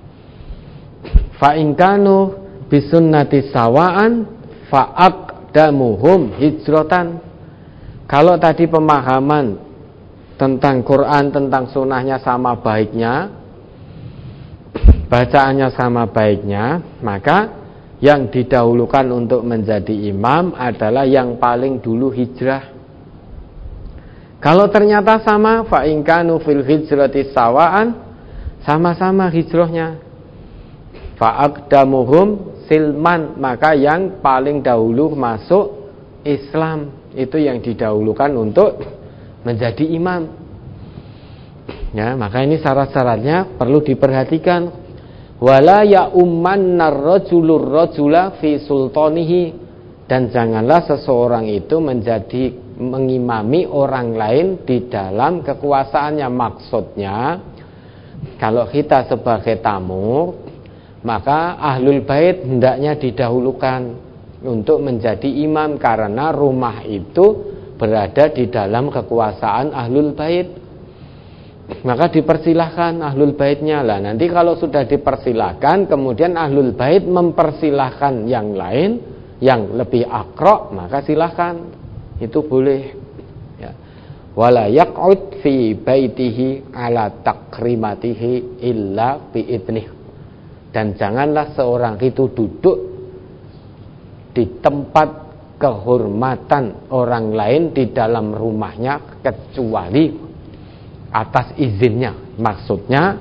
Fa in kanu bisunnati sawaan fa aqdamuhum hijratan. Kalau tadi pemahaman tentang Quran, tentang sunnahnya sama baiknya, bacaannya sama baiknya, maka yang didahulukan untuk menjadi imam adalah yang paling dulu hijrah. Kalau ternyata sama, fa in kanu fil hijrati sawaan, sama-sama hijrahnya, fa aqdamuhum silman, maka yang paling dahulu masuk Islam, itu yang didahulukan untuk menjadi imam. Ya, maka ini syarat-syaratnya perlu diperhatikan. Wala ya ummannar rajulur rajula fi sultanihi, dan janganlah seseorang itu menjadi mengimami orang lain di dalam kekuasaannya. Maksudnya, kalau kita sebagai tamu, maka ahlul bait hendaknya didahulukan untuk menjadi imam, karena rumah itu berada di dalam kekuasaan ahlul bait. Maka dipersilahkan ahlul baitnya lah. Nanti kalau sudah dipersilahkan, kemudian ahlul bait mempersilahkan yang lain yang lebih akro, maka silahkan, itu boleh. Ya. Wala yaq'ud fi baitihi ala takrimatihi illa biidnih. Dan janganlah seorang itu duduk di tempat kehormatan orang lain di dalam rumahnya kecuali atas izinnya. Maksudnya,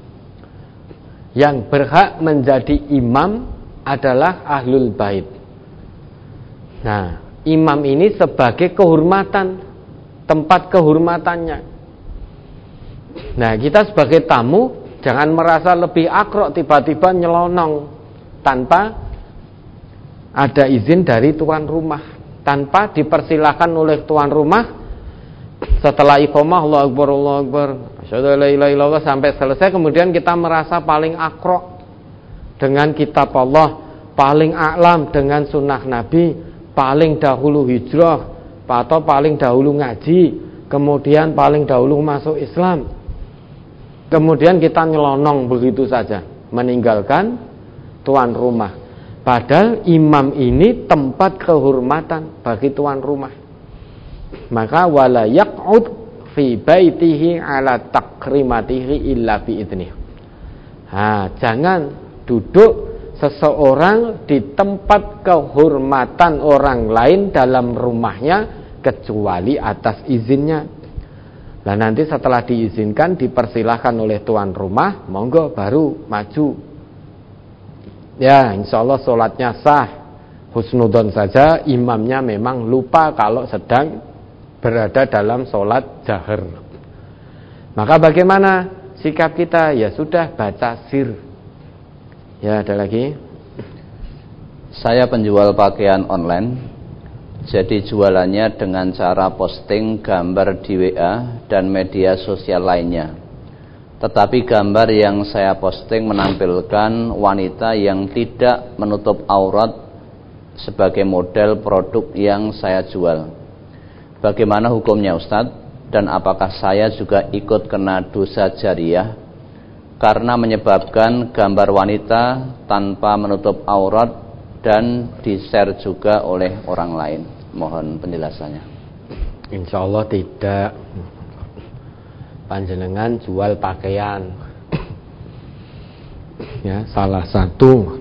yang berhak menjadi imam adalah ahlul bait. Nah, imam ini sebagai kehormatan, tempat kehormatannya. Nah, kita sebagai tamu jangan merasa lebih akrok tiba-tiba nyelonong tanpa ada izin dari tuan rumah, tanpa dipersilahkan oleh tuan rumah. Setelah iqamah Allahu Akbar, asyhadu alla ilaha illallah sampai selesai, kemudian kita merasa paling akrok dengan kitab Allah, paling a'lam dengan sunnah Nabi, paling dahulu hijrah, atau paling dahulu ngaji, kemudian paling dahulu masuk Islam. Kemudian kita nyelonong begitu saja, meninggalkan tuan rumah. Padahal imam ini tempat kehormatan bagi tuan rumah. Maka wala yaq'ud fi baitihi ala takrimatihi illa biidnih. Jangan duduk seseorang di tempat kehormatan orang lain dalam rumahnya kecuali atas izinnya. Nah, nanti setelah diizinkan, dipersilahkan oleh tuan rumah, monggo baru maju. Ya, insya Allah sholatnya sah, husnudon saja, imamnya memang lupa kalau sedang berada dalam sholat jahar. Maka bagaimana sikap kita? Ya sudah, baca sir. Ya, ada lagi. Saya penjual pakaian online. Jadi jualannya dengan cara posting gambar di WA dan media sosial lainnya. Tetapi gambar yang saya posting menampilkan wanita yang tidak menutup aurat sebagai model produk yang saya jual. Bagaimana hukumnya Ustadz? Dan apakah saya juga ikut kena dosa jariyah karena menyebabkan gambar wanita tanpa menutup aurat dan di-share juga oleh orang lain? Mohon penjelasannya. Insya Allah tidak. Panjenengan jual pakaian, ya, salah satu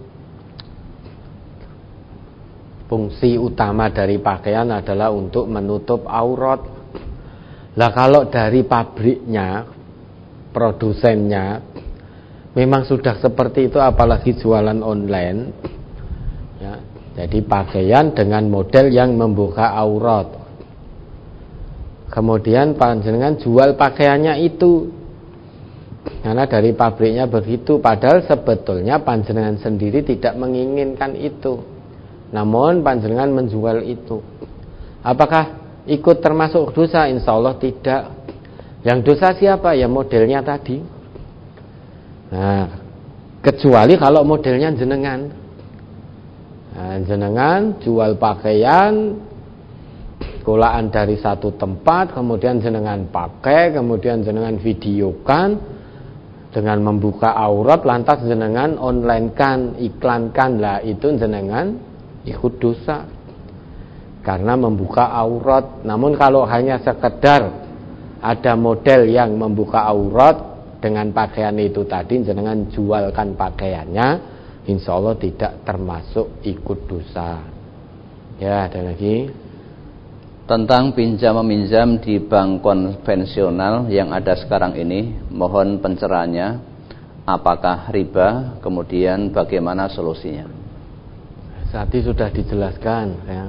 fungsi utama dari pakaian adalah untuk menutup aurat. Lah kalau dari pabriknya, produsennya memang sudah seperti itu, apalagi jualan online, ya, jadi pakaian dengan model yang membuka aurat. Kemudian panjenengan jual pakaiannya itu karena dari pabriknya begitu, padahal sebetulnya panjenengan sendiri tidak menginginkan itu, namun panjenengan menjual itu. Apakah ikut termasuk dosa? Insya Allah tidak. Yang dosa siapa? Ya modelnya tadi. Nah, kecuali kalau modelnya jenengan. Nah, jenengan jual pakaian kulaan dari satu tempat, kemudian jenengan pakai, kemudian jenengan videokan dengan membuka aurat, lantas jenengan online kan, iklankan, lah itu jenengan ikut dosa karena membuka aurat. Namun kalau hanya sekedar ada model yang membuka aurat dengan pakaian itu tadi, jenengan jualkan pakaiannya, insya Allah tidak termasuk ikut dosa. Ya, ada lagi tentang pinjam meminjam di bank konvensional yang ada sekarang ini, mohon pencerahannya. Apakah riba? Kemudian bagaimana solusinya? Tadi sudah dijelaskan, ya.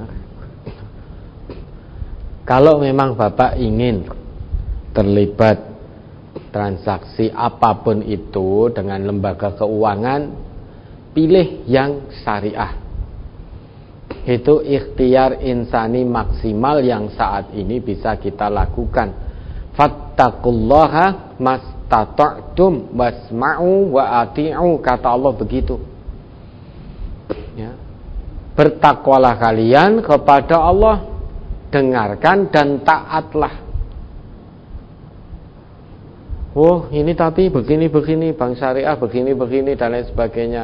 Kalau memang Bapak ingin terlibat transaksi apapun itu dengan lembaga keuangan, pilih yang syariah. Itu ikhtiar insani maksimal yang saat ini bisa kita lakukan. Fattaqullaha mastata'tum wasma'u wa ati'u, kata Allah begitu, ya. Bertakwalah kalian kepada Allah, dengarkan dan taatlah. Oh, ini tapi begini-begini, bank syariah begini-begini dan lain sebagainya,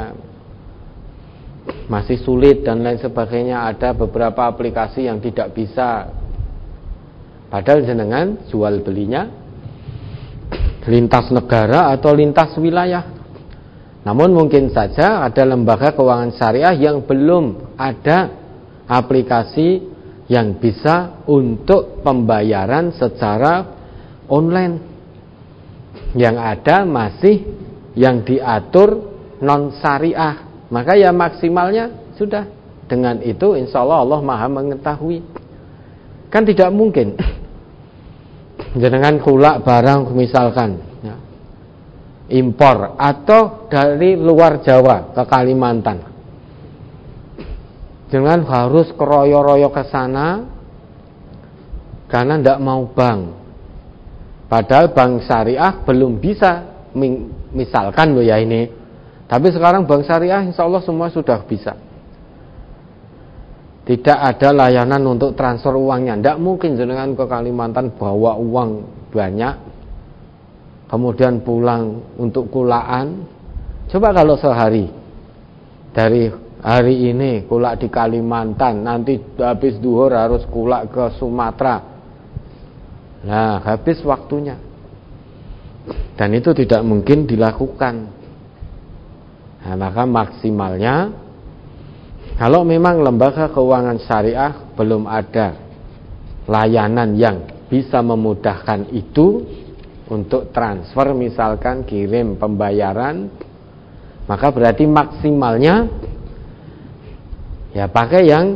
masih sulit dan lain sebagainya, ada beberapa aplikasi yang tidak bisa, padahal jenengan jual belinya lintas negara atau lintas wilayah. Namun mungkin saja ada lembaga keuangan syariah yang belum ada aplikasi yang bisa untuk pembayaran secara online, yang ada masih yang diatur non syariah. Maka ya maksimalnya sudah dengan itu, insya Allah Allah maha mengetahui. Kan tidak mungkin jenengan kulak barang misalkan, ya, impor atau dari luar Jawa ke Kalimantan, jenengan harus keroyo-royo ke sana karena tidak mau bank. Padahal bank syariah belum bisa, misalkan loh ya ini. Tapi sekarang bank syariah insya Allah semua sudah bisa. Tidak ada layanan untuk transfer uangnya. Tidak mungkin jenengan ke Kalimantan bawa uang banyak kemudian pulang untuk kulaan. Coba kalau sehari, dari hari ini kulak di Kalimantan, nanti habis duhur harus kulak ke Sumatera. Nah, habis waktunya. Dan itu tidak mungkin dilakukan. Nah, maka maksimalnya, kalau memang lembaga keuangan syariah belum ada layanan yang bisa memudahkan itu untuk transfer, misalkan kirim pembayaran, maka berarti maksimalnya ya pakai yang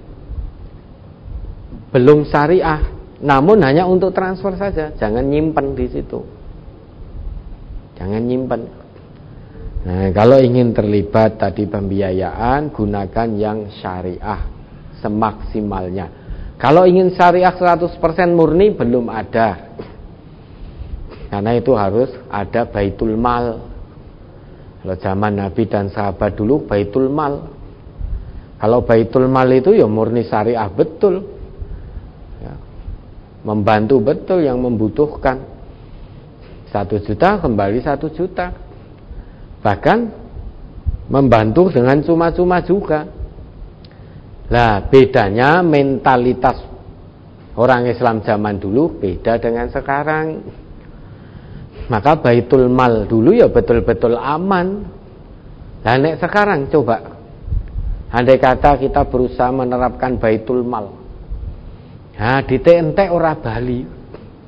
belum syariah, namun hanya untuk transfer saja, jangan nyimpen di situ, jangan nyimpen. Nah, kalau ingin terlibat tadi pembiayaan, gunakan yang syariah semaksimalnya. Kalau ingin syariah 100% murni, belum ada. Karena itu harus ada baitul mal. Kalau zaman Nabi dan sahabat dulu baitul mal. Kalau baitul mal itu ya murni syariah betul, ya, membantu betul yang membutuhkan. 1 juta kembali 1 juta. Bahkan membantu dengan cuma-cuma juga. Lah bedanya mentalitas orang Islam zaman dulu beda dengan sekarang. Maka baitul mal dulu ya betul-betul aman. Lah nek sekarang coba, andai kata kita berusaha menerapkan baitul mal, nah entek ora bali.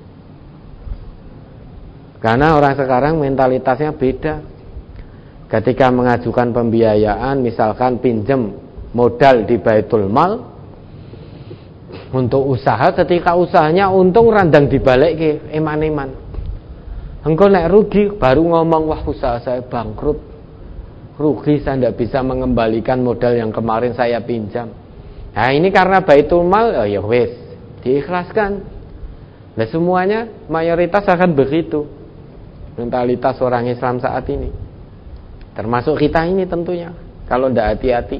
Karena orang sekarang mentalitasnya beda. Ketika mengajukan pembiayaan, misalkan pinjam modal di baitul mal untuk usaha, ketika usahanya untung randang dibalik ke eman-eman. Engkau nek rugi baru ngomong, wah usaha saya bangkrut, rugi, saya tidak bisa mengembalikan modal yang kemarin saya pinjam. Nah ini karena baitul mal, oh ya wes diikhlaskan. Nah semuanya mayoritas akan begitu mentalitas orang Islam saat ini, termasuk kita ini tentunya kalau tidak hati-hati.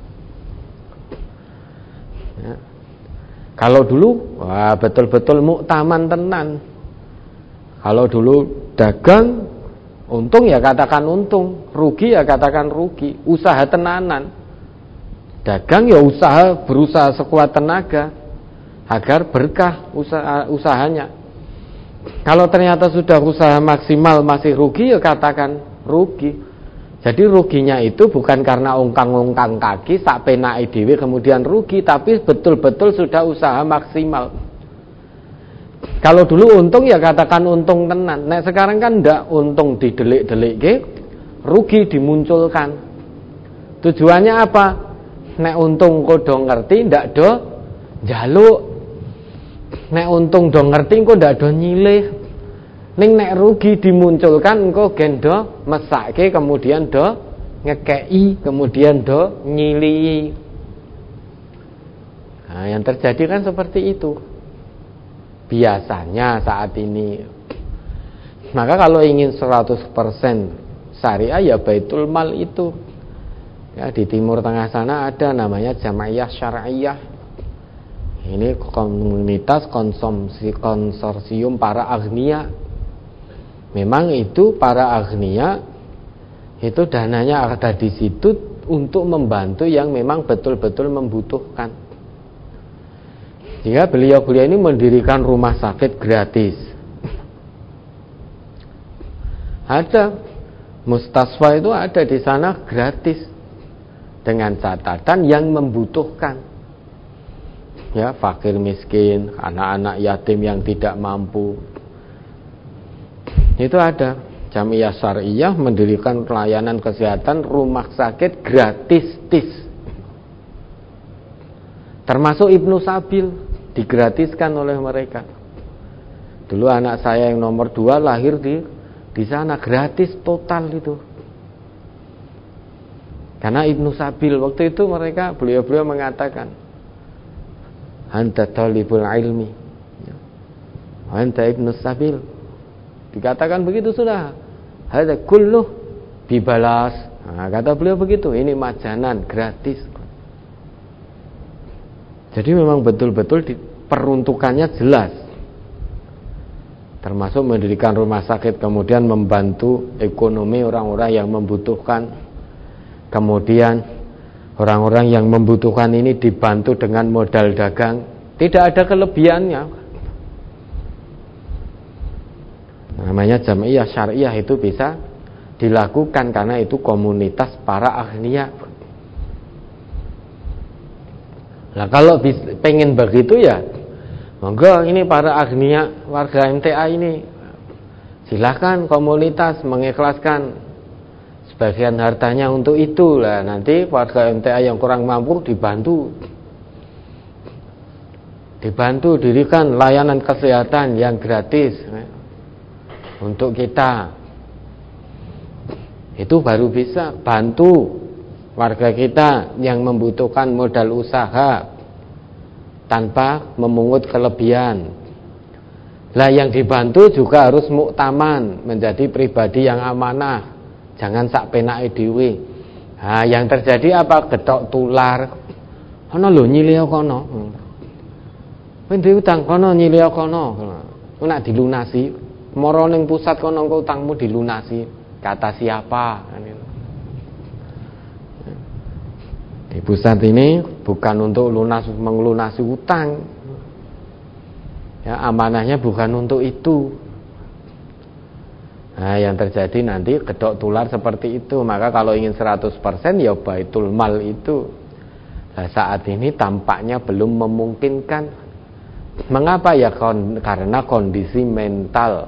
Ya. Kalau dulu wah betul-betul muktaman tenan. Kalau dulu dagang untung ya katakan untung, rugi ya katakan rugi, usaha tenanan. Dagang ya berusaha sekuat tenaga agar berkah usahanya. Kalau ternyata sudah usaha maksimal masih rugi ya katakan rugi. Jadi ruginya itu bukan karena ongkang-ongkang kaki sak penake dhewe kemudian rugi, tapi betul-betul sudah usaha maksimal. Kalau dulu untung ya katakan untung tenan. Nek sekarang kan ndak, untung didelik-delikke, rugi dimunculkan. Tujuannya apa? Nek untung kodo ngerti ndak do njaluk. Nek untung do ngerti engko ndak do nyilih. Ning nek rugi dimunculkan engko gen do mesake, kemudian do ngekei, kemudian do nyilihi. Nah, yang terjadi kan seperti itu biasanya saat ini. Maka kalau ingin 100% syariah ya baitul mal itu. Ya, di Timur Tengah sana ada namanya Jamaiyah Syar'iyah. Ini komunitas konsorsium para agnia. Memang itu para agnia itu dananya ada di situ untuk membantu yang memang betul-betul membutuhkan. Sehingga beliau-beliau ini mendirikan rumah sakit gratis. Ada mustasfa itu ada di sana gratis dengan catatan yang membutuhkan. Ya, fakir miskin, anak-anak yatim yang tidak mampu. Itu ada. Jamiah Syar'iyah mendirikan pelayanan kesehatan rumah sakit gratis. Termasuk Ibnu Sabil digratiskan oleh mereka. Dulu anak saya yang nomor 2 lahir di sana gratis total itu. Karena Ibnu Sabil waktu itu beliau mengatakan, anta talibul ilmi, anta Ibnu Sabil. Dikatakan begitu sudah. Hadza kulluh bibalas. Nah, kata beliau begitu, ini majanan gratis. Jadi memang betul-betul peruntukannya jelas. Termasuk mendirikan rumah sakit, kemudian membantu ekonomi orang-orang yang membutuhkan. Kemudian orang-orang yang membutuhkan ini dibantu dengan modal dagang. Tidak ada kelebihannya. Namanya Jamiah Syar'iyah itu bisa dilakukan karena itu komunitas para agnia. Nah kalau pengen begitu ya monggo, ini para agnia warga MTA ini silakan komunitas mengikhlaskan sebagian hartanya untuk itu. Lah nanti warga MTA yang kurang mampu dibantu dirikan layanan kesehatan yang gratis untuk kita. Itu baru bisa bantu warga kita yang membutuhkan modal usaha tanpa memungut kelebihan. Lah yang dibantu juga harus muktaman, menjadi pribadi yang amanah. Jangan sak penake dhewe. Nah, yang terjadi apa? Gethok tular. Ana lho nyilih kono. Kowe duwe utang kono nyilih kono. Ku nak dilunasi, mara ning pusat kono engko utangmu dilunasi. Kata siapa? Di pusat ini bukan untuk melunasi utang. Ya, amanahnya bukan untuk itu. Nah, yang terjadi nanti gedok tular seperti itu. Maka kalau ingin 100% ya baitul mal itu. Nah, saat ini tampaknya belum memungkinkan. Mengapa ya? Karena kondisi mental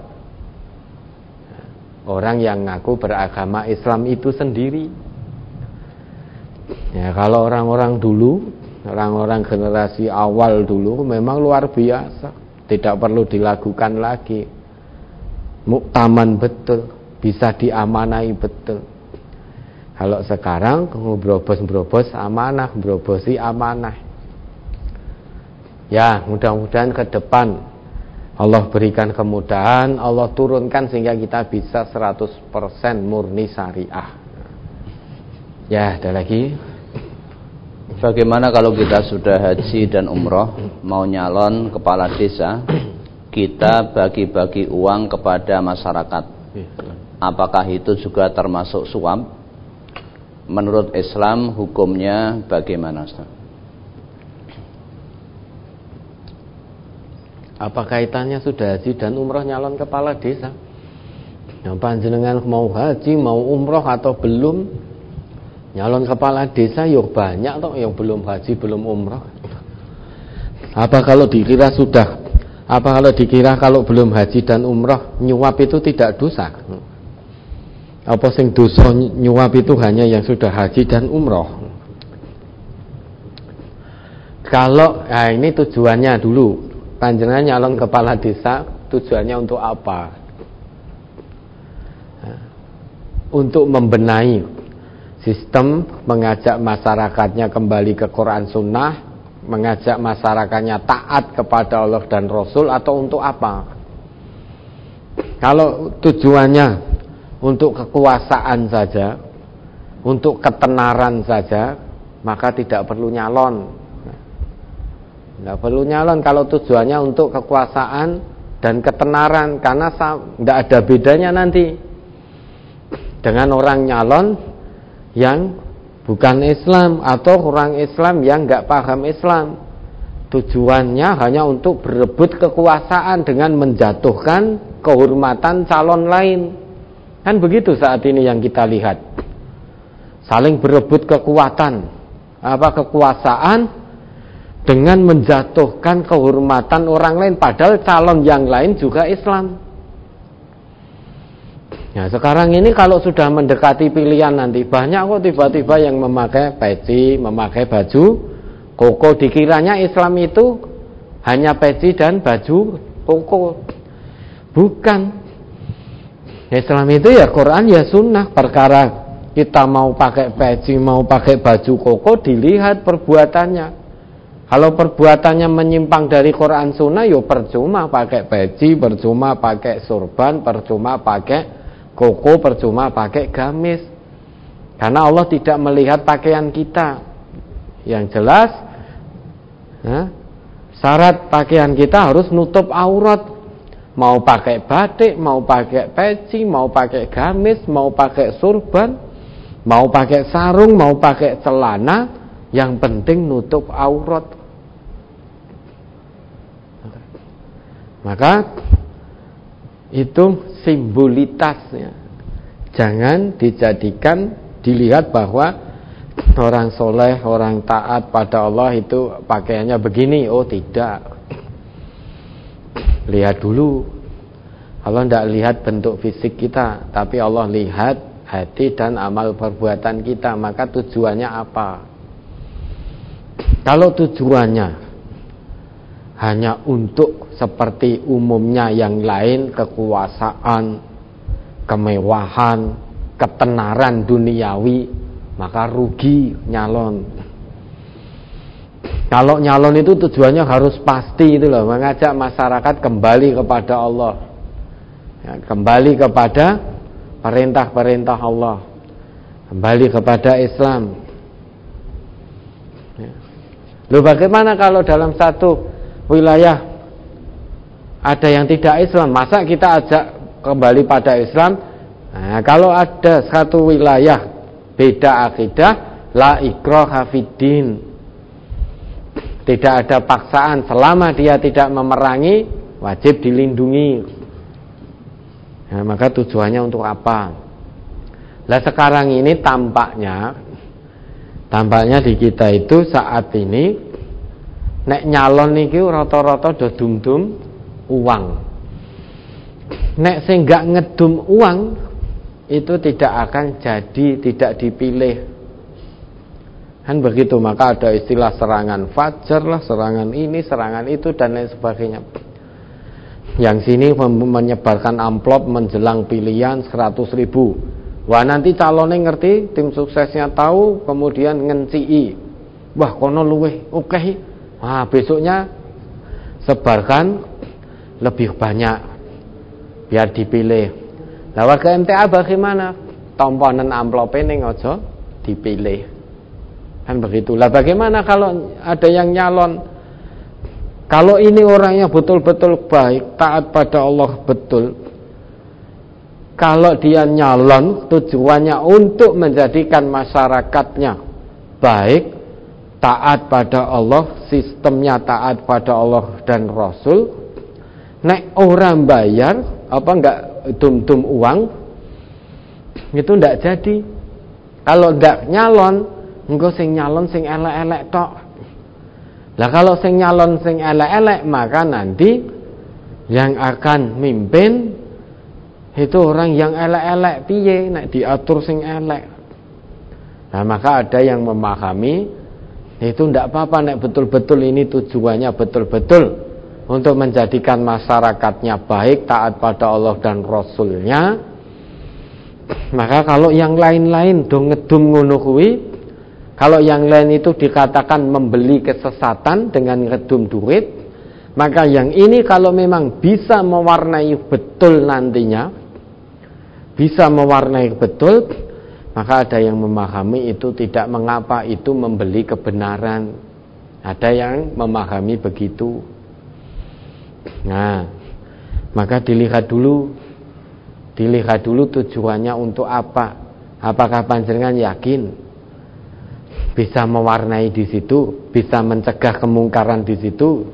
orang yang ngaku beragama Islam itu sendiri. Ya, kalau orang-orang dulu, orang-orang generasi awal dulu memang luar biasa, tidak perlu dilakukan lagi. Muktaman betul, bisa diamanai betul. Kalau sekarang ngebrobos amanah, brobosi amanah. Ya, mudah-mudahan ke depan Allah berikan kemudahan, Allah turunkan sehingga kita bisa 100% murni syariah. Ya, ada lagi. Bagaimana kalau kita sudah haji dan umroh, mau nyalon kepala desa, kita bagi-bagi uang kepada masyarakat? Apakah itu juga termasuk suap? Menurut Islam hukumnya bagaimana, Ustaz? Apa kaitannya sudah haji dan umroh nyalon kepala desa? Yang panjenengan mau haji, mau umroh atau belum, nyalon kepala desa ya banyak toh yang belum haji, belum umroh. Apa kalau dikira kalau belum haji dan umroh nyuap itu tidak dosa? Apa sing dosa nyuap itu hanya yang sudah haji dan umroh? Kalau ini tujuannya dulu, panjenengan nyalon kepala desa tujuannya untuk apa? Untuk membenahi sistem, mengajak masyarakatnya kembali ke Quran Sunnah, mengajak masyarakatnya taat kepada Allah dan Rasul, atau untuk apa? Kalau tujuannya untuk kekuasaan saja, untuk ketenaran saja, maka tidak perlu nyalon. Tidak perlu nyalon kalau tujuannya untuk kekuasaan dan ketenaran, karena tidak ada bedanya nanti dengan orang nyalon yang bukan Islam atau orang Islam yang nggak paham Islam. Tujuannya hanya untuk berebut kekuasaan dengan menjatuhkan kehormatan calon lain. Kan begitu saat ini yang kita lihat. Saling berebut kekuasaan dengan menjatuhkan kehormatan orang lain, padahal calon yang lain juga Islam. Nah, sekarang ini kalau sudah mendekati pilihan nanti, banyak kok tiba-tiba yang memakai peci, memakai baju koko, dikiranya Islam itu hanya peci dan baju koko. Bukan. Islam itu ya Quran ya sunnah. Perkara kita mau pakai peci, mau pakai baju koko, dilihat perbuatannya. Kalau perbuatannya menyimpang dari Quran sunnah, ya percuma pakai peci, percuma pakai sorban, percuma pakai koko, percuma pakai gamis. Karena Allah tidak melihat pakaian kita. Yang jelas syarat pakaian kita harus nutup aurat. Mau pakai batik, mau pakai peci, mau pakai gamis, mau pakai sorban, mau pakai sarung, mau pakai celana, yang penting nutup aurat. Maka itu simbolitasnya. Jangan dijadikan, dilihat bahwa orang soleh, orang taat pada Allah itu pakaiannya begini. Oh tidak. Lihat dulu. Allah tidak lihat bentuk fisik kita, tapi Allah lihat hati dan amal perbuatan kita. Maka tujuannya apa? Kalau tujuannya hanya untuk seperti umumnya yang lain, kekuasaan, kemewahan, ketenaran duniawi, maka rugi nyalon. Kalau nyalon itu tujuannya harus pasti itu loh, mengajak masyarakat kembali kepada Allah, ya, kembali kepada perintah-perintah Allah, kembali kepada Islam. Ya. Loh, bagaimana kalau dalam satu wilayah ada yang tidak Islam, masa kita ajak kembali pada Islam? Nah, kalau ada satu wilayah beda akidah, la ikraha fiddin, tidak ada paksaan, selama dia tidak memerangi, wajib dilindungi. Nah, maka tujuannya untuk apa? Lah sekarang ini tampaknya di kita itu saat ini nek nyalon niki rata-rata do dum-dum uang. Nek sing gak ngedum uang itu tidak akan jadi, tidak dipilih. Kan begitu, maka ada istilah serangan fajar lah, serangan ini, serangan itu, dan lain sebagainya. Yang sini menyebarkan amplop menjelang pilihan 100.000. Wah, nanti calonnya ngerti, tim suksesnya tahu, kemudian ngencii. Wah, kono luweh, oke. Wah, besoknya sebarkan lebih banyak biar dipilih. Nah, warga MTA bagaimana? Tomponan amplopnya ning aja dipilih. Kan begitulah. Bagaimana kalau ada yang nyalon? Kalau ini orangnya betul-betul baik, taat pada Allah betul, kalau dia nyalon tujuannya untuk menjadikan masyarakatnya baik, taat pada Allah, sistemnya taat pada Allah dan Rasul, nek orang bayar apa enggak dum-dum uang, itu enggak jadi. Kalau enggak nyalon, engko sing nyalon sing elek-elek tok. Lah kalau sing nyalon sing elek-elek, maka nanti yang akan mimpin itu orang yang elek-elek piye nek diatur sing elek. Nah, maka ada yang memahami itu ndak apa-apa nek betul-betul ini tujuannya betul-betul untuk menjadikan masyarakatnya baik, taat pada Allah dan Rasulnya. Maka kalau yang lain-lain do ngedum ngono kuwi, kalau yang lain itu dikatakan membeli kesesatan dengan ngedum duit, maka yang ini kalau memang bisa mewarnai betul nantinya, bisa mewarnai betul, maka ada yang memahami itu tidak mengapa, itu membeli kebenaran. Ada yang memahami begitu. Nah, maka dilihat dulu tujuannya untuk apa. Apakah panjenengan yakin bisa mewarnai di situ, bisa mencegah kemungkaran di situ?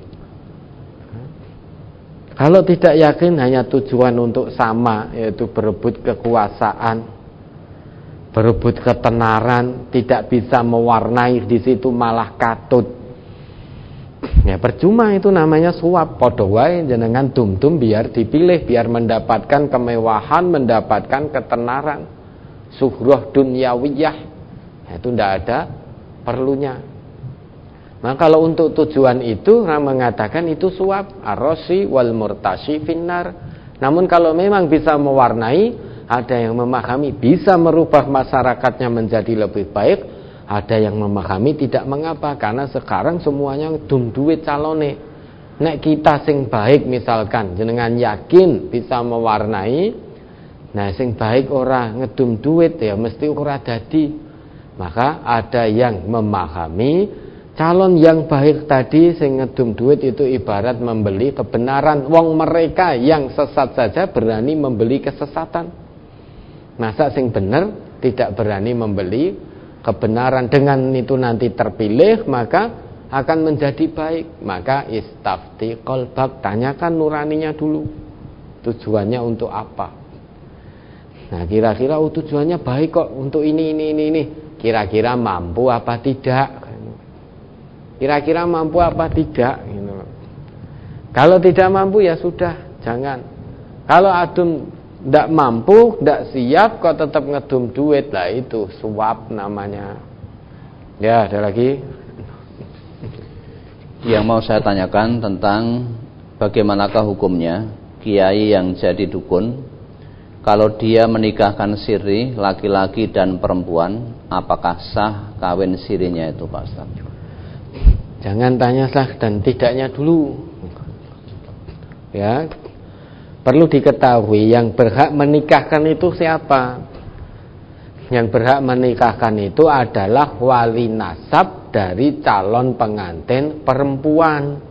Kalau tidak yakin, hanya tujuan untuk sama, yaitu berebut kekuasaan, berebut ketenaran, tidak bisa mewarnai di situ, malah katut. Ya percuma, itu namanya suap. Padha wae jenengan dum-dum biar dipilih, biar mendapatkan kemewahan, mendapatkan ketenaran, suhroh dunyawiyah. Itu tidak ada perlunya. Nah, kalau untuk tujuan itu mengatakan itu suap, arrosi wal murtashi finnar. Namun kalau memang bisa mewarnai, ada yang memahami bisa merubah masyarakatnya menjadi lebih baik, ada yang memahami tidak mengapa, karena sekarang semuanya dum duit calone. Nek kita sing baik misalkan jenengan yakin bisa mewarnai, nah sing baik ora ngedum duit ya mesti ora dadi. Maka ada yang memahami calon yang baik tadi sing ngedum duit itu ibarat membeli kebenaran. Wong mereka yang sesat saja berani membeli kesesatan, masa sing bener tidak berani membeli kebenaran. Dengan itu nanti terpilih, maka akan menjadi baik. Maka istafti qalbak, tanyakan nuraninya dulu, tujuannya untuk apa. Nah, kira-kira tujuannya baik kok, untuk ini. Kira-kira mampu apa tidak? Kira-kira mampu apa tidak? Kalau tidak mampu ya sudah, jangan. Kalau adum tidak mampu, tidak siap, kok tetap ngedum duit, lah itu suap namanya. Ya, ada lagi? Yang mau saya tanyakan tentang bagaimanakah hukumnya kiai yang jadi dukun kalau dia menikahkan siri laki-laki dan perempuan, apakah sah kawin sirinya itu, Pak Ustaz? Jangan tanya sah dan tidaknya dulu. Ya. Perlu diketahui yang berhak menikahkan itu siapa? Yang berhak menikahkan itu adalah wali nasab dari calon pengantin perempuan.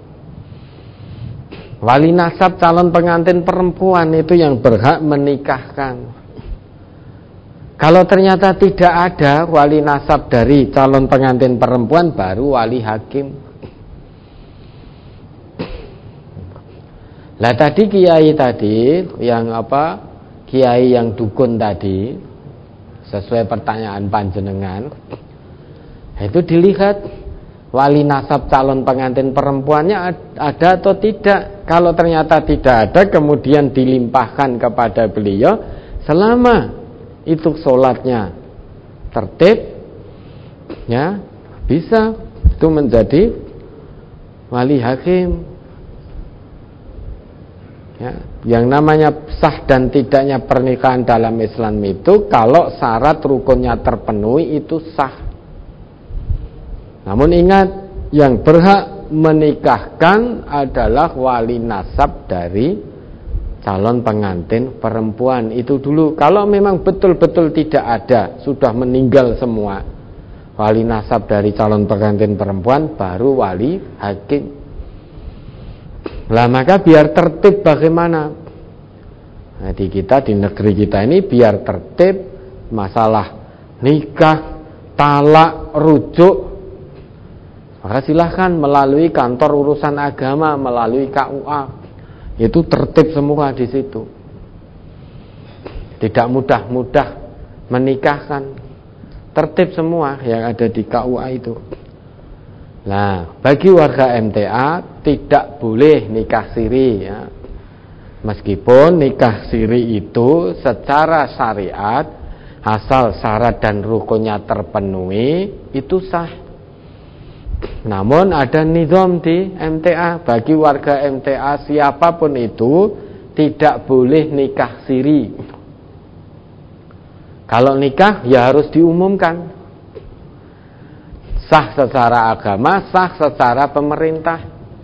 Wali nasab calon pengantin perempuan itu yang berhak menikahkan. Kalau ternyata tidak ada wali nasab dari calon pengantin perempuan, baru wali hakim. Lah tadi kiai tadi yang kiai yang dukun tadi, sesuai pertanyaan panjenengan, itu dilihat wali nasab calon pengantin perempuannya ada atau tidak. Kalau ternyata tidak ada, kemudian dilimpahkan kepada beliau, selama itu sholatnya tertib, ya bisa itu menjadi wali hakim. Ya, yang namanya sah dan tidaknya pernikahan dalam Islam itu kalau syarat rukunnya terpenuhi itu sah. Namun ingat, yang berhak menikahkan adalah wali nasab dari calon pengantin perempuan itu dulu. Kalau memang betul-betul tidak ada, sudah meninggal semua wali nasab dari calon pengantin perempuan, baru wali hakim. Lah maka biar tertib bagaimana? Nah, di negeri kita ini biar tertib masalah nikah, talak, rujuk, maka silahkan melalui kantor urusan agama, melalui KUA. Itu tertib semua di situ. Tidak mudah-mudah menikahkan. Tertib semua yang ada di KUA itu. Nah, bagi warga MTA tidak boleh nikah siri, ya. Meskipun nikah siri itu secara syariat asal syarat dan rukunnya terpenuhi itu sah. Namun ada nizam di MTA, bagi warga MTA siapapun itu tidak boleh nikah siri. Kalau nikah ya harus diumumkan. Sah secara agama, sah secara pemerintah.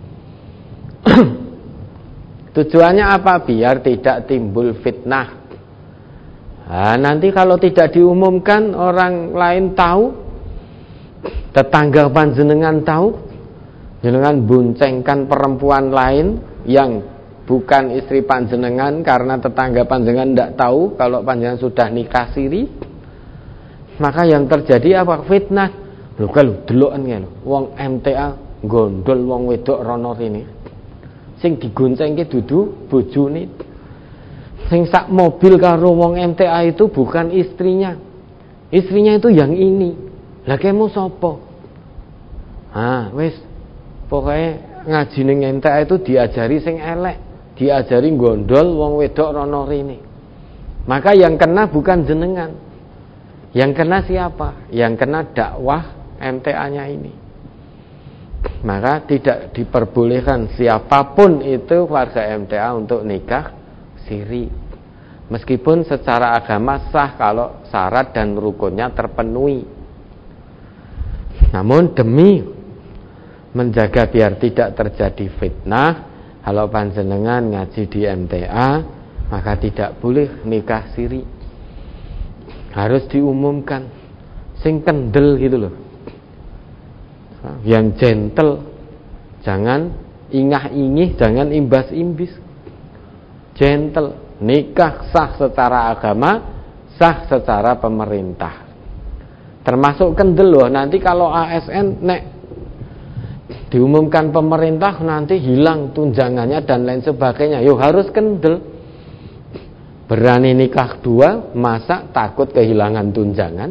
Tujuannya apa? Biar tidak timbul fitnah. Nah, nanti kalau tidak diumumkan, orang lain tahu, tetangga panjenengan tahu, jenengan boncengkan perempuan lain yang bukan istri panjenengan karena tetangga panjenengan tidak tahu kalau panjenengan sudah nikah siri, maka yang terjadi apa? Fitnah. Lho kalau deloken ngene, wong MTA gondol wong wedok rono rene. Sing digoncengke dudu bojone. Sing sak mobil karo wong MTA itu bukan istrinya. Istrinya itu yang ini. Lah kemu sapa? Ah, wis pokoke ngaji ning MTA itu diajari sing elek, diajari gondol wong wedok rono rene. Maka yang kena bukan jenengan. Yang kena siapa? Yang kena dakwah MTA-nya ini. Maka tidak diperbolehkan siapapun itu warga MTA untuk nikah siri. Meskipun secara agama sah kalau syarat dan rukunnya terpenuhi. Namun demi menjaga biar tidak terjadi fitnah, kalau panjenengan ngaji di MTA, maka tidak boleh nikah siri. Harus diumumkan. Sing kendel gitu loh. Yang gentle, jangan ingah-ingih, jangan imbas-imbis. Gentle, nikah sah secara agama, sah secara pemerintah. Termasuk kendel loh. Nanti kalau ASN diumumkan pemerintah nanti hilang tunjangannya dan lain sebagainya. Yo harus kendel. Berani nikah dua, masa takut kehilangan tunjangan?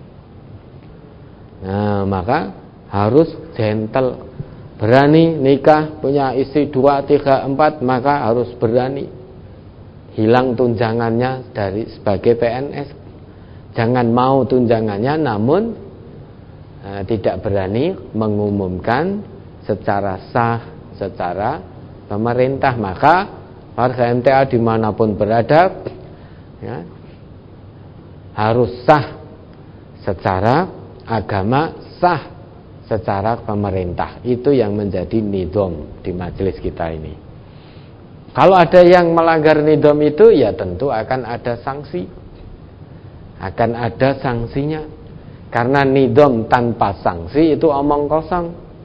Nah, maka harus gentle. Berani nikah punya istri 2, 3, 4, maka harus berani hilang tunjangannya dari sebagai PNS. Jangan mau tunjangannya namun tidak berani mengumumkan secara sah, secara pemerintah. Maka warga MTA dimanapun berada, ya, harus sah secara agama, sah secara pemerintah. Itu yang menjadi nidom di majelis kita ini. Kalau ada yang melanggar nidom itu, ya tentu akan ada sanksi. Akan ada sanksinya. Karena nidom tanpa sanksi itu omong kosong.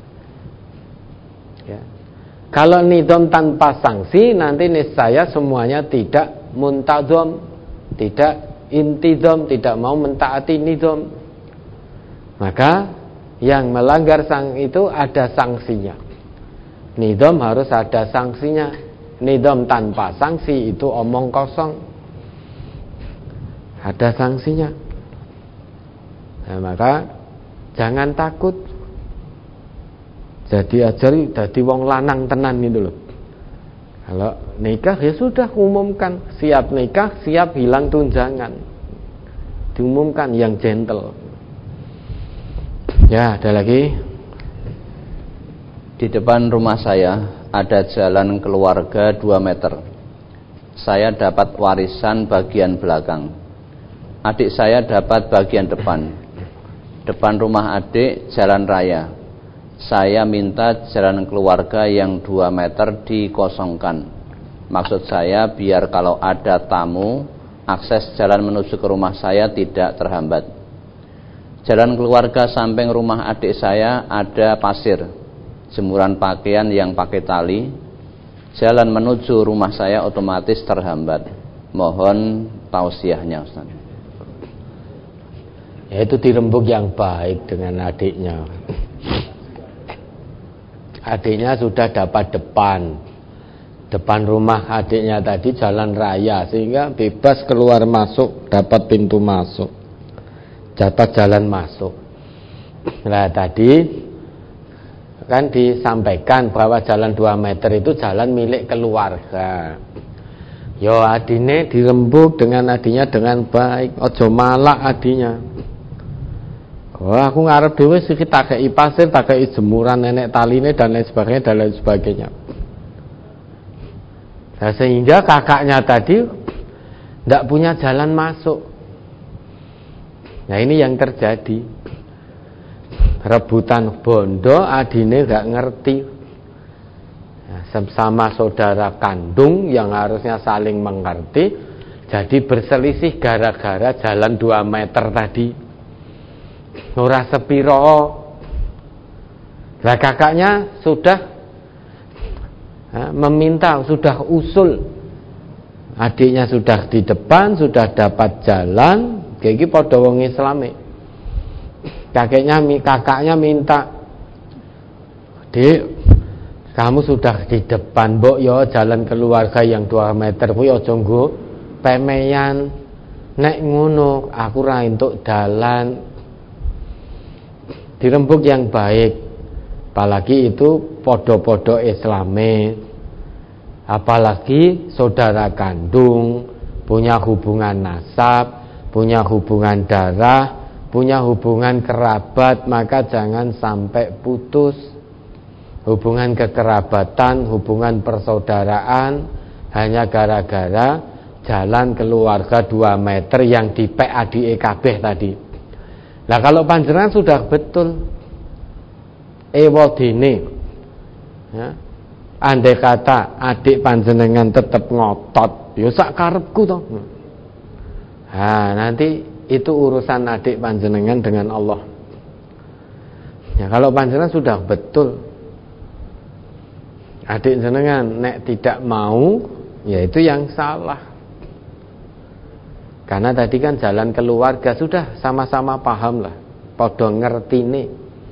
Ya. Kalau nidom tanpa sanksi, nanti niscaya semuanya tidak muntadom, tidak intidom, tidak mau mentaati nidom. Maka yang melanggar itu ada sanksinya. Nidom harus ada sanksinya. Nidom tanpa sanksi itu omong kosong. Ada sanksinya. Nah, maka jangan takut. Jadi jadi wong lanang tenan gitu loh. Kalau nikah ya sudah umumkan, siap nikah, siap hilang tunjangan. Diumumkan yang gentle. Ya, ada lagi. Di depan rumah saya ada jalan keluarga 2 meter. Saya dapat warisan bagian belakang. Adik saya dapat bagian depan. Depan rumah adik jalan raya. Saya minta jalan keluarga yang 2 meter dikosongkan. Maksud saya biar kalau ada tamu, akses jalan menuju ke rumah saya tidak terhambat. Jalan keluarga samping rumah adik saya ada pasir, jemuran pakaian yang pakai tali. Jalan menuju rumah saya otomatis terhambat. Mohon tausiahnya, Ustaz. Ya, itu dirembuk yang baik dengan adiknya. Adiknya sudah dapat depan rumah adiknya tadi jalan raya, sehingga bebas keluar masuk, dapat pintu masuk, dapat jalan masuk. Nah tadi kan disampaikan bahwa jalan 2 meter itu jalan milik keluarga. Yo adine dirembuk dengan adinya dengan baik, ojo malak adinya. Oh aku ngarep dhewe sih tak kei pasir, tak kei jemuran, nenek taline dan lain sebagainya. Nah, sehingga kakaknya tadi tidak punya jalan masuk. Nah ini yang terjadi. Rebutan bondo, adine gak ngerti. Nah, sama saudara kandung yang harusnya saling mengerti, jadi berselisih gara-gara jalan 2 meter tadi. Ora sepiro. Lah kakaknya sudah meminta, sudah usul. Adiknya sudah di depan, sudah dapat jalan, kayak padha wong Islame. Kakaknya minta, "Dik, kamu sudah di depan, mbok yo jalan keluarga yang 2 meter kuwi aja nggo pemeyan. Nek ngono aku ra entuk dalan." Dirembuk yang baik, apalagi itu podo-podo Islame, apalagi saudara kandung, punya hubungan nasab, punya hubungan darah, punya hubungan kerabat, maka jangan sampai putus hubungan kekerabatan, hubungan persaudaraan hanya gara-gara jalan keluarga 2 meter yang di PADE kabeh tadi. Nah kalau panjenengan sudah betul ewadine, ya, andai kata adik panjenengan tetap ngotot, ya sak karepku toh. Nah nanti itu urusan adik panjenengan dengan Allah. Ya kalau panjenengan sudah betul, adik jenengan nek tidak mau, ya itu yang salah. Karena tadi kan jalan keluarga sudah sama-sama paham lah, podo ngertine,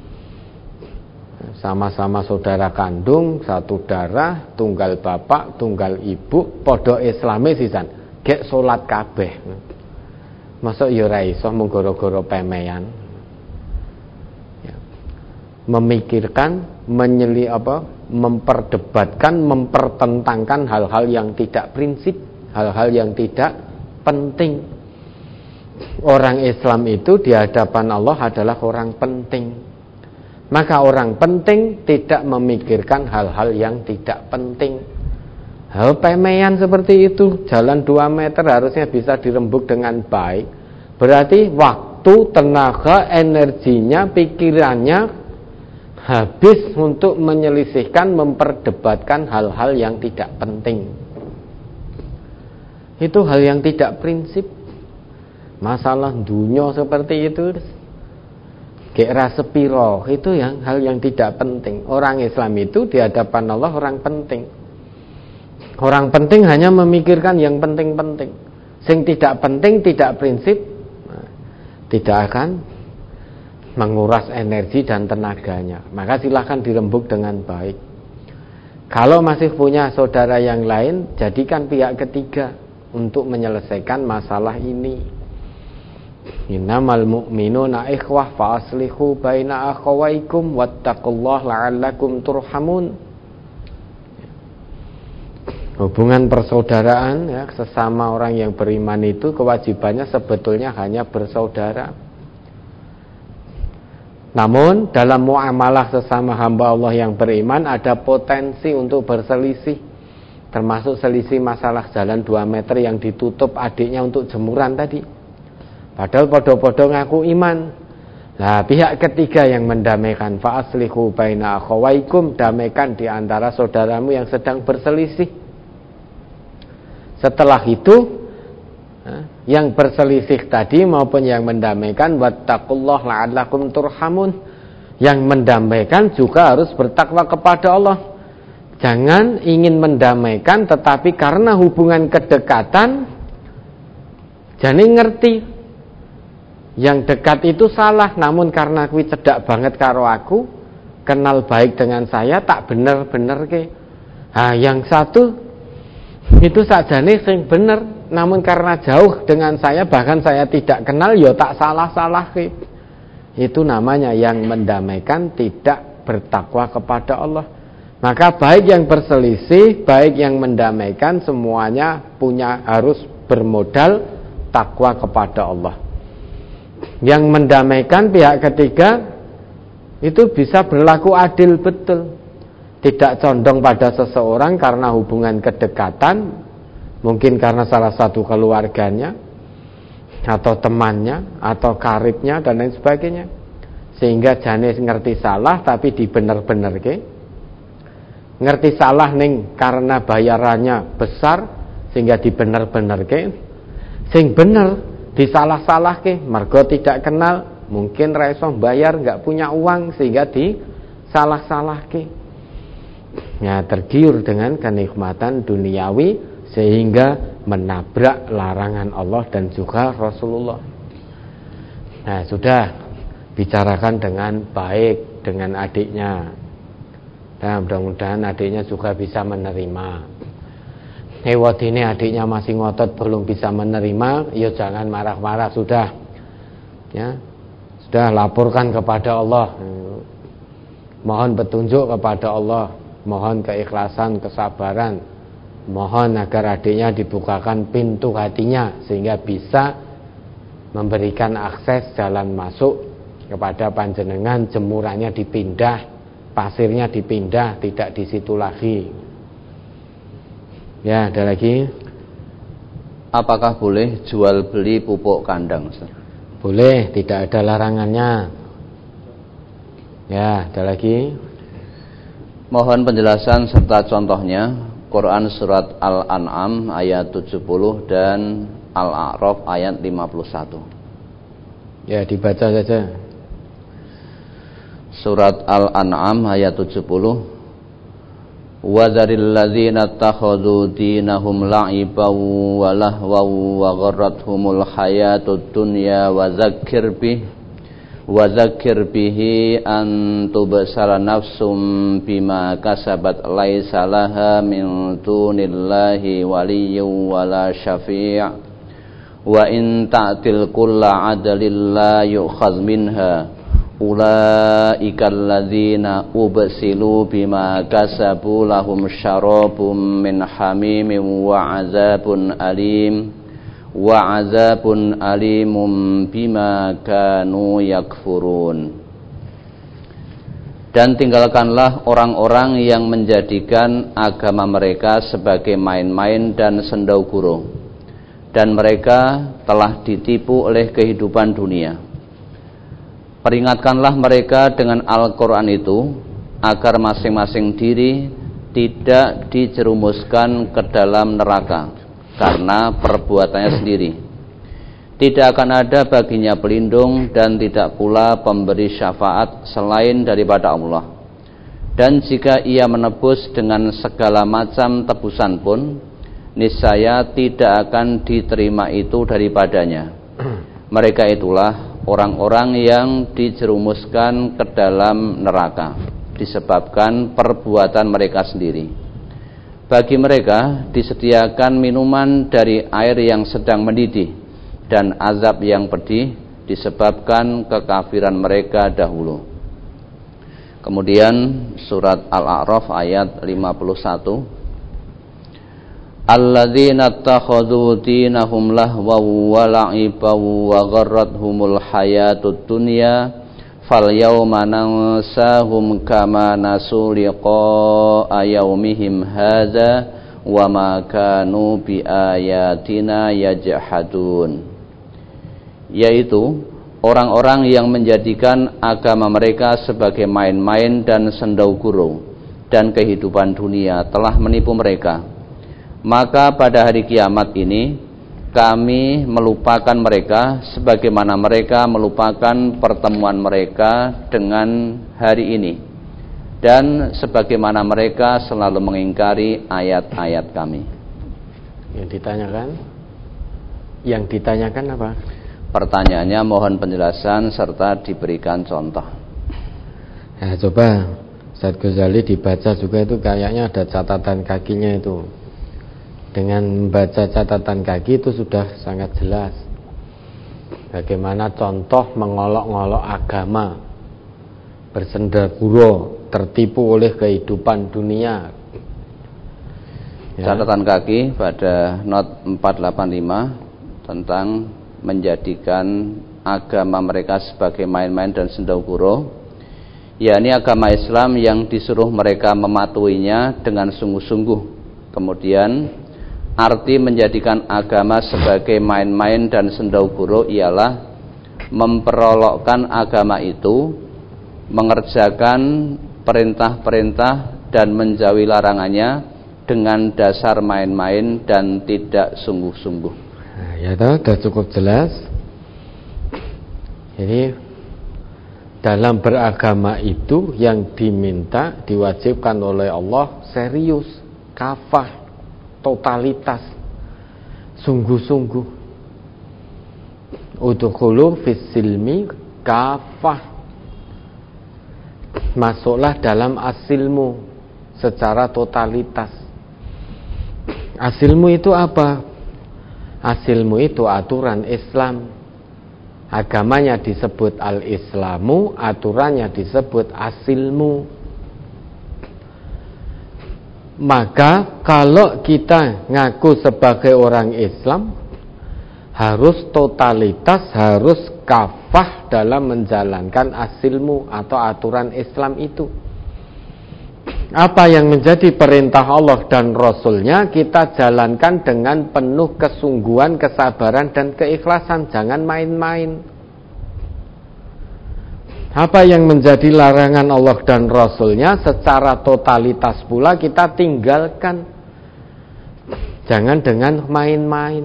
sama-sama saudara kandung, satu darah, tunggal bapak, tunggal ibu, podo Islame sisan, gek salat kabeh. Masuk ya ora iso mung gara-gara pemeyan. Ya. Memikirkan, memperdebatkan, mempertentangkan hal-hal yang tidak prinsip, hal-hal yang tidak penting. Orang Islam itu di hadapan Allah adalah orang penting. Maka orang penting tidak memikirkan hal-hal yang tidak penting. Hal pemeyan seperti itu, jalan 2 meter harusnya bisa dirembuk dengan baik. Berarti waktu, tenaga, energinya, pikirannya habis untuk menyelisihkan, memperdebatkan hal-hal yang tidak penting. Itu hal yang tidak prinsip. Masalah dunia seperti itu kira sepiro, itu hal yang tidak penting. Orang Islam itu di hadapan Allah orang penting. Orang penting hanya memikirkan yang penting-penting. Sing tidak penting, tidak prinsip, tidak akan menguras energi dan tenaganya. Maka silahkan dirembuk dengan baik. Kalau masih punya saudara yang lain, jadikan pihak ketiga untuk menyelesaikan masalah ini. Innamal mu'minuna ikhwah fa aslihu baina akhawaikum wattaqullaha la'allakum turhamun. Hubungan persaudaraan ya, sesama orang yang beriman itu kewajibannya sebetulnya hanya bersaudara. Namun dalam muamalah sesama hamba Allah yang beriman ada potensi untuk berselisih, termasuk selisih masalah jalan 2 meter yang ditutup adiknya untuk jemuran tadi. Padahal podo-podo ngaku iman. Nah, pihak ketiga yang mendamaikan, fa aslihu baina akhawaikum, damaikan di antara saudaramu yang sedang berselisih. Setelah itu yang berselisih tadi maupun yang mendamaikan, wattaqullaha la'allakum turhamun, yang mendamaikan juga harus bertakwa kepada Allah. Jangan ingin mendamaikan tetapi karena hubungan kedekatan jadi ngerti yang dekat itu salah, namun karena kuwi cedak banget karo aku, kenal baik dengan saya, tak bener-bener ke. Yang satu itu sajane sing bener, namun karena jauh dengan saya, bahkan saya tidak kenal, ya tak salah-salah ke. Itu namanya yang mendamaikan, tidak bertakwa kepada Allah. Maka baik yang berselisih, baik yang mendamaikan, semuanya harus bermodal takwa kepada Allah. Yang mendamaikan pihak ketiga itu bisa berlaku adil betul, tidak condong pada seseorang karena hubungan kedekatan, mungkin karena salah satu keluarganya atau temannya atau karibnya dan lain sebagainya, sehingga jane ngerti salah tapi dibener-benerke, ngerti salah ning karena bayarannya besar sehingga dibener-benerke, sing bener disalah-salahke mergo tidak kenal, mungkin ra iso bayar, enggak punya uang sehingga disalah-salahke. Ya, tergiur dengan kenikmatan duniawi sehingga menabrak larangan Allah dan juga Rasulullah. Nah, sudah bicarakan dengan baik dengan adiknya. Dan mudah-mudahan adiknya juga bisa menerima. Ini adiknya masih ngotot belum bisa menerima, ya jangan marah-marah, sudah. Ya. Sudah laporkan kepada Allah. Mohon petunjuk kepada Allah, mohon keikhlasan, kesabaran. Mohon agar adiknya dibukakan pintu hatinya sehingga bisa memberikan akses jalan masuk kepada panjenengan, jemurannya dipindah, pasirnya dipindah, tidak di situ lagi. Ya, ada lagi. Apakah boleh jual beli pupuk kandang? Boleh, tidak ada larangannya. Ya, ada lagi. Mohon penjelasan serta contohnya Quran surat Al-An'am ayat 70 dan Al-A'raf ayat 51. Ya, dibaca saja. Surat Al-An'am ayat 70. وَذَرِ الَّذِينَ اتَّخَذُوا دِينَهُمْ لَعِبًا وَلَهْوًا وَغَرَّتْهُمُ الْحَيَاةُ الدُّنْيَا وَذَكِّرْ بِهِ أَن تُبْصَرَ نَفْسٌ بِمَا كَسَبَتْ لَيْسَ لَهَا مِن دُونِ اللَّهِ وَلِيٌّ وَلَا شَفِيعٌ وَإِن تَعْدِلْ كُلَّ عَدْلٍ لَّا يُؤْخَذْ مِنْهَا ulaika alladzina ubsilu bima kasabu lahum syarabun min hamimin wa azabun alimun bima kanu yakfurun. Dan tinggalkanlah orang-orang yang menjadikan agama mereka sebagai main-main dan sendau gurau, dan mereka telah ditipu oleh kehidupan dunia. Peringatkanlah mereka dengan Al-Quran itu, agar masing-masing diri tidak dijerumuskan ke dalam neraka karena perbuatannya sendiri. Tidak akan ada baginya pelindung dan tidak pula pemberi syafaat selain daripada Allah. Dan jika ia menebus dengan segala macam tebusan pun, niscaya tidak akan diterima itu daripadanya. Mereka itulah orang-orang yang dijerumuskan ke dalam neraka disebabkan perbuatan mereka sendiri. Bagi mereka disediakan minuman dari air yang sedang mendidih dan azab yang pedih disebabkan kekafiran mereka dahulu. Kemudian surat Al-A'raf ayat 51. Alladzina takhadhu dinahum lahwaw wa la'ibaw wa gharrathumul hayatud dunya falyawma nansahum kama nasu liqa'a yaumihim hadza wa ma kanu biayatina yajhadun. Yaitu orang-orang yang menjadikan agama mereka sebagai main-main dan sendau-gurau, dan kehidupan dunia telah menipu mereka. Maka pada hari kiamat ini kami melupakan mereka sebagaimana mereka melupakan pertemuan mereka dengan hari ini, dan sebagaimana mereka selalu mengingkari ayat-ayat kami. Yang ditanyakan apa? Pertanyaannya mohon penjelasan serta diberikan contoh. Nah, coba Ustaz Ghazali dibaca juga itu, kayaknya ada catatan kakinya itu. Dengan membaca catatan kaki itu sudah sangat jelas bagaimana contoh mengolok-ngolok agama, bersendaguro, tertipu oleh kehidupan dunia. Catatan kaki pada not 485 tentang menjadikan agama mereka sebagai main-main dan sendaguro, yakni agama Islam yang disuruh mereka mematuhinya dengan sungguh-sungguh. Kemudian arti menjadikan agama sebagai main-main dan sendaguro ialah memperolokkan agama itu, mengerjakan perintah-perintah dan menjauhi larangannya dengan dasar main-main dan tidak sungguh-sungguh. Nah, ya toh, sudah cukup jelas. Jadi dalam beragama itu yang diminta, diwajibkan oleh Allah serius, kafah, totalitas, sungguh-sungguh. Udkhulu fis silmi kafah, masuklah dalam asilmu secara totalitas. Asilmu itu apa? Asilmu itu aturan Islam. Agamanya disebut al-Islamu, aturannya disebut asilmu. Maka kalau kita ngaku sebagai orang Islam, harus totalitas, harus kafah dalam menjalankan asilmu atau aturan Islam itu. Apa yang menjadi perintah Allah dan Rasulnya kita jalankan dengan penuh kesungguhan, kesabaran dan keikhlasan. Jangan main-main. Apa yang menjadi larangan Allah dan Rasulnya secara totalitas pula kita tinggalkan. Jangan dengan main-main.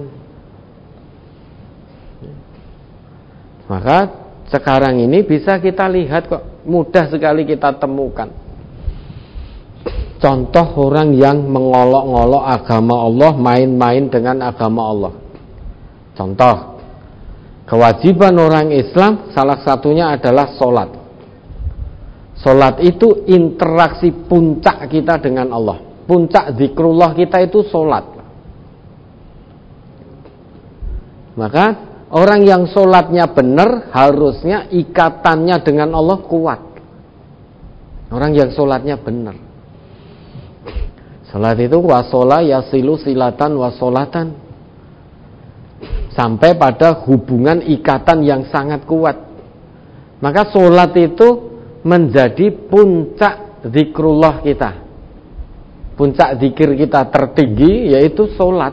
Maka sekarang ini bisa kita lihat kok, mudah sekali kita temukan contoh orang yang mengolok-ngolok agama Allah, main-main dengan agama Allah. Contoh, kewajiban orang Islam salah satunya adalah sholat. Sholat itu interaksi puncak kita dengan Allah. Puncak zikrullah kita itu sholat. Maka orang yang sholatnya benar, harusnya ikatannya dengan Allah kuat. Orang yang sholatnya benar. Sholat itu wasola yasilu silatan wasolatan, sampai pada hubungan ikatan yang sangat kuat. Maka sholat itu menjadi puncak zikrullah kita. Puncak zikir kita tertinggi yaitu sholat.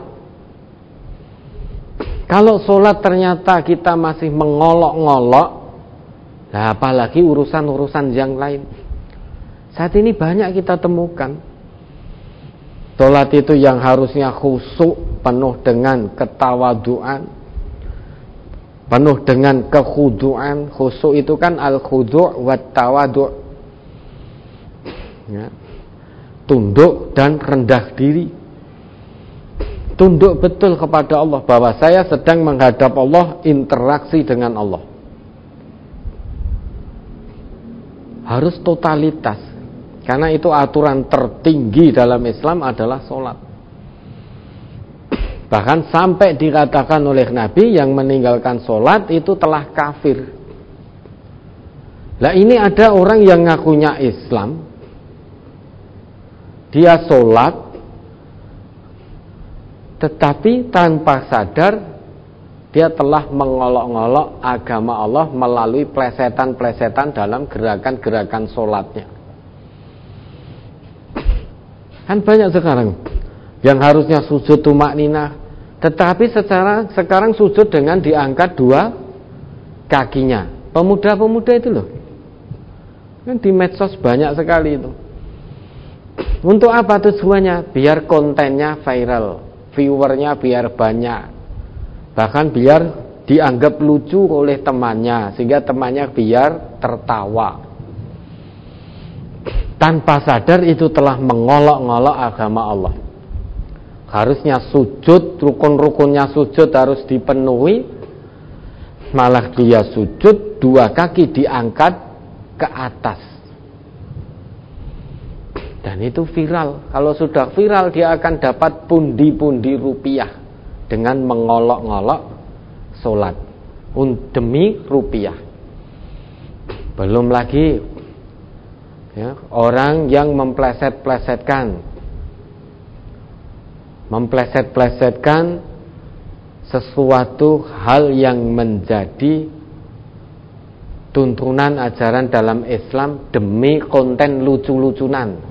Kalau sholat ternyata kita masih mengolok-ngolok, Nah, apalagi urusan-urusan yang lain. Saat ini banyak kita temukan salat itu yang harusnya khusyuk, penuh dengan ketawaduan, penuh dengan kekhuduan. Khusyuk itu kan al-khudu' wat tawadu', ya, tunduk dan rendah diri. Tunduk betul kepada Allah, bahwa saya sedang menghadap Allah, interaksi dengan Allah. Harus totalitas, karena itu aturan tertinggi dalam Islam adalah sholat. Bahkan sampai dikatakan oleh Nabi, yang meninggalkan sholat itu telah kafir. Lah ini ada orang yang ngakunya Islam, dia sholat, tetapi tanpa sadar dia telah mengolok-ngolok agama Allah melalui plesetan-plesetan dalam gerakan-gerakan sholatnya. Kan banyak sekarang yang harusnya sujud tumakninah, tetapi sekarang sujud dengan diangkat dua kakinya. Pemuda-pemuda itu loh, kan di medsos banyak sekali itu. Untuk apa tujuannya? Biar kontennya viral, viewernya biar banyak, bahkan biar dianggap lucu oleh temannya, sehingga temannya biar tertawa. Tanpa sadar itu telah mengolok-ngolok agama Allah. Harusnya sujud, rukun-rukunnya sujud harus dipenuhi, malah dia sujud dua kaki diangkat ke atas. Dan itu viral. Kalau sudah viral, dia akan dapat pundi-pundi rupiah dengan mengolok-ngolok sholat demi rupiah. Belum lagi ya, orang yang mempleset-plesetkan sesuatu hal yang menjadi tuntunan ajaran dalam Islam demi konten lucu-lucunan.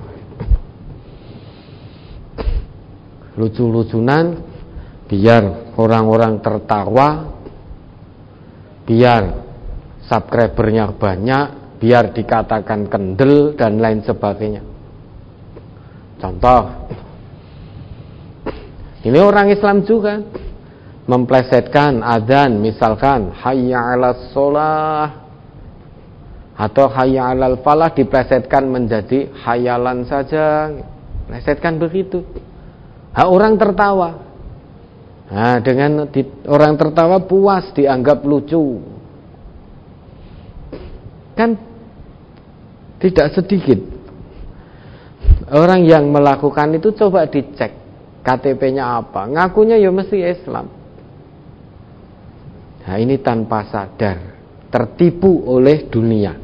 Lucu-lucunan biar orang-orang tertawa, biar subscribernya banyak, biar dikatakan kendel dan lain sebagainya. Contoh, ini orang Islam juga memplesetkan adzan, misalkan hayya 'alas shalah atau hayya 'alal falah, diplesetkan menjadi hayalan saja, plesetkan begitu. Orang tertawa. Nah, dengan orang tertawa puas, dianggap lucu. Kan tidak sedikit orang yang melakukan itu. Coba dicek KTP-nya apa, ngakunya ya mesti Islam. Nah, ini tanpa sadar tertipu oleh dunia,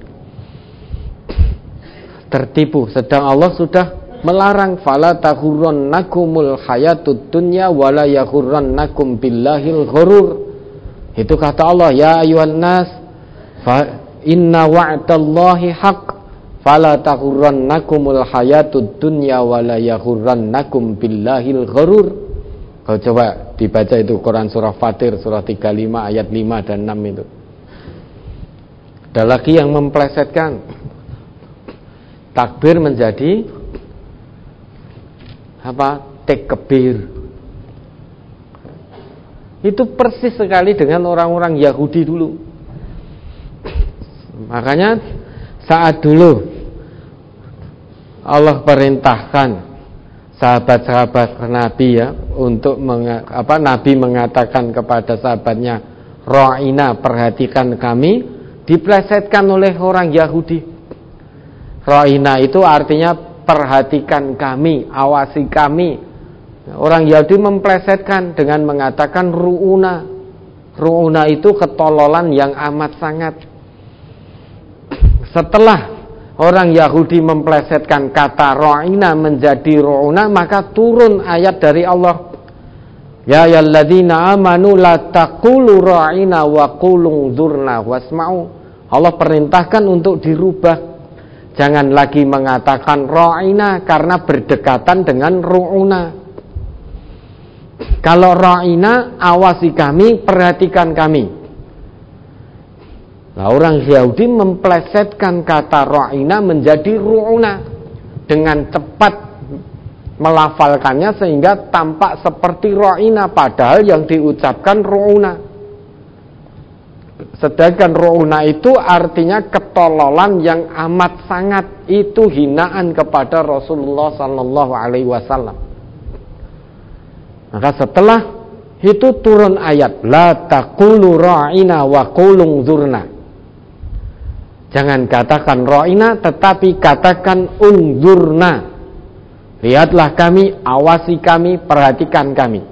tertipu. Sedang Allah sudah melarang, fala taghurrannakumul hayatud dunya wala yaghurrannakum billahil ghurur. Itu kata Allah, ya ayyuhan nas inna wa'dallahi haqq fala taghurrannakumul hayatud dunya wala yaghurrannakum billahil ghurur. Kau coba dibaca itu Quran surah Fatir surah 35 ayat 5 dan 6 itu. Ada lagi yang memplesetkan takbir menjadi takbir. Itu persis sekali dengan orang-orang Yahudi dulu. Makanya saat dulu Allah perintahkan sahabat-sahabat Nabi ya untuk Nabi mengatakan kepada sahabatnya, ra'ina, perhatikan kami, diplesetkan oleh orang Yahudi. Ra'ina itu artinya perhatikan kami, awasi kami. Orang Yahudi memplesetkan dengan mengatakan ru'una. Ru'una itu ketololan yang amat sangat. Setelah orang Yahudi memplesetkan kata ra'ina menjadi ru'una, maka turun ayat dari Allah, ya ayyuhalladzina amanu la taqulu ra'ina wa qulu dzurna wasma'u. Allah perintahkan untuk dirubah. Jangan lagi mengatakan ra'ina karena berdekatan dengan ru'una. Kalau ra'ina, awasi kami, perhatikan kami. Nah, orang Yahudi memplesetkan kata ra'ina menjadi ru'una dengan cepat melafalkannya sehingga tampak seperti ra'ina padahal yang diucapkan ru'una. Sedangkan ru'una itu artinya ketololan yang amat sangat, itu hinaan kepada Rasulullah sallallahu alaihi wasallam. Maka setelah itu turun ayat la taqulu ra'ina wa qulu unzurna. Jangan katakan ra'ina tetapi katakan unzurna. Lihatlah kami, awasi kami, perhatikan kami.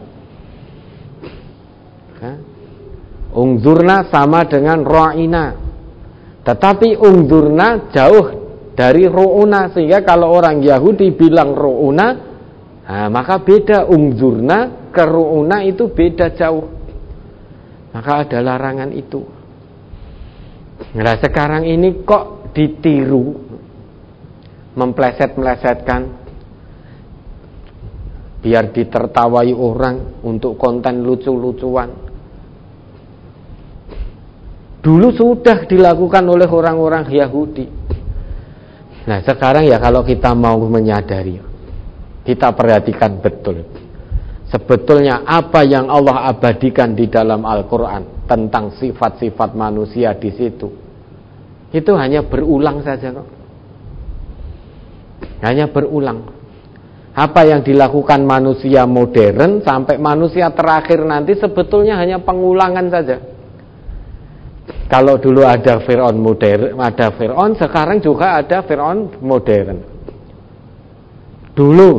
Unzurna sama dengan ra'ina. Tetapi unzurna jauh dari ru'una, sehingga kalau orang Yahudi bilang ru'una, maka beda. Unzurna ke ru'una itu beda jauh. Maka ada larangan itu. Nah, sekarang ini kok ditiru, mempleset-melesetkan biar ditertawai orang untuk konten lucu-lucuan. Dulu sudah dilakukan oleh orang-orang Yahudi. Nah, sekarang ya kalau kita mau menyadari, kita perhatikan betul. Sebetulnya apa yang Allah abadikan di dalam Al-Quran tentang sifat-sifat manusia di situ, itu hanya berulang saja kok. Hanya berulang. Apa yang dilakukan manusia modern sampai manusia terakhir nanti sebetulnya hanya pengulangan saja. Kalau dulu ada Fir'aun modern, ada Fir'aun, sekarang juga ada Fir'aun modern. Dulu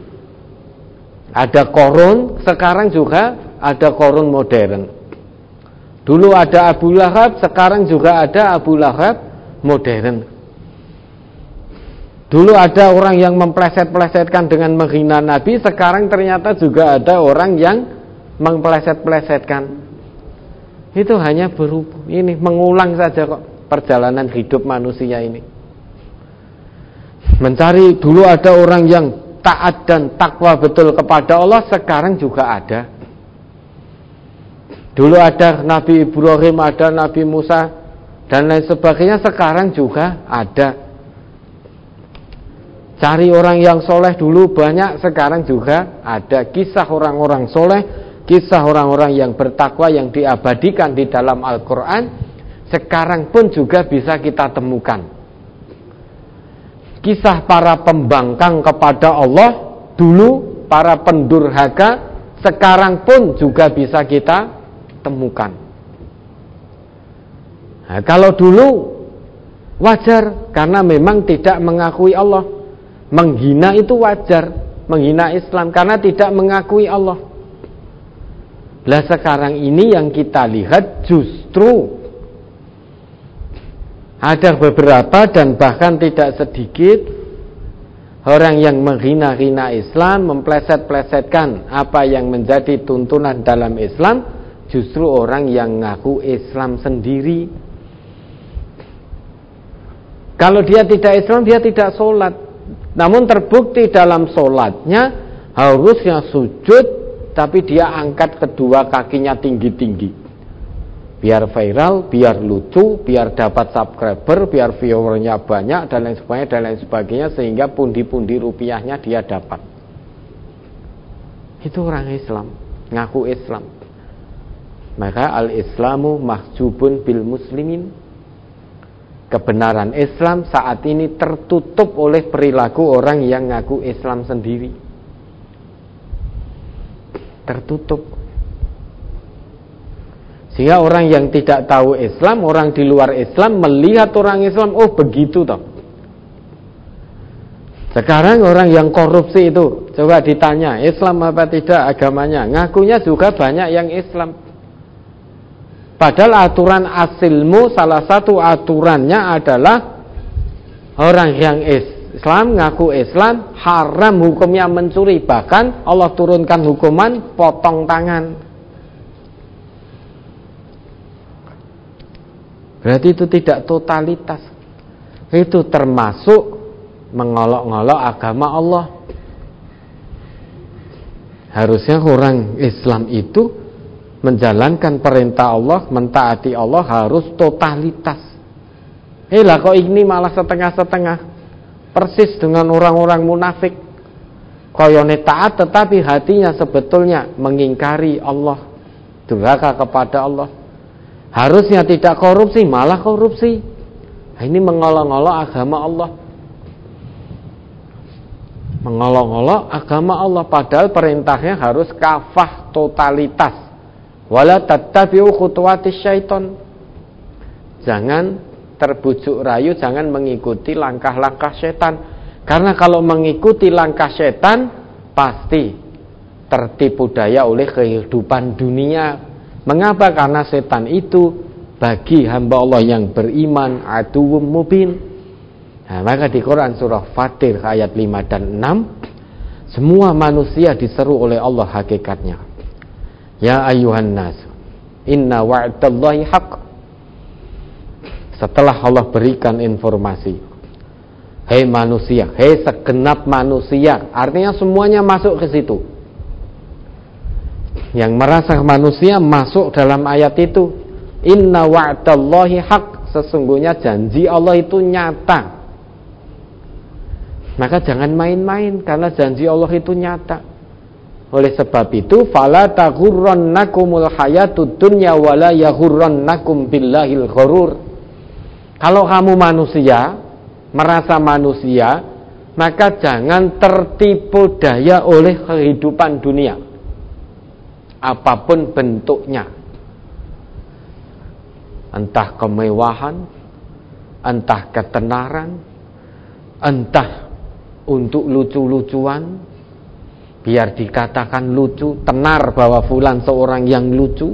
ada Korun, sekarang juga ada Korun modern. Dulu ada Abu Lahab, sekarang juga ada Abu Lahab modern. Dulu ada orang yang mempleset-plesetkan dengan menghina Nabi, sekarang ternyata juga ada orang yang mempleset-plesetkan. Itu hanya ini mengulang saja kok perjalanan hidup manusia ini. Mencari, dulu ada orang yang taat dan takwa betul kepada Allah, sekarang juga ada. Dulu ada Nabi Ibrahim, ada Nabi Musa dan lain sebagainya, sekarang juga ada. Cari orang yang soleh dulu banyak, sekarang juga ada. Kisah orang-orang soleh, kisah orang-orang yang bertakwa yang diabadikan di dalam Al-Quran, sekarang pun juga bisa kita temukan. Kisah para pembangkang kepada Allah dulu, para pendurhaka, sekarang pun juga bisa kita temukan. Nah, kalau dulu wajar karena memang tidak mengakui Allah. Menghina itu wajar, menghina Islam karena tidak mengakui Allah. Lah sekarang ini yang kita lihat justru ada beberapa dan bahkan tidak sedikit orang yang menghina-hina Islam, mempleset-plesetkan apa yang menjadi tuntunan dalam Islam, justru orang yang ngaku Islam sendiri. Kalau dia tidak Islam, dia tidak sholat. Namun terbukti dalam sholatnya harusnya sujud, tapi dia angkat kedua kakinya tinggi-tinggi. Biar viral, biar lucu, biar dapat subscriber, biar viewernya banyak, dan lain sebagainya, sehingga pundi-pundi rupiahnya dia dapat. Itu orang Islam, ngaku Islam. Maka al-Islamu mahjubun bil muslimin. Kebenaran Islam saat ini tertutup oleh perilaku orang yang ngaku Islam sendiri. Tertutup. Sehingga orang yang tidak tahu Islam, orang di luar Islam melihat orang Islam, oh begitu toh. Sekarang orang yang korupsi itu, coba ditanya Islam apa tidak agamanya, ngakunya juga banyak yang Islam. Padahal aturan asilmu, salah satu aturannya adalah orang yang Islam, ngaku Islam, haram hukumnya mencuri. Bahkan Allah turunkan hukuman potong tangan. Berarti itu tidak totalitas. Itu termasuk mengolok-ngolok agama Allah. Harusnya orang Islam itu menjalankan perintah Allah, mentaati Allah harus totalitas. Lah kok ini malah setengah-setengah, persis dengan orang-orang munafik. Koyone taat tetapi hatinya sebetulnya mengingkari Allah, durhaka kepada Allah. Harusnya tidak korupsi, malah korupsi. Ini mengolok-olok agama Allah. Mengolok-olok agama Allah, padahal perintahnya harus kafah, totalitas. Wala tattabi'u khutuwatis syaiton. Jangan terbujuk rayu, jangan mengikuti langkah-langkah setan. Karena kalau mengikuti langkah setan pasti tertipu daya oleh kehidupan dunia. Mengapa? Karena setan itu bagi hamba Allah yang beriman aduwwum mubin. Nah, maka di Quran surah Fatir ayat 5 dan 6, semua manusia diseru oleh Allah hakikatnya. Ya ayyuhan nas, inna wa'dallahi haqq. Setelah Allah berikan informasi, hei manusia, hei segenap manusia, artinya semuanya masuk ke situ. Yang merasa manusia masuk dalam ayat itu. Inna wa'dallahi haqq, sesungguhnya janji Allah itu nyata. Maka jangan main-main, karena janji Allah itu nyata. Oleh sebab itu, fala taghurrannakumul hayatud dunya wala yaghurrannakum billahil ghurur. Kalau kamu manusia, merasa manusia, maka jangan tertipu daya oleh kehidupan dunia, apapun bentuknya. Entah kemewahan, entah ketenaran, entah untuk lucu-lucuan, biar dikatakan lucu, tenar bahwa fulan seorang yang lucu.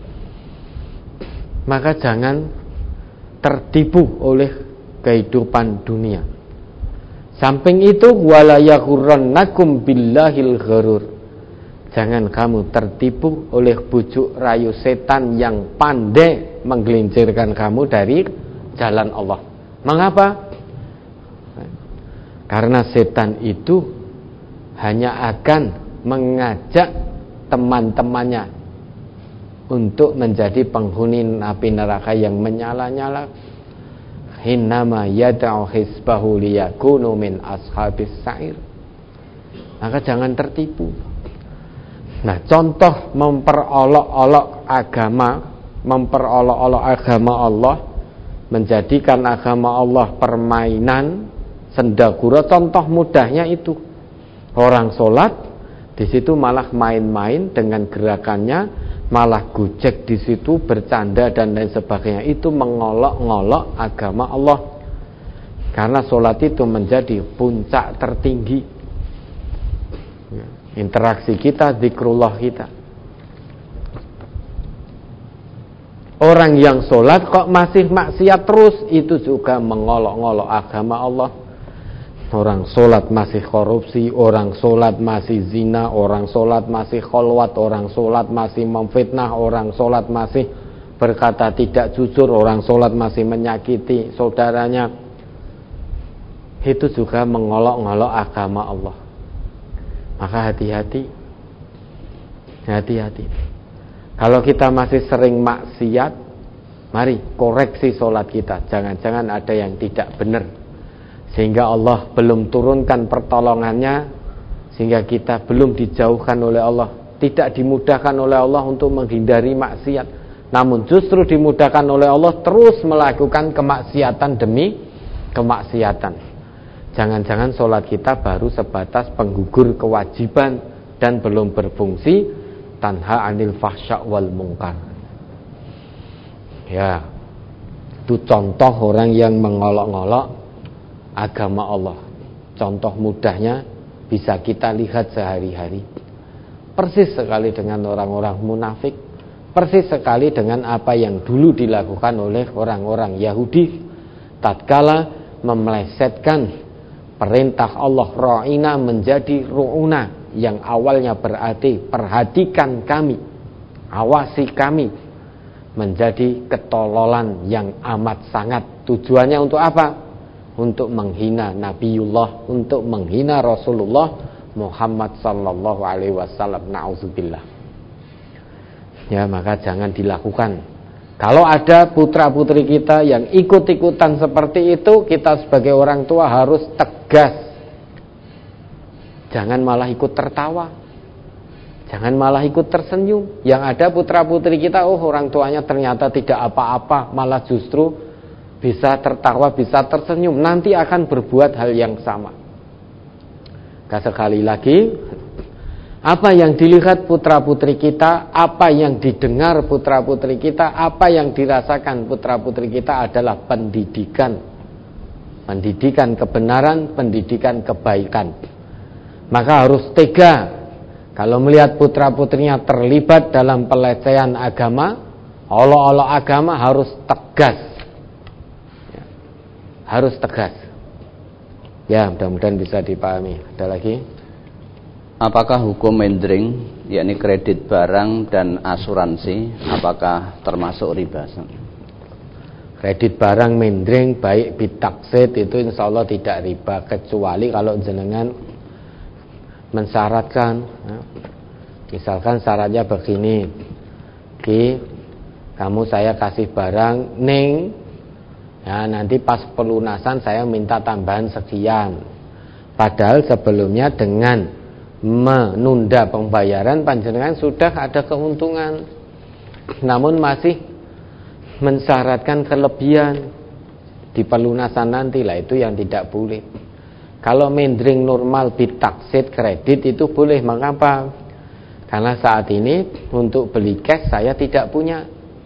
Maka jangan tertipu oleh kehidupan dunia. Samping itu, wala yaghurrannakum billahil ghurur. Jangan kamu tertipu oleh bujuk rayu setan yang pandai menggelincirkan kamu dari jalan Allah. Mengapa? Karena setan itu hanya akan mengajak teman-temannya untuk menjadi penghuni api neraka yang menyala-nyala. Hinnama yad'u hisbahu liyakunu min ashabis sa'ir. Maka jangan tertipu. Nah, contoh memperolok-olok agama Allah, menjadikan agama Allah permainan, sendagura, contoh mudahnya itu. Orang sholat, di situ malah main-main dengan gerakannya, malah gojek di situ, bercanda dan lain sebagainya. Itu mengolok-ngolok agama Allah. Karena sholat itu menjadi puncak tertinggi interaksi kita, zikrullah kita. Orang yang sholat kok masih maksiat terus, itu juga mengolok-ngolok agama Allah. Orang sholat masih korupsi, orang sholat masih zina, orang sholat masih kholwat, orang sholat masih memfitnah, orang sholat masih berkata tidak jujur, orang sholat masih menyakiti saudaranya. Itu juga mengolok-ngolok agama Allah. Maka hati-hati. Kalau kita masih sering maksiat, mari koreksi sholat kita. Jangan-jangan ada yang tidak benar, sehingga Allah belum turunkan pertolongannya, sehingga kita belum dijauhkan oleh Allah, tidak dimudahkan oleh Allah untuk menghindari maksiat, namun justru dimudahkan oleh Allah terus melakukan kemaksiatan demi kemaksiatan. Jangan-jangan sholat kita baru sebatas penggugur kewajiban dan belum berfungsi tanha anil fahsya wal mungkar. Ya, itu contoh orang yang mengolok-ngolok agama Allah. Contoh mudahnya bisa kita lihat sehari-hari. Persis sekali dengan orang-orang munafik, persis sekali dengan apa yang dulu dilakukan oleh orang-orang Yahudi tatkala memelesetkan perintah Allah ra'ina menjadi ru'una, yang awalnya berarti perhatikan kami, awasi kami, menjadi ketololan yang amat sangat. Tujuannya untuk apa? Untuk menghina Nabiullah, untuk menghina Rasulullah Muhammad sallallahu alaihi wasallam. Na'udzubillah. ya maka jangan dilakukan. Kalau ada putra-putri kita yang ikut-ikutan seperti itu, kita sebagai orang tua harus tegas. Jangan malah ikut tertawa, jangan malah ikut tersenyum. Yang ada putra-putri kita, oh orang tuanya ternyata tidak apa-apa, malah justru bisa tertawa, bisa tersenyum, nanti akan berbuat hal yang sama. Sekali lagi, apa yang dilihat putra-putri kita, apa yang didengar putra-putri kita, apa yang dirasakan putra-putri kita adalah pendidikan. Pendidikan kebenaran, pendidikan kebaikan. Maka harus tega kalau melihat putra-putrinya terlibat dalam pelecehan agama, olok-olok agama, harus tegas. Ya, harus tegas. Ya, mudah-mudahan bisa dipahami. Ada lagi? Apakah hukum mendring, yakni kredit barang dan asuransi, apakah termasuk riba? Kredit barang mendring baik bitaksid itu insya Allah tidak riba, kecuali kalau jenengan mensyaratkan, ya. Misalkan syaratnya begini, Ki, kamu saya kasih barang ning, ya nanti pas pelunasan saya minta tambahan sekian. Padahal sebelumnya dengan menunda pembayaran panjenengan sudah ada keuntungan, namun masih mensyaratkan kelebihan di pelunasan nanti, lah itu yang tidak boleh. Kalau mendring normal bitaksid kredit itu boleh. Mengapa? Karena saat ini untuk beli cash saya tidak punya,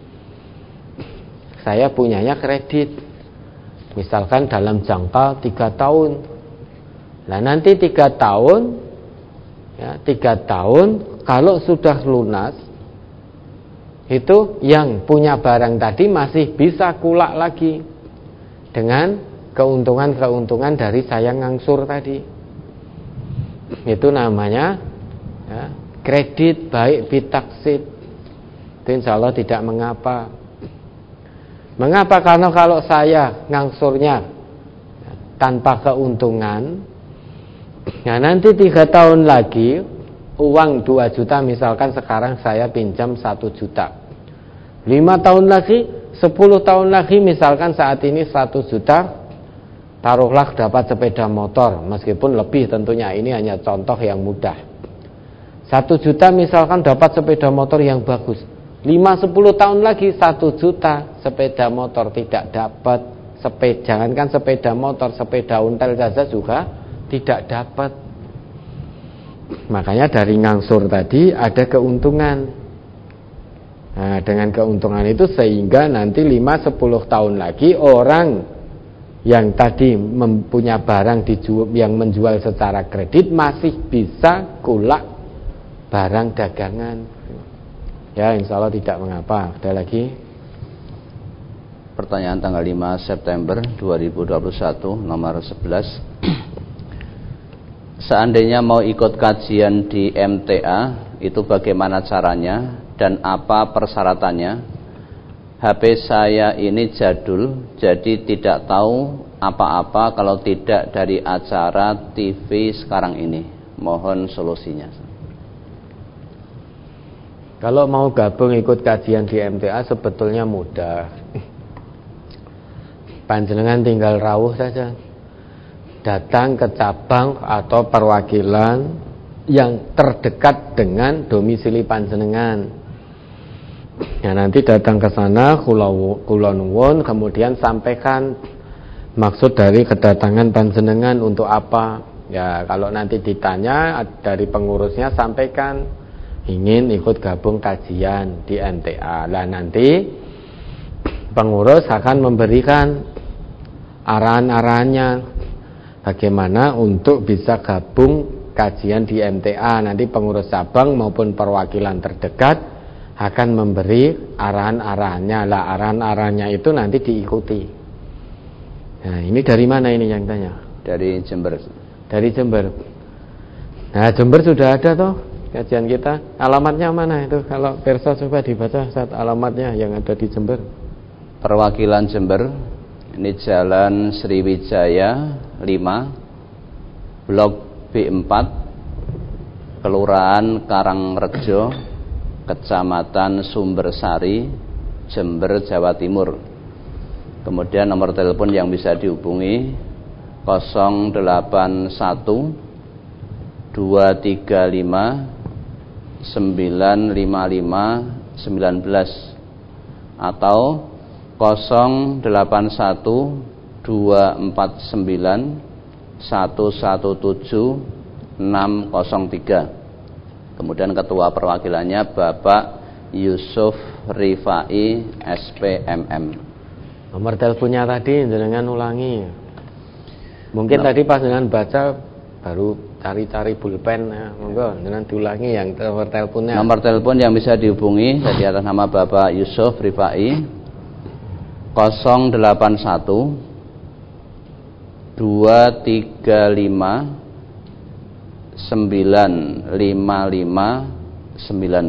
saya punyanya kredit. Misalkan dalam jangka 3 tahun. Nah nanti 3 tahun, ya, 3 tahun kalau sudah lunas, itu yang punya barang tadi masih bisa kulak lagi dengan keuntungan-keuntungan dari saya ngangsur tadi. Itu namanya, ya, kredit baik bitaksid. Itu insya Allah tidak mengapa. Mengapa? Karena kalau saya ngangsurnya tanpa keuntungan, nah nanti 3 tahun lagi uang 2 juta misalkan sekarang saya pinjam 1 juta, 5 tahun lagi, 10 tahun lagi misalkan saat ini 1 juta, taruhlah dapat sepeda motor, meskipun lebih tentunya, ini hanya contoh yang mudah. 1 juta misalkan dapat sepeda motor yang bagus, 5-10 tahun lagi 1 juta sepeda motor tidak dapat. Jangankan sepeda motor, sepeda ontel saja juga tidak dapat. Makanya dari ngangsur tadi ada keuntungan. Nah, dengan keuntungan itu sehingga nanti 5-10 tahun lagi orang yang tadi mempunyai barang yang menjual secara kredit masih bisa kulak barang dagangan. Ya, insya Allah tidak mengapa. Ada lagi? Pertanyaan tanggal 5 September 2021 nomor 11. Seandainya mau ikut kajian di MTA, itu bagaimana caranya dan apa persyaratannya? HP saya ini jadul, jadi tidak tahu apa-apa kalau tidak dari acara TV sekarang ini. Mohon solusinya. Kalau mau gabung ikut kajian di MTA sebetulnya mudah. Panjenengan tinggal rawuh saja, datang ke cabang atau perwakilan yang terdekat dengan domisili panjenengan. Ya nanti datang ke sana, kula nuwun, kemudian sampaikan maksud dari kedatangan panjenengan untuk apa. Ya kalau nanti ditanya dari pengurusnya, sampaikan ingin ikut gabung kajian di MTA. Lah nanti pengurus akan memberikan arahan-arahannya bagaimana untuk bisa gabung kajian di MTA. Nanti pengurus cabang maupun perwakilan terdekat akan memberi arahan-arahannya. Lah arahan-arahannya itu nanti diikuti. Nah ini dari mana ini yang tanya? Dari Jember. Dari Jember. Nah Jember sudah ada toh kajian kita. Alamatnya mana itu? Kalau perso coba dibaca saat alamatnya yang ada di Jember. Perwakilan Jember, ini Jalan Sriwijaya 5, Blok B4, Kelurahan Karangrejo, Kecamatan Sumbersari, Jember, Jawa Timur. Kemudian nomor telepon yang bisa dihubungi 081 235 955 19 atau 081 249 117 603. Kemudian ketua perwakilannya Bapak Yusuf Rifai SPMM. Nomor teleponnya tadi jenengan ulangi. Mungkin tadi pas dengan baca baru cari-cari pulpen ya. Monggo jenengan diulangi yang nomor teleponnya. Nomor telepon yang bisa dihubungi dari atas nama Bapak Yusuf Rifai 081 235 955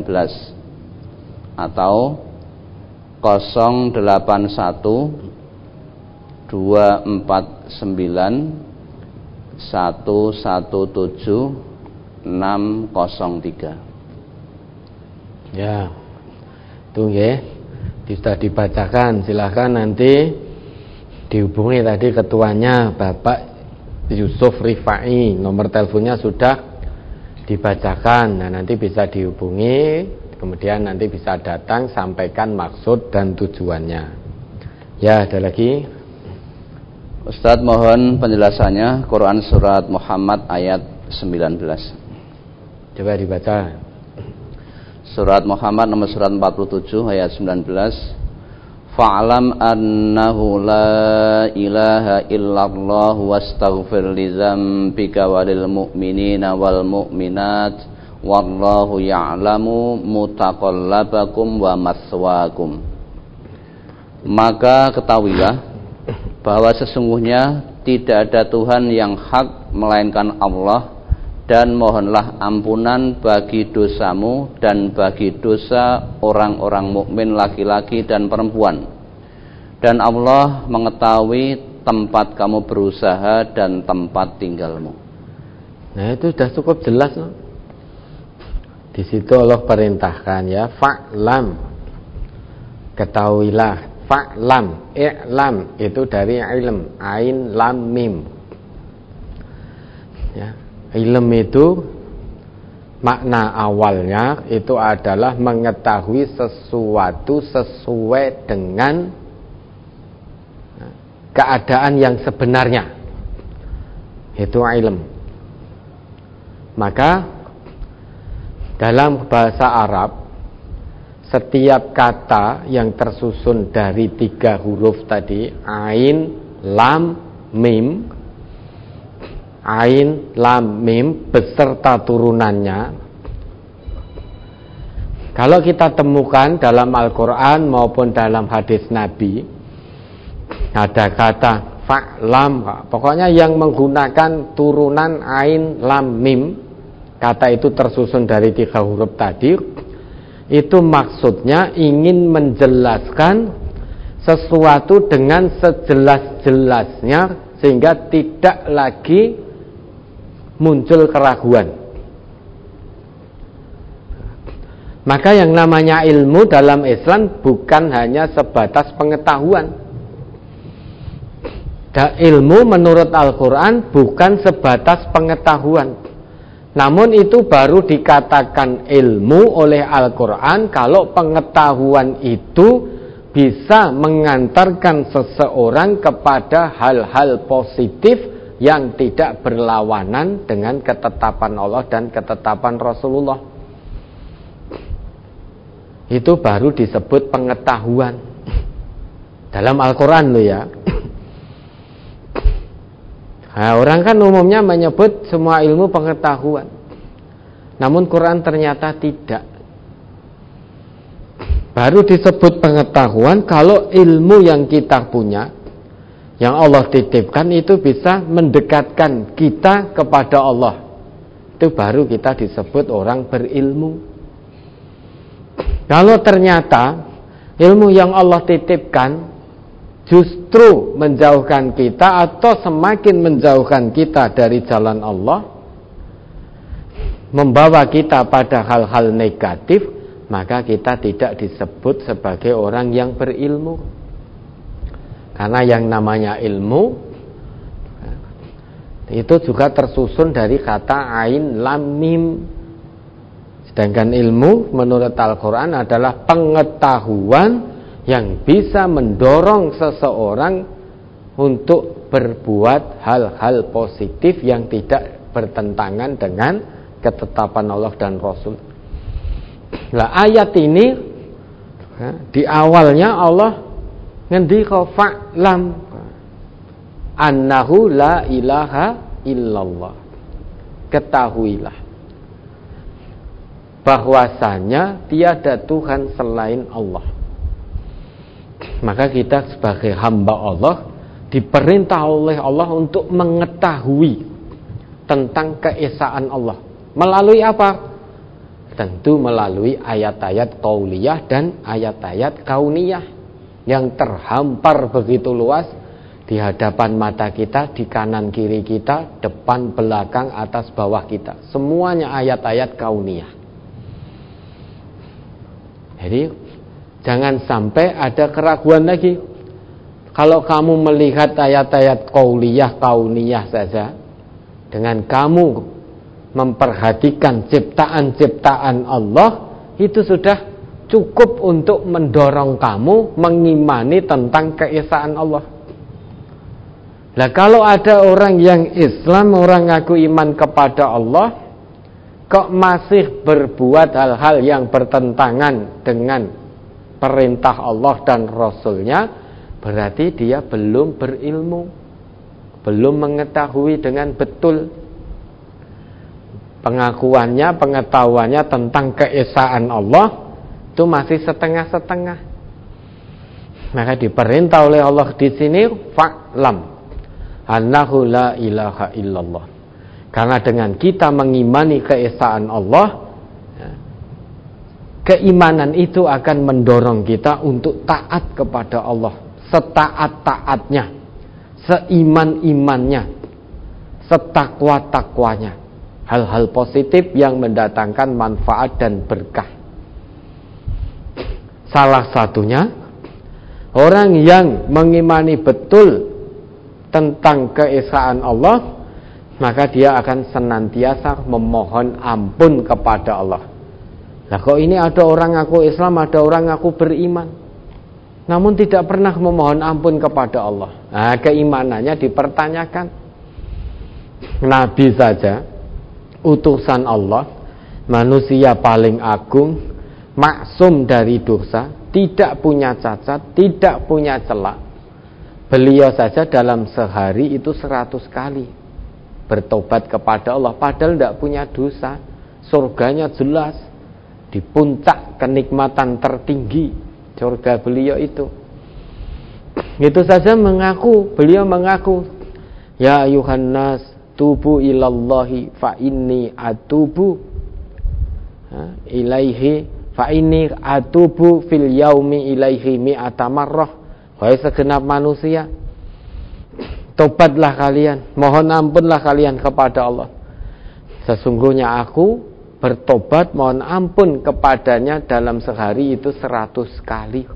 19 atau 081 249 117 603. Ya. Itu nggih. Sudah dibacakan, silahkan nanti dihubungi tadi ketuanya Bapak Yusuf Rifai, nomor teleponnya sudah dibacakan. Nah, nanti bisa dihubungi, kemudian nanti bisa datang, sampaikan maksud dan tujuannya. Ya, ada lagi? Ustadz, mohon penjelasannya Quran surat Muhammad ayat 19. Coba dibaca. Surat Muhammad nomor surat 47 ayat 19. Fa'lam annahu la ilaha illallah wastaghfir li dzambika walil mu'minina wal mu'minat wallahu ya'lamu mutaqallabakum wa maswaakum. Maka ketahuilah bahwa sesungguhnya tidak ada Tuhan yang hak melainkan Allah, dan mohonlah ampunan bagi dosamu dan bagi dosa orang-orang mukmin laki-laki dan perempuan, dan Allah mengetahui tempat kamu berusaha dan tempat tinggalmu. Nah, itu sudah cukup jelas, no? Di situ Allah perintahkan ya, fa'lam, ketahuilah. Fa'lam, i'lam itu dari ilm, ain lam mim. Ya. Ilm itu makna awalnya itu adalah mengetahui sesuatu sesuai dengan keadaan yang sebenarnya. Itu ilm. Maka dalam bahasa Arab setiap kata yang tersusun dari 3 huruf tadi, ain, lam, mim, ain, lam, mim beserta turunannya, kalau kita temukan dalam Al-Quran maupun dalam hadis Nabi, ada kata fa'lam, pokoknya yang menggunakan turunan ain, lam, mim, kata itu tersusun dari 3 huruf tadi, itu maksudnya ingin menjelaskan sesuatu dengan sejelas-jelasnya sehingga tidak lagi muncul keraguan. Maka yang namanya ilmu dalam Islam bukan hanya sebatas pengetahuan. Ilmu menurut Al-Quran bukan sebatas pengetahuan. Namun itu baru dikatakan ilmu oleh Al-Quran kalau pengetahuan itu bisa mengantarkan seseorang kepada hal-hal positif yang tidak berlawanan dengan ketetapan Allah dan ketetapan Rasulullah. Itu baru disebut pengetahuan dalam Al-Quran loh ya. Nah, orang kan umumnya menyebut semua ilmu pengetahuan, namun Quran ternyata tidak. Baru disebut pengetahuan kalau ilmu yang kita punya, yang Allah titipkan itu bisa mendekatkan kita kepada Allah. Itu baru kita disebut orang berilmu. Kalau ternyata ilmu yang Allah titipkan justru menjauhkan kita atau semakin menjauhkan kita dari jalan Allah, membawa kita pada hal-hal negatif, maka kita tidak disebut sebagai orang yang berilmu. Karena yang namanya ilmu itu juga tersusun dari kata ain lam mim. Sedangkan ilmu menurut Al-Quran adalah pengetahuan yang bisa mendorong seseorang untuk berbuat hal-hal positif yang tidak bertentangan dengan ketetapan Allah dan Rasul. Nah, ayat ini di awalnya Allah ngendika fa'lam annahu la ilaha illallah. Ketahuilah bahwasanya tiada Tuhan selain Allah. Maka kita sebagai hamba Allah diperintah oleh Allah untuk mengetahui tentang keesaan Allah. Melalui apa? Tentu melalui ayat-ayat qauliyah dan ayat-ayat kauniyah yang terhampar begitu luas di hadapan mata kita, di kanan kiri kita, depan, belakang, atas, bawah kita. Semuanya ayat-ayat kauniyah. Jadi jangan sampai ada keraguan lagi. Kalau kamu melihat ayat-ayat qauliyah, kauniyah saja, dengan kamu memperhatikan ciptaan-ciptaan Allah, itu sudah cukup untuk mendorong kamu mengimani tentang keesaan Allah. Nah, kalau ada orang yang Islam, orang ngaku iman kepada Allah, kok masih berbuat hal-hal yang bertentangan dengan perintah Allah dan Rasulnya, berarti dia belum berilmu, belum mengetahui dengan betul. Pengakuannya, pengetahuannya tentang keesaan Allah itu masih setengah-setengah. Maka diperintah oleh Allah di sini fa'lam annahu la ilaha illallah. Karena dengan kita mengimani keesaan Allah, keimanan itu akan mendorong kita untuk taat kepada Allah, setaat-taatnya, seiman-imannya, setakwa-takwanya. Hal-hal positif yang mendatangkan manfaat dan berkah. Salah satunya, orang yang mengimani betul tentang keesaan Allah, maka dia akan senantiasa memohon ampun kepada Allah. Nah, kok ini ada orang ngaku Islam, ada orang ngaku beriman, namun tidak pernah memohon ampun kepada Allah. Nah, keimanannya dipertanyakan. Nabi saja, utusan Allah, manusia paling agung, maksum dari dosa, tidak punya cacat, tidak punya celah. Beliau saja dalam sehari itu 100 kali bertobat kepada Allah, padahal tidak punya dosa. Surganya jelas di puncak kenikmatan tertinggi, surga beliau itu. Itu saja beliau mengaku, ya ayuhan nas tubu ilallahi fa inni atubu ilaihi fa inni atubu fil yaumi ilaihi mi'ata marrah. Wahai segenap manusia, tobatlah kalian, mohon ampunlah kalian kepada Allah. Sesungguhnya aku bertobat mohon ampun kepadanya dalam sehari itu 100 kali.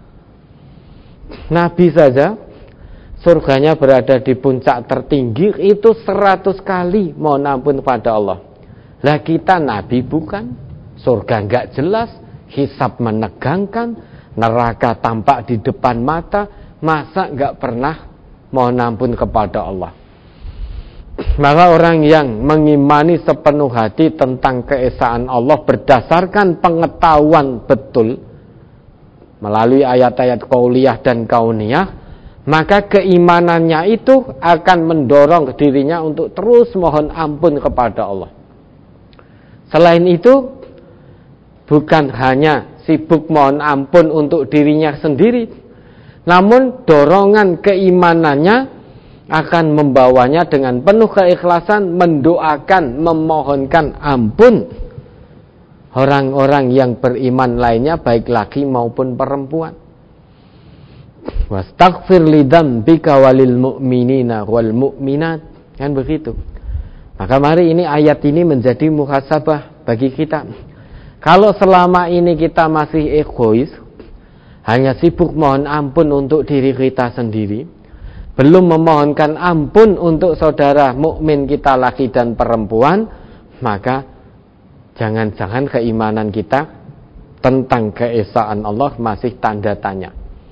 Nabi saja surganya berada di puncak tertinggi itu 100 kali mohon ampun kepada Allah. Lah kita Nabi bukan, surga enggak jelas, hisab menegangkan, neraka tampak di depan mata, masa enggak pernah mohon ampun kepada Allah. Maka orang yang mengimani sepenuh hati tentang keesaan Allah berdasarkan pengetahuan betul melalui ayat-ayat qauliyah dan kauniyah, maka keimanannya itu akan mendorong dirinya untuk terus mohon ampun kepada Allah. Selain itu, bukan hanya sibuk mohon ampun untuk dirinya sendiri, namun dorongan keimanannya akan membawanya dengan penuh keikhlasan mendoakan, memohonkan ampun orang-orang yang beriman lainnya, baik laki maupun perempuan. Wastaghfir lidzambika walil mu'minina wal mu'minat, kan begitu. Maka mari ini ayat ini menjadi muhasabah bagi kita. Kalau selama ini kita masih egois, hanya sibuk mohon ampun untuk diri kita sendiri, belum memohonkan ampun untuk saudara mukmin kita laki dan perempuan, maka jangan-jangan keimanan kita tentang keesaan Allah masih tanda tanya.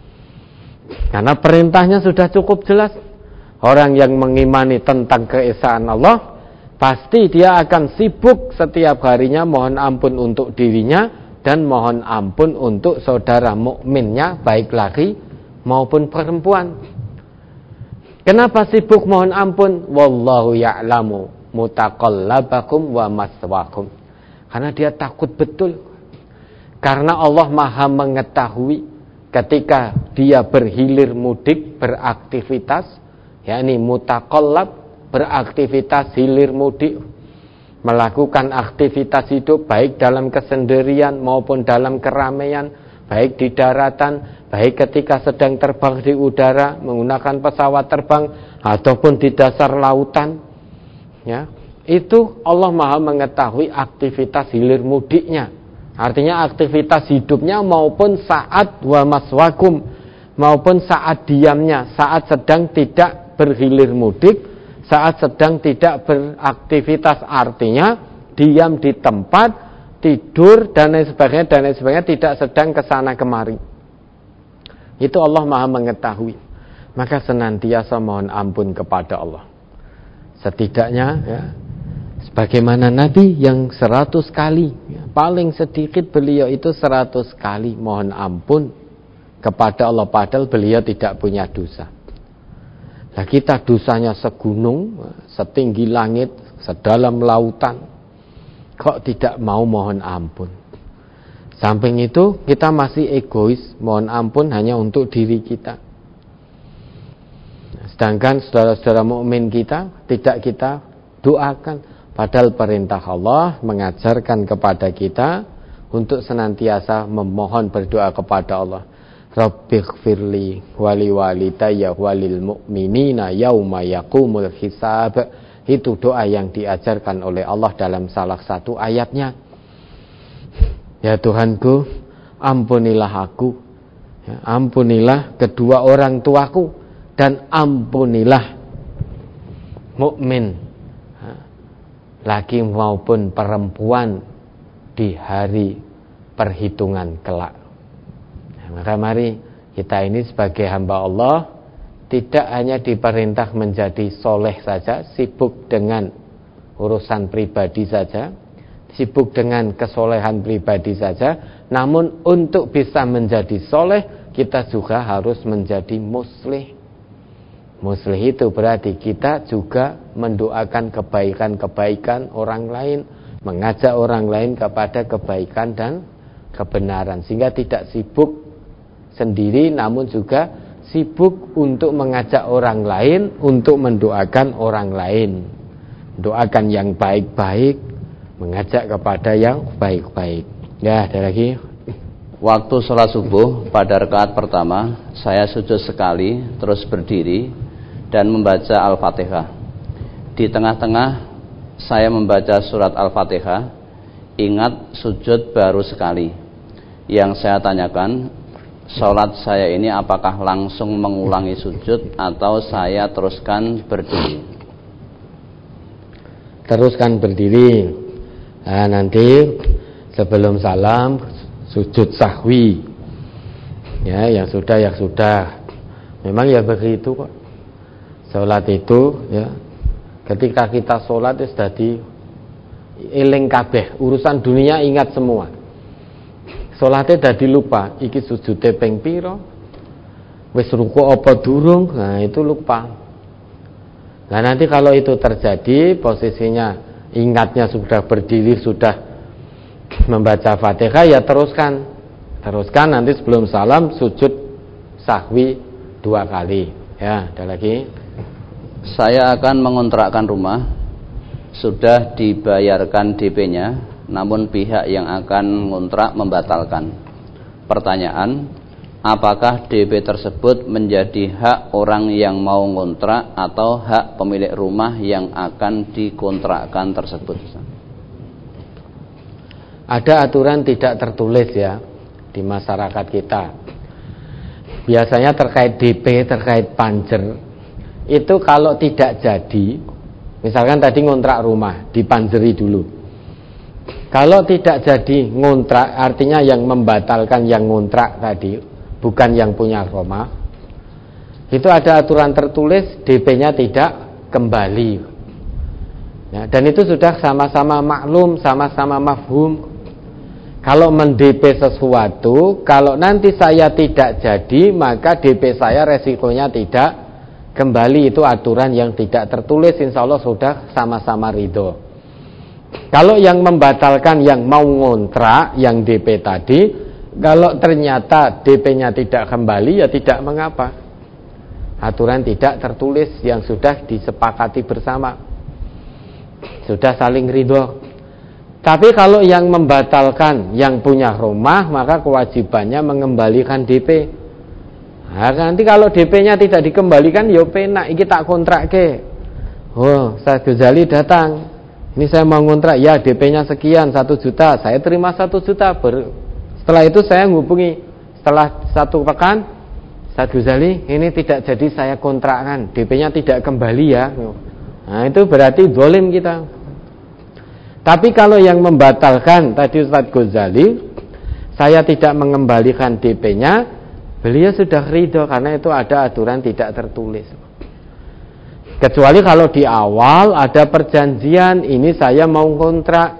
Karena perintahnya sudah cukup jelas. Orang yang mengimani tentang keesaan Allah, pasti dia akan sibuk setiap harinya mohon ampun untuk dirinya dan mohon ampun untuk saudara mukminnya, baik laki maupun perempuan. Kenapa sibuk mohon ampun? Wallahu ya'lamu mutaqallabakum wa maswaakum. Karena dia takut betul. Karena Allah Maha mengetahui ketika dia berhilir mudik, beraktivitas, yakni mutaqallab, beraktivitas hilir mudik, melakukan aktivitas hidup baik dalam kesendirian maupun dalam keramaian, baik di daratan, baik ketika sedang terbang di udara menggunakan pesawat terbang ataupun di dasar lautan, ya, itu Allah Maha mengetahui aktivitas hilir mudiknya, artinya aktivitas hidupnya maupun saat wa maswakum, maupun saat diamnya, saat sedang tidak berhilir mudik, saat sedang tidak beraktivitas, artinya diam di tempat, tidur dan lain sebagainya tidak sedang kesana kemari. Itu Allah Maha mengetahui. Maka senantiasa mohon ampun kepada Allah. Setidaknya ya, sebagaimana Nabi yang 100 kali, ya, paling sedikit beliau itu 100 kali mohon ampun kepada Allah, padahal beliau tidak punya dosa. Nah, kita dosanya segunung, setinggi langit, sedalam lautan, kok tidak mau mohon ampun. Samping itu kita masih egois, mohon ampun hanya untuk diri kita. Sedangkan saudara-saudara mukmin kita tidak kita doakan, padahal perintah Allah mengajarkan kepada kita untuk senantiasa memohon berdoa kepada Allah. Rabbighfirli wali walidayya walil mu'minina yauma yaqumul hisab. Itu doa yang diajarkan oleh Allah dalam salah satu ayatnya. Ya Tuhanku, ampunilah aku, ya, ampunilah kedua orang tuaku, dan ampunilah mukmin, laki maupun perempuan di hari perhitungan kelak. Maka mari kita ini sebagai hamba Allah tidak hanya diperintah menjadi soleh saja, sibuk dengan urusan pribadi saja, sibuk dengan kesolehan pribadi saja, namun untuk bisa menjadi soleh kita juga harus menjadi muslih. Muslih itu berarti kita juga mendoakan kebaikan-kebaikan orang lain, mengajak orang lain kepada kebaikan dan kebenaran, sehingga tidak sibuk sendiri namun juga sibuk untuk mengajak orang lain, untuk mendoakan orang lain, doakan yang baik-baik, mengajak kepada yang baik-baik. Ya, ada lagi. Waktu sholat subuh pada rakaat pertama saya sujud sekali, terus berdiri dan membaca Al-Fatihah. Di tengah-tengah saya membaca surat Al-Fatihah, ingat sujud baru sekali. Yang saya tanyakan, sholat saya ini apakah langsung mengulangi sujud atau saya teruskan berdiri? Teruskan berdiri. Nah, nanti sebelum salam sujud sahwi. Ya, yang sudah. Memang ya begitu kok. Sholat itu ya, ketika kita sholat itu dadi eling kabeh, urusan dunia ingat semua. Sholatnya dadi lupa, iki sujude ping pira, wis ruku apa durung, nah itu lupa. Nah nanti kalau itu terjadi, posisinya ingatnya sudah berdiri, sudah membaca Fatihah, ya teruskan nanti sebelum salam sujud sahwi 2 kali. Ya, ada lagi. Saya akan mengontrakkan rumah, sudah dibayarkan DP-nya, namun pihak yang akan ngontrak membatalkan. Pertanyaan, apakah DP tersebut menjadi hak orang yang mau ngontrak atau hak pemilik rumah yang akan dikontrakkan tersebut? ada aturan tidak tertulis ya di masyarakat kita. Biasanya terkait DP, terkait panjer, itu kalau tidak jadi, misalkan tadi ngontrak rumah, dipanjeri dulu. Kalau tidak jadi ngontrak, artinya yang membatalkan yang ngontrak tadi, bukan yang punya rumah, itu ada aturan tertulis, DP-nya tidak kembali ya, dan itu sudah sama-sama maklum, sama-sama mafhum. Kalau men-DP sesuatu, kalau nanti saya tidak jadi, maka DP saya resikonya tidak kembali. Itu aturan yang tidak tertulis, insya Allah sudah sama-sama ridho. Kalau yang membatalkan yang mau ngontrak, yang DP tadi, kalau ternyata DP-nya tidak kembali, ya tidak mengapa. Aturan tidak tertulis yang sudah disepakati bersama, sudah saling ridho. Tapi kalau yang membatalkan yang punya rumah, maka kewajibannya mengembalikan DP. Nah, nanti kalau DP-nya tidak dikembalikan, ya penak, iki tak kontrak ke. Oh, Ustaz Ghazali datang, ini saya mau ngontrak, ya DP-nya sekian, 1 juta, saya terima 1 juta. Setelah itu saya hubungi, setelah 1 pekan, Ustaz Ghazali, ini tidak jadi saya kontrakkan, DP-nya tidak kembali ya. Nah, itu berarti zalim kita. Tapi kalau yang membatalkan tadi Ustaz Ghazali, saya tidak mengembalikan DP-nya, beliau sudah ridho karena itu ada aturan tidak tertulis. Kecuali kalau di awal ada perjanjian, ini saya mau kontrak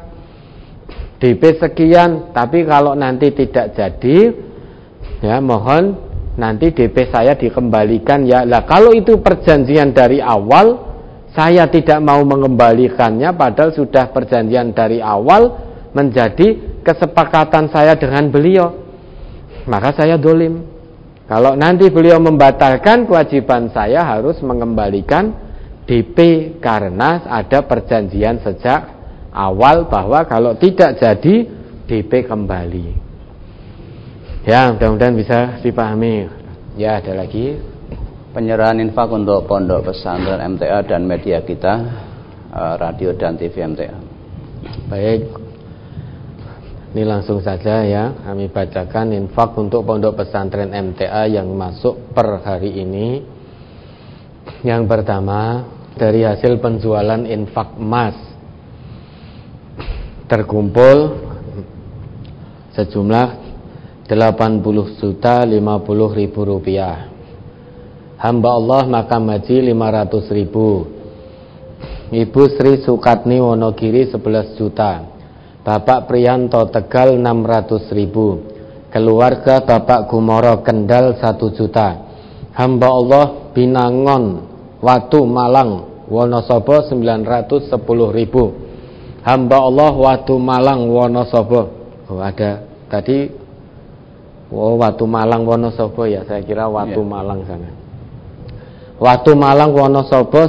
DP sekian, tapi kalau nanti tidak jadi, ya mohon nanti DP saya dikembalikan ya. Lah kalau itu perjanjian dari awal, saya tidak mau mengembalikannya padahal sudah perjanjian dari awal menjadi kesepakatan saya dengan beliau, maka saya dolim. Kalau nanti beliau membatalkan, kewajiban saya harus mengembalikan DP karena ada perjanjian sejak awal bahwa kalau tidak jadi DP kembali. Ya, mudah-mudahan bisa dipahami. Ya, ada lagi. Penyerahan infak untuk pondok pesantren MTA dan media kita, radio dan TV MTA. Baik, ini langsung saja ya, kami bacakan infak untuk pondok pesantren MTA yang masuk per hari ini. Yang pertama, dari hasil penjualan infak emas terkumpul sejumlah 80.050.000 rupiah. Hamba Allah makam haji 500.000. Ibu Sri Sukatni Wonogiri 11 juta. Bapak Priyanto Tegal 600.000. Keluarga Bapak Gumoro Kendal 1 juta. Hamba Allah Binangon Watu Malang Wonosobo 910.000. Hamba Allah Watu Malang Wonosobo. Oh, ada tadi. Oh, Watu Malang Wonosobo ya, saya kira Watu Malang sana. Watu Malang Wonosobo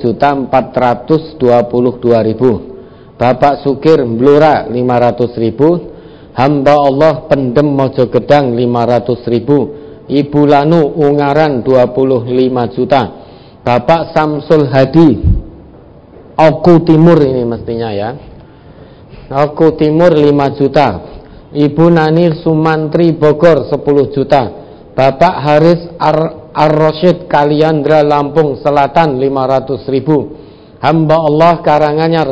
1.422.000. Bapak Sukir Blora 500.000. Hamba Allah Pendem Mojogedang 500.000. Ibu Lanu Ungaran 25 juta. Bapak Samsul Hadi Oku Timur, ini mestinya ya, Oku Timur 5 juta. Ibu Nani Sumantri Bogor 10 juta. Bapak Haris Ar-Rasyid Kaliandra Lampung Selatan 500.000. Hamba Allah Karanganyar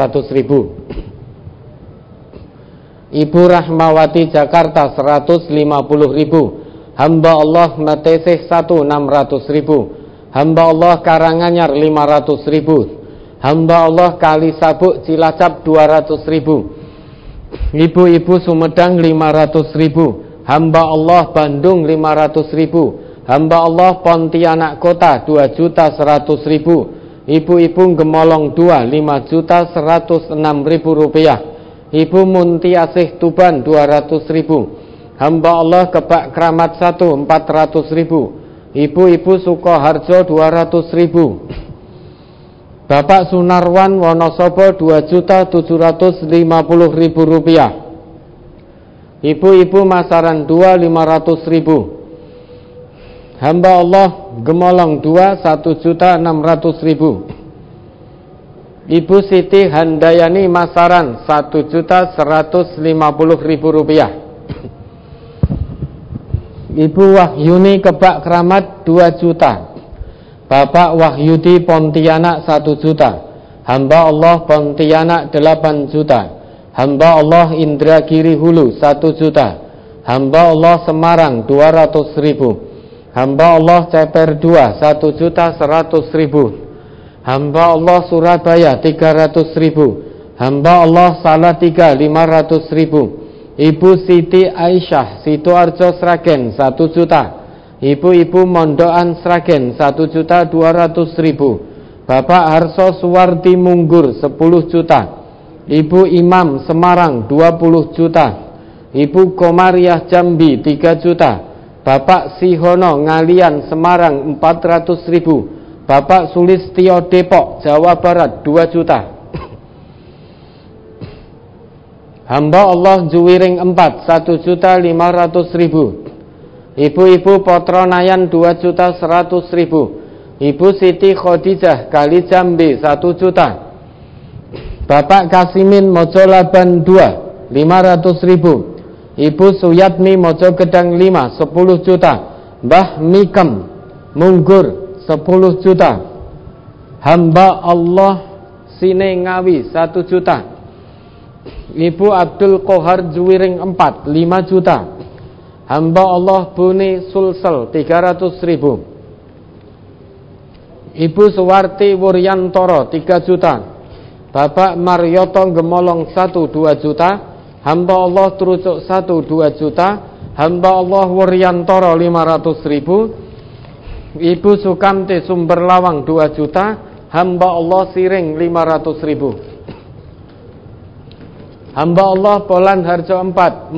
500.000. Ibu Rahmawati Jakarta 150.000. Hamba Allah Matesih 600.000. Hamba Allah Karanganyar 500.000. Hamba Allah Kali Sabuk Cilacap 200.000. Ibu-ibu Sumedang 500.000. Hamba Allah Bandung 500.000. Hamba Allah Pontianak Kota 2.100.000. Ibu-ibu Gemolong 2 5.106.000 rupiah. Ibu Muntiasih Tuban 200.000. Hamba Allah Kebak Kramat 1 400.000. Ibu-ibu Sukoharjo 200.000. Bapak Sunarwan Wonosobo 2.750.000 rupiah. Ibu-ibu Masaran 2 500.000. Hamba Allah Gemolong 2 1.600.000. Ibu Siti Handayani Masaran 1.150.000 rupiah. Ibu Wahyuni Kebak Keramat 2 juta. Bapak Wahyudi Pontianak 1 juta. Hamba Allah Pontianak 8 juta. Hamba Allah Indragiri Hulu 1 juta. Hamba Allah Semarang 200.000. Hamba Allah Ceper 2 1.100.000. Hamba Allah Surabaya 300.000. Hamba Allah Salatiga 500.000. Ibu Siti Aisyah Sidoarjo Sragen 1 juta. Ibu-ibu Mondokan Sragen 1.200.000. Bapak Harso Suwardi Munggur 10 juta. Ibu Imam Semarang 20 juta. Ibu Komariah Jambi 3 juta. Bapak Sihono Ngalian Semarang 400.000. Bapak Sulistio Depok Jawa Barat 2 juta. Hamba Allah Juwiring 4 1.500.000. Ibu-ibu Potronayan 2.100.000. Ibu Siti Khadijah Kali Jambi 1 juta. Bapak Kasimin Mojolaban 2 500.000. Ibu Suyatmi Mojogedang 5 10 juta. Mbah Mikem Munggur 10 juta. Hamba Allah Sine Ngawi 1 juta. Ibu Abdul Kohar Juwiring 4 5 juta. Hamba Allah Buni Sulsel 300.000. Ibu Suwarti Wuryantoro 3 juta. Bapak Marioto Gemolong 1 2 juta. Hamba Allah Trucuk 1 2 juta. Hamba Allah Wuryantoro 500.000. Ibu Sukamti Sumberlawang 2 juta. Hamba Allah Siring 500.000. Hamba Allah Polan Harjo 4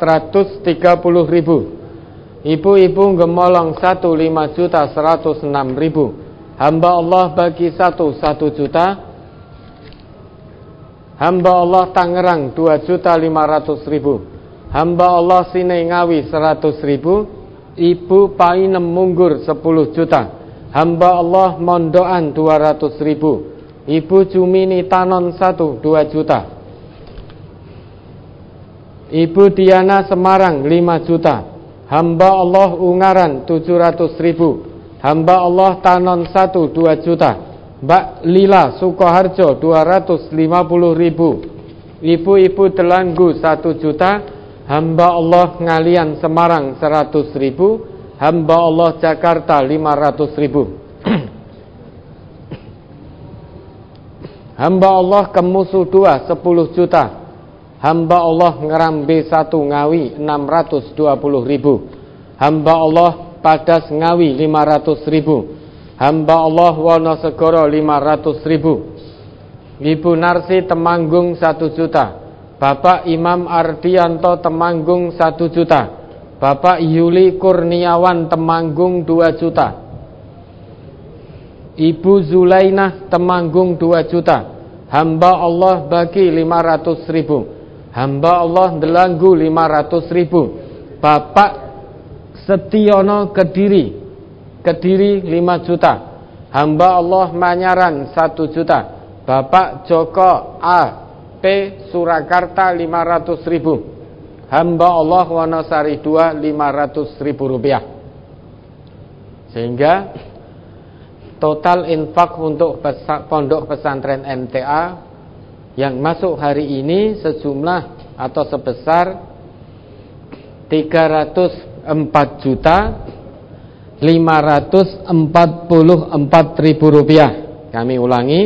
430.000. Ibu-ibu Gemolong 1 5.106.000. Hamba Allah Bagi 1 juta. Hamba Allah Tangerang 2.500.000. Hamba Allah Sine Ngawi 100.000. Ibu Painem Munggur 10 juta. Hamba Allah Mondokan 200.000. Ibu Jumini Tanon 1 2 juta. Ibu Diana Semarang 5 juta. Hamba Allah Ungaran 700.000. Hamba Allah Tanon 1 2 juta. Mbak Lila Sukoharjo 250.000. Ibu-ibu Delanggu 1 juta. Hamba Allah Ngalian Semarang 100.000. Hamba Allah Jakarta 500.000. Hamba Allah Kemusu 2 10 juta. Hamba Allah Ngerambe 1 Ngawi 620.000. Hamba Allah Padas Ngawi 500.000. Hamba Allah Wonosegoro 500.000. Ibu Narsi Temanggung 1 juta. Bapak Imam Ardianto Temanggung 1 juta. Bapak Yuli Kurniawan Temanggung 2 juta. Ibu Zulainah Temanggung 2 juta. Hamba Allah Bagi 500.000. Hamba Allah Delanggu 500.000. Bapak Setiono Kediri 5 juta. Hamba Allah Manyaran 1 juta. Bapak Joko A.P. Surakarta 500.000. Hamba Allah Wonosari 2 500.000 rupiah. Sehingga total infak untuk pondok pesantren MTA yang masuk hari ini sejumlah atau sebesar 304.544.000 rupiah. Kami ulangi,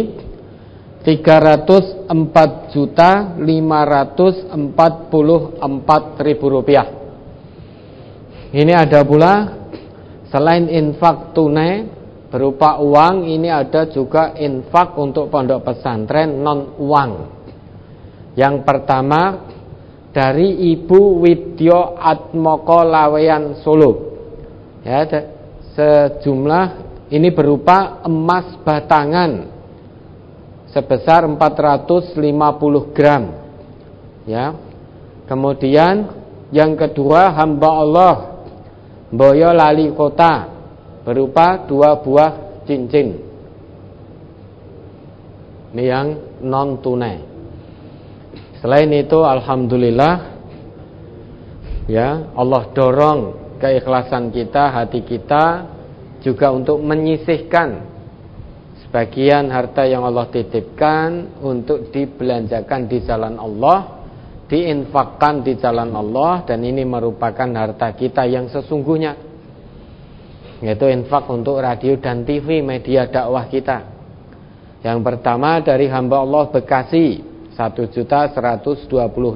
304.544.000 rupiah. Ini ada pula selain infak tunai berupa uang, ini ada juga infak untuk pondok pesantren non uang. Yang pertama dari Ibu Widyo Atmoko Laweyan Solo. Ya, sejumlah ini berupa emas batangan sebesar 450 gram. Ya. Kemudian yang kedua hamba Allah Boyo Lali Kota berupa 2 buah cincin. Ini yang non tunai. Selain itu alhamdulillah ya, Allah dorong keikhlasan kita, hati kita juga untuk menyisihkan sebagian harta yang Allah titipkan untuk dibelanjakan di jalan Allah, diinfakkan di jalan Allah, dan ini merupakan harta kita yang sesungguhnya, yaitu infak untuk radio dan TV, media dakwah kita. Yang pertama dari hamba Allah Bekasi 1.120.000,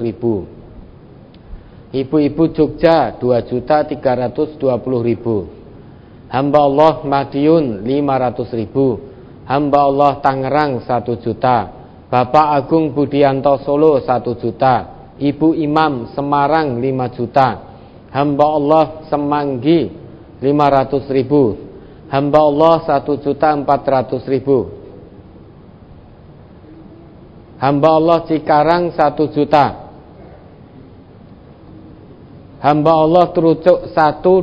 ibu-ibu Jogja 2.320.000, hamba Allah Madiun 500.000, hamba Allah Tangerang 1 juta, Bapak Agung Budianto Solo 1 juta, Ibu Imam Semarang 5 juta, hamba Allah Semanggi 500.000, hamba Allah 1.400.000, hamba Allah Cikarang 1 juta, hamba Allah Terucuk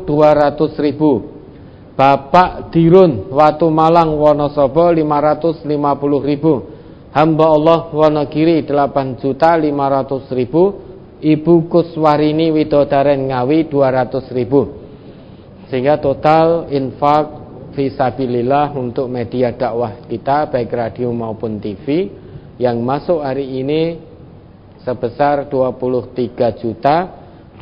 200.000, Bapak Dirun Watu Malang Wonosobo 550.000, hamba Allah Wonogiri 8.500.000, Ibu Kuswarini Widodaren Ngawi 200.000. Sehingga total infak fisabilillah untuk media dakwah kita baik radio maupun TV yang masuk hari ini sebesar 23.290.000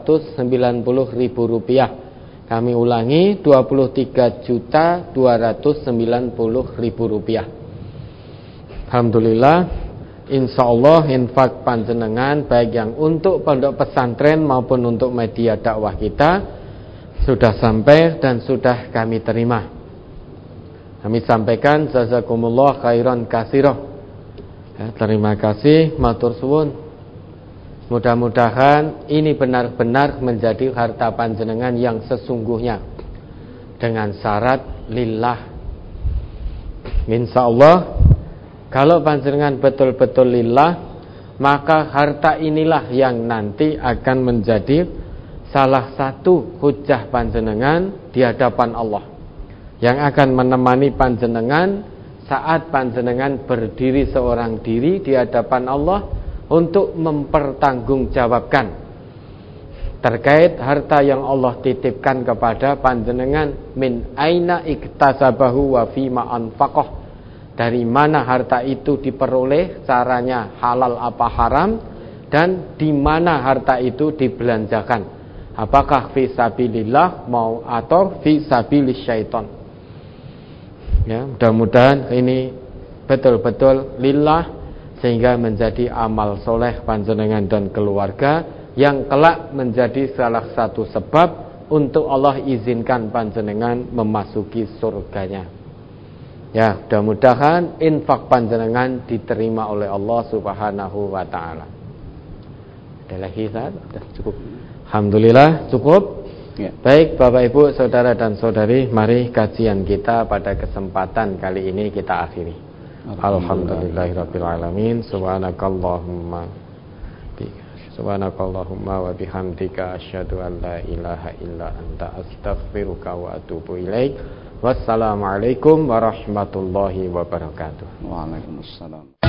rupiah. Kami ulangi, 23.290.000 rupiah. Alhamdulillah, insya Allah infak panjenengan baik yang untuk pondok pesantren maupun untuk media dakwah kita sudah sampai dan sudah kami terima. Kami sampaikan jazakumullah khairan katsirah. Terima kasih, matur suwun. Mudah-mudahan ini benar-benar menjadi harta panjenengan yang sesungguhnya dengan syarat lillah. Insyaallah kalau panjenengan betul-betul lillah, maka harta inilah yang nanti akan menjadi salah satu hujjah panjenengan di hadapan Allah, yang akan menemani panjenengan saat panjenengan berdiri seorang diri di hadapan Allah untuk mempertanggungjawabkan terkait harta yang Allah titipkan kepada panjenengan. Min aina iktasabahu wa fima anfaqah, dari mana harta itu diperoleh, caranya halal apa haram, dan di mana harta itu dibelanjakan, apakah fi sabilillah mau atau fi sabilis syaiton. Ya, mudah-mudahan ini betul-betul lillah sehingga menjadi amal soleh panjenengan dan keluarga yang kelak menjadi salah satu sebab untuk Allah izinkan panjenengan memasuki surganya. Ya, mudah-mudahan infak panjenengan diterima oleh Allah Subhanahu wa taala. Ada lagi, Ustaz? Sudah cukup. Alhamdulillah cukup. Ya. Baik Bapak Ibu, saudara dan saudari, mari kajian kita pada kesempatan kali ini kita akhiri. Alhamdulillahirabbil alamin. Subhanakallahumma wa bihamdika asyhadu an la ilaha illa anta astaghfiruka wa atubu ilaik. Wassalamualaikum warahmatullahi wabarakatuh. Waalaikumsalam.